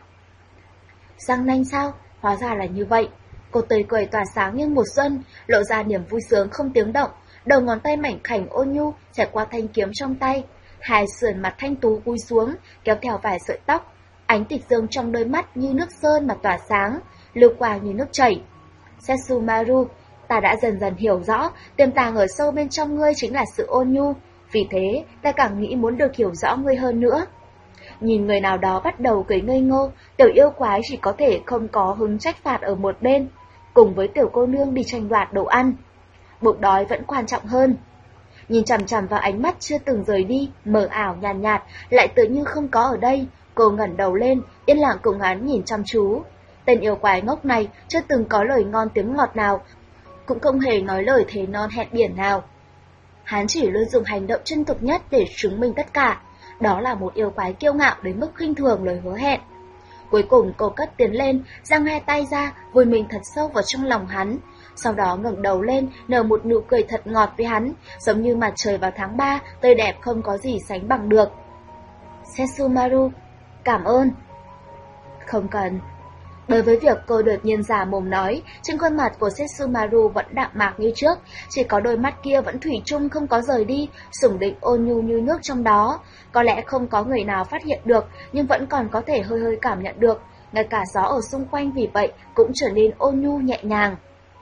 Răng nanh sao? Hóa ra là như vậy. Cô tươi cười tỏa sáng như mùa xuân, lộ ra niềm vui sướng không tiếng động, đầu ngón tay mảnh khảnh ôn nhu xẹt qua thanh kiếm trong tay, hai sườn mặt thanh tú cúi xuống, kéo theo vài sợi tóc, ánh tịch dương trong đôi mắt như nước sơn mà tỏa sáng, lưu quang như nước chảy. Setsumaru, ta đã dần dần hiểu rõ, tiềm tàng ở sâu bên trong ngươi chính là sự ôn nhu, vì thế ta càng nghĩ muốn được hiểu rõ ngươi hơn nữa. Nhìn người nào đó bắt đầu cười ngây ngô, Tiểu yêu quái chỉ có thể không có hứng trách phạt ở một bên, cùng với tiểu cô nương đi tranh đoạt đồ ăn. Bụng đói vẫn quan trọng hơn. Nhìn chằm chằm vào ánh mắt chưa từng rời đi, mờ ảo nhàn nhạt, nhạt, lại tự như không có ở đây, cô ngẩng đầu lên, yên lặng cùng hắn nhìn chăm chú. Tên yêu quái ngốc này chưa từng có lời ngon tiếng ngọt nào, cũng không hề nói lời thề non hẹn biển nào. Hắn chỉ luôn dùng hành động chân thực nhất để chứng minh tất cả. Đó là một yêu quái kiêu ngạo đến mức khinh thường lời hứa hẹn. Cuối cùng cô cất tiến lên, giang hai tay ra, vùi mình thật sâu vào trong lòng hắn. Sau đó ngẩng đầu lên, nở một nụ cười thật ngọt với hắn, giống như mặt trời vào tháng ba, tươi đẹp không có gì sánh bằng được. Setsumaru, cảm ơn. Không cần. Đối với việc cô đột nhiên giả mồm nói, trên khuôn mặt của Setsumaru vẫn đạm mạc như trước, chỉ có đôi mắt kia vẫn thủy chung không có rời đi, sủng định ôn nhu như nước trong đó. Có lẽ không có người nào phát hiện được, nhưng vẫn còn có thể hơi hơi cảm nhận được, ngay cả gió ở xung quanh vì vậy cũng trở nên ôn nhu nhẹ nhàng.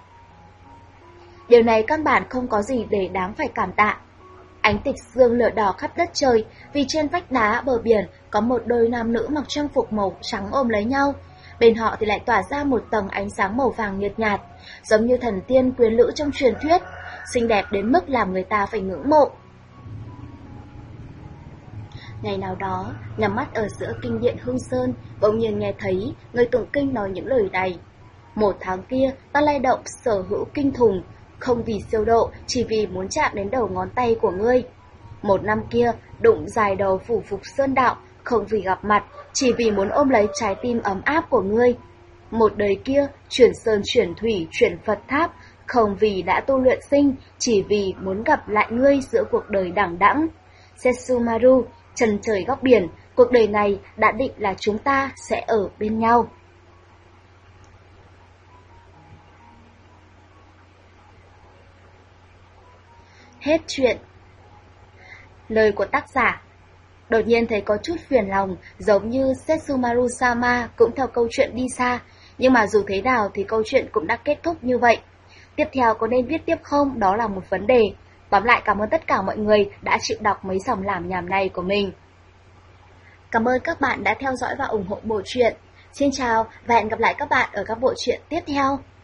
Điều này căn bản không có gì để đáng phải cảm tạ. Ánh tịch dương lửa đỏ khắp đất trời, vì trên vách đá bờ biển có một đôi nam nữ mặc trang phục màu trắng ôm lấy nhau. Bên họ thì lại tỏa ra một tầng ánh sáng màu vàng nhợt nhạt, giống như thần tiên quyến lữ trong truyền thuyết, xinh đẹp đến mức làm người ta phải ngưỡng mộ. Ngày nào đó, nhắm mắt ở giữa kinh điện Hương Sơn, bỗng nhiên nghe thấy người tụng kinh nói những lời này. Một tháng kia, ta lay động sở hữu kinh thùng, không vì siêu độ, chỉ vì muốn chạm đến đầu ngón tay của ngươi. Một năm kia, đụng dài đầu phủ phục sơn đạo, không vì gặp mặt, chỉ vì muốn ôm lấy trái tim ấm áp của ngươi. Một đời kia, chuyển sơn chuyển thủy, chuyển Phật tháp, không vì đã tu luyện sinh, chỉ vì muốn gặp lại ngươi giữa cuộc đời đẳng đẵng. Setsumaru, chân trời góc biển, cuộc đời này đã định là chúng ta sẽ ở bên nhau. Hết chuyện. Lời của tác giả. Đột nhiên thấy có chút phiền lòng, giống như Setsumaru-sama cũng theo câu chuyện đi xa, nhưng mà dù thế nào thì câu chuyện cũng đã kết thúc như vậy. Tiếp theo có nên viết tiếp không? Đó là một vấn đề. Tóm lại, cảm ơn tất cả mọi người đã chịu đọc mấy dòng lảm nhảm này của mình. Cảm ơn các bạn đã theo dõi và ủng hộ bộ truyện. Xin chào và hẹn gặp lại các bạn ở các bộ truyện tiếp theo.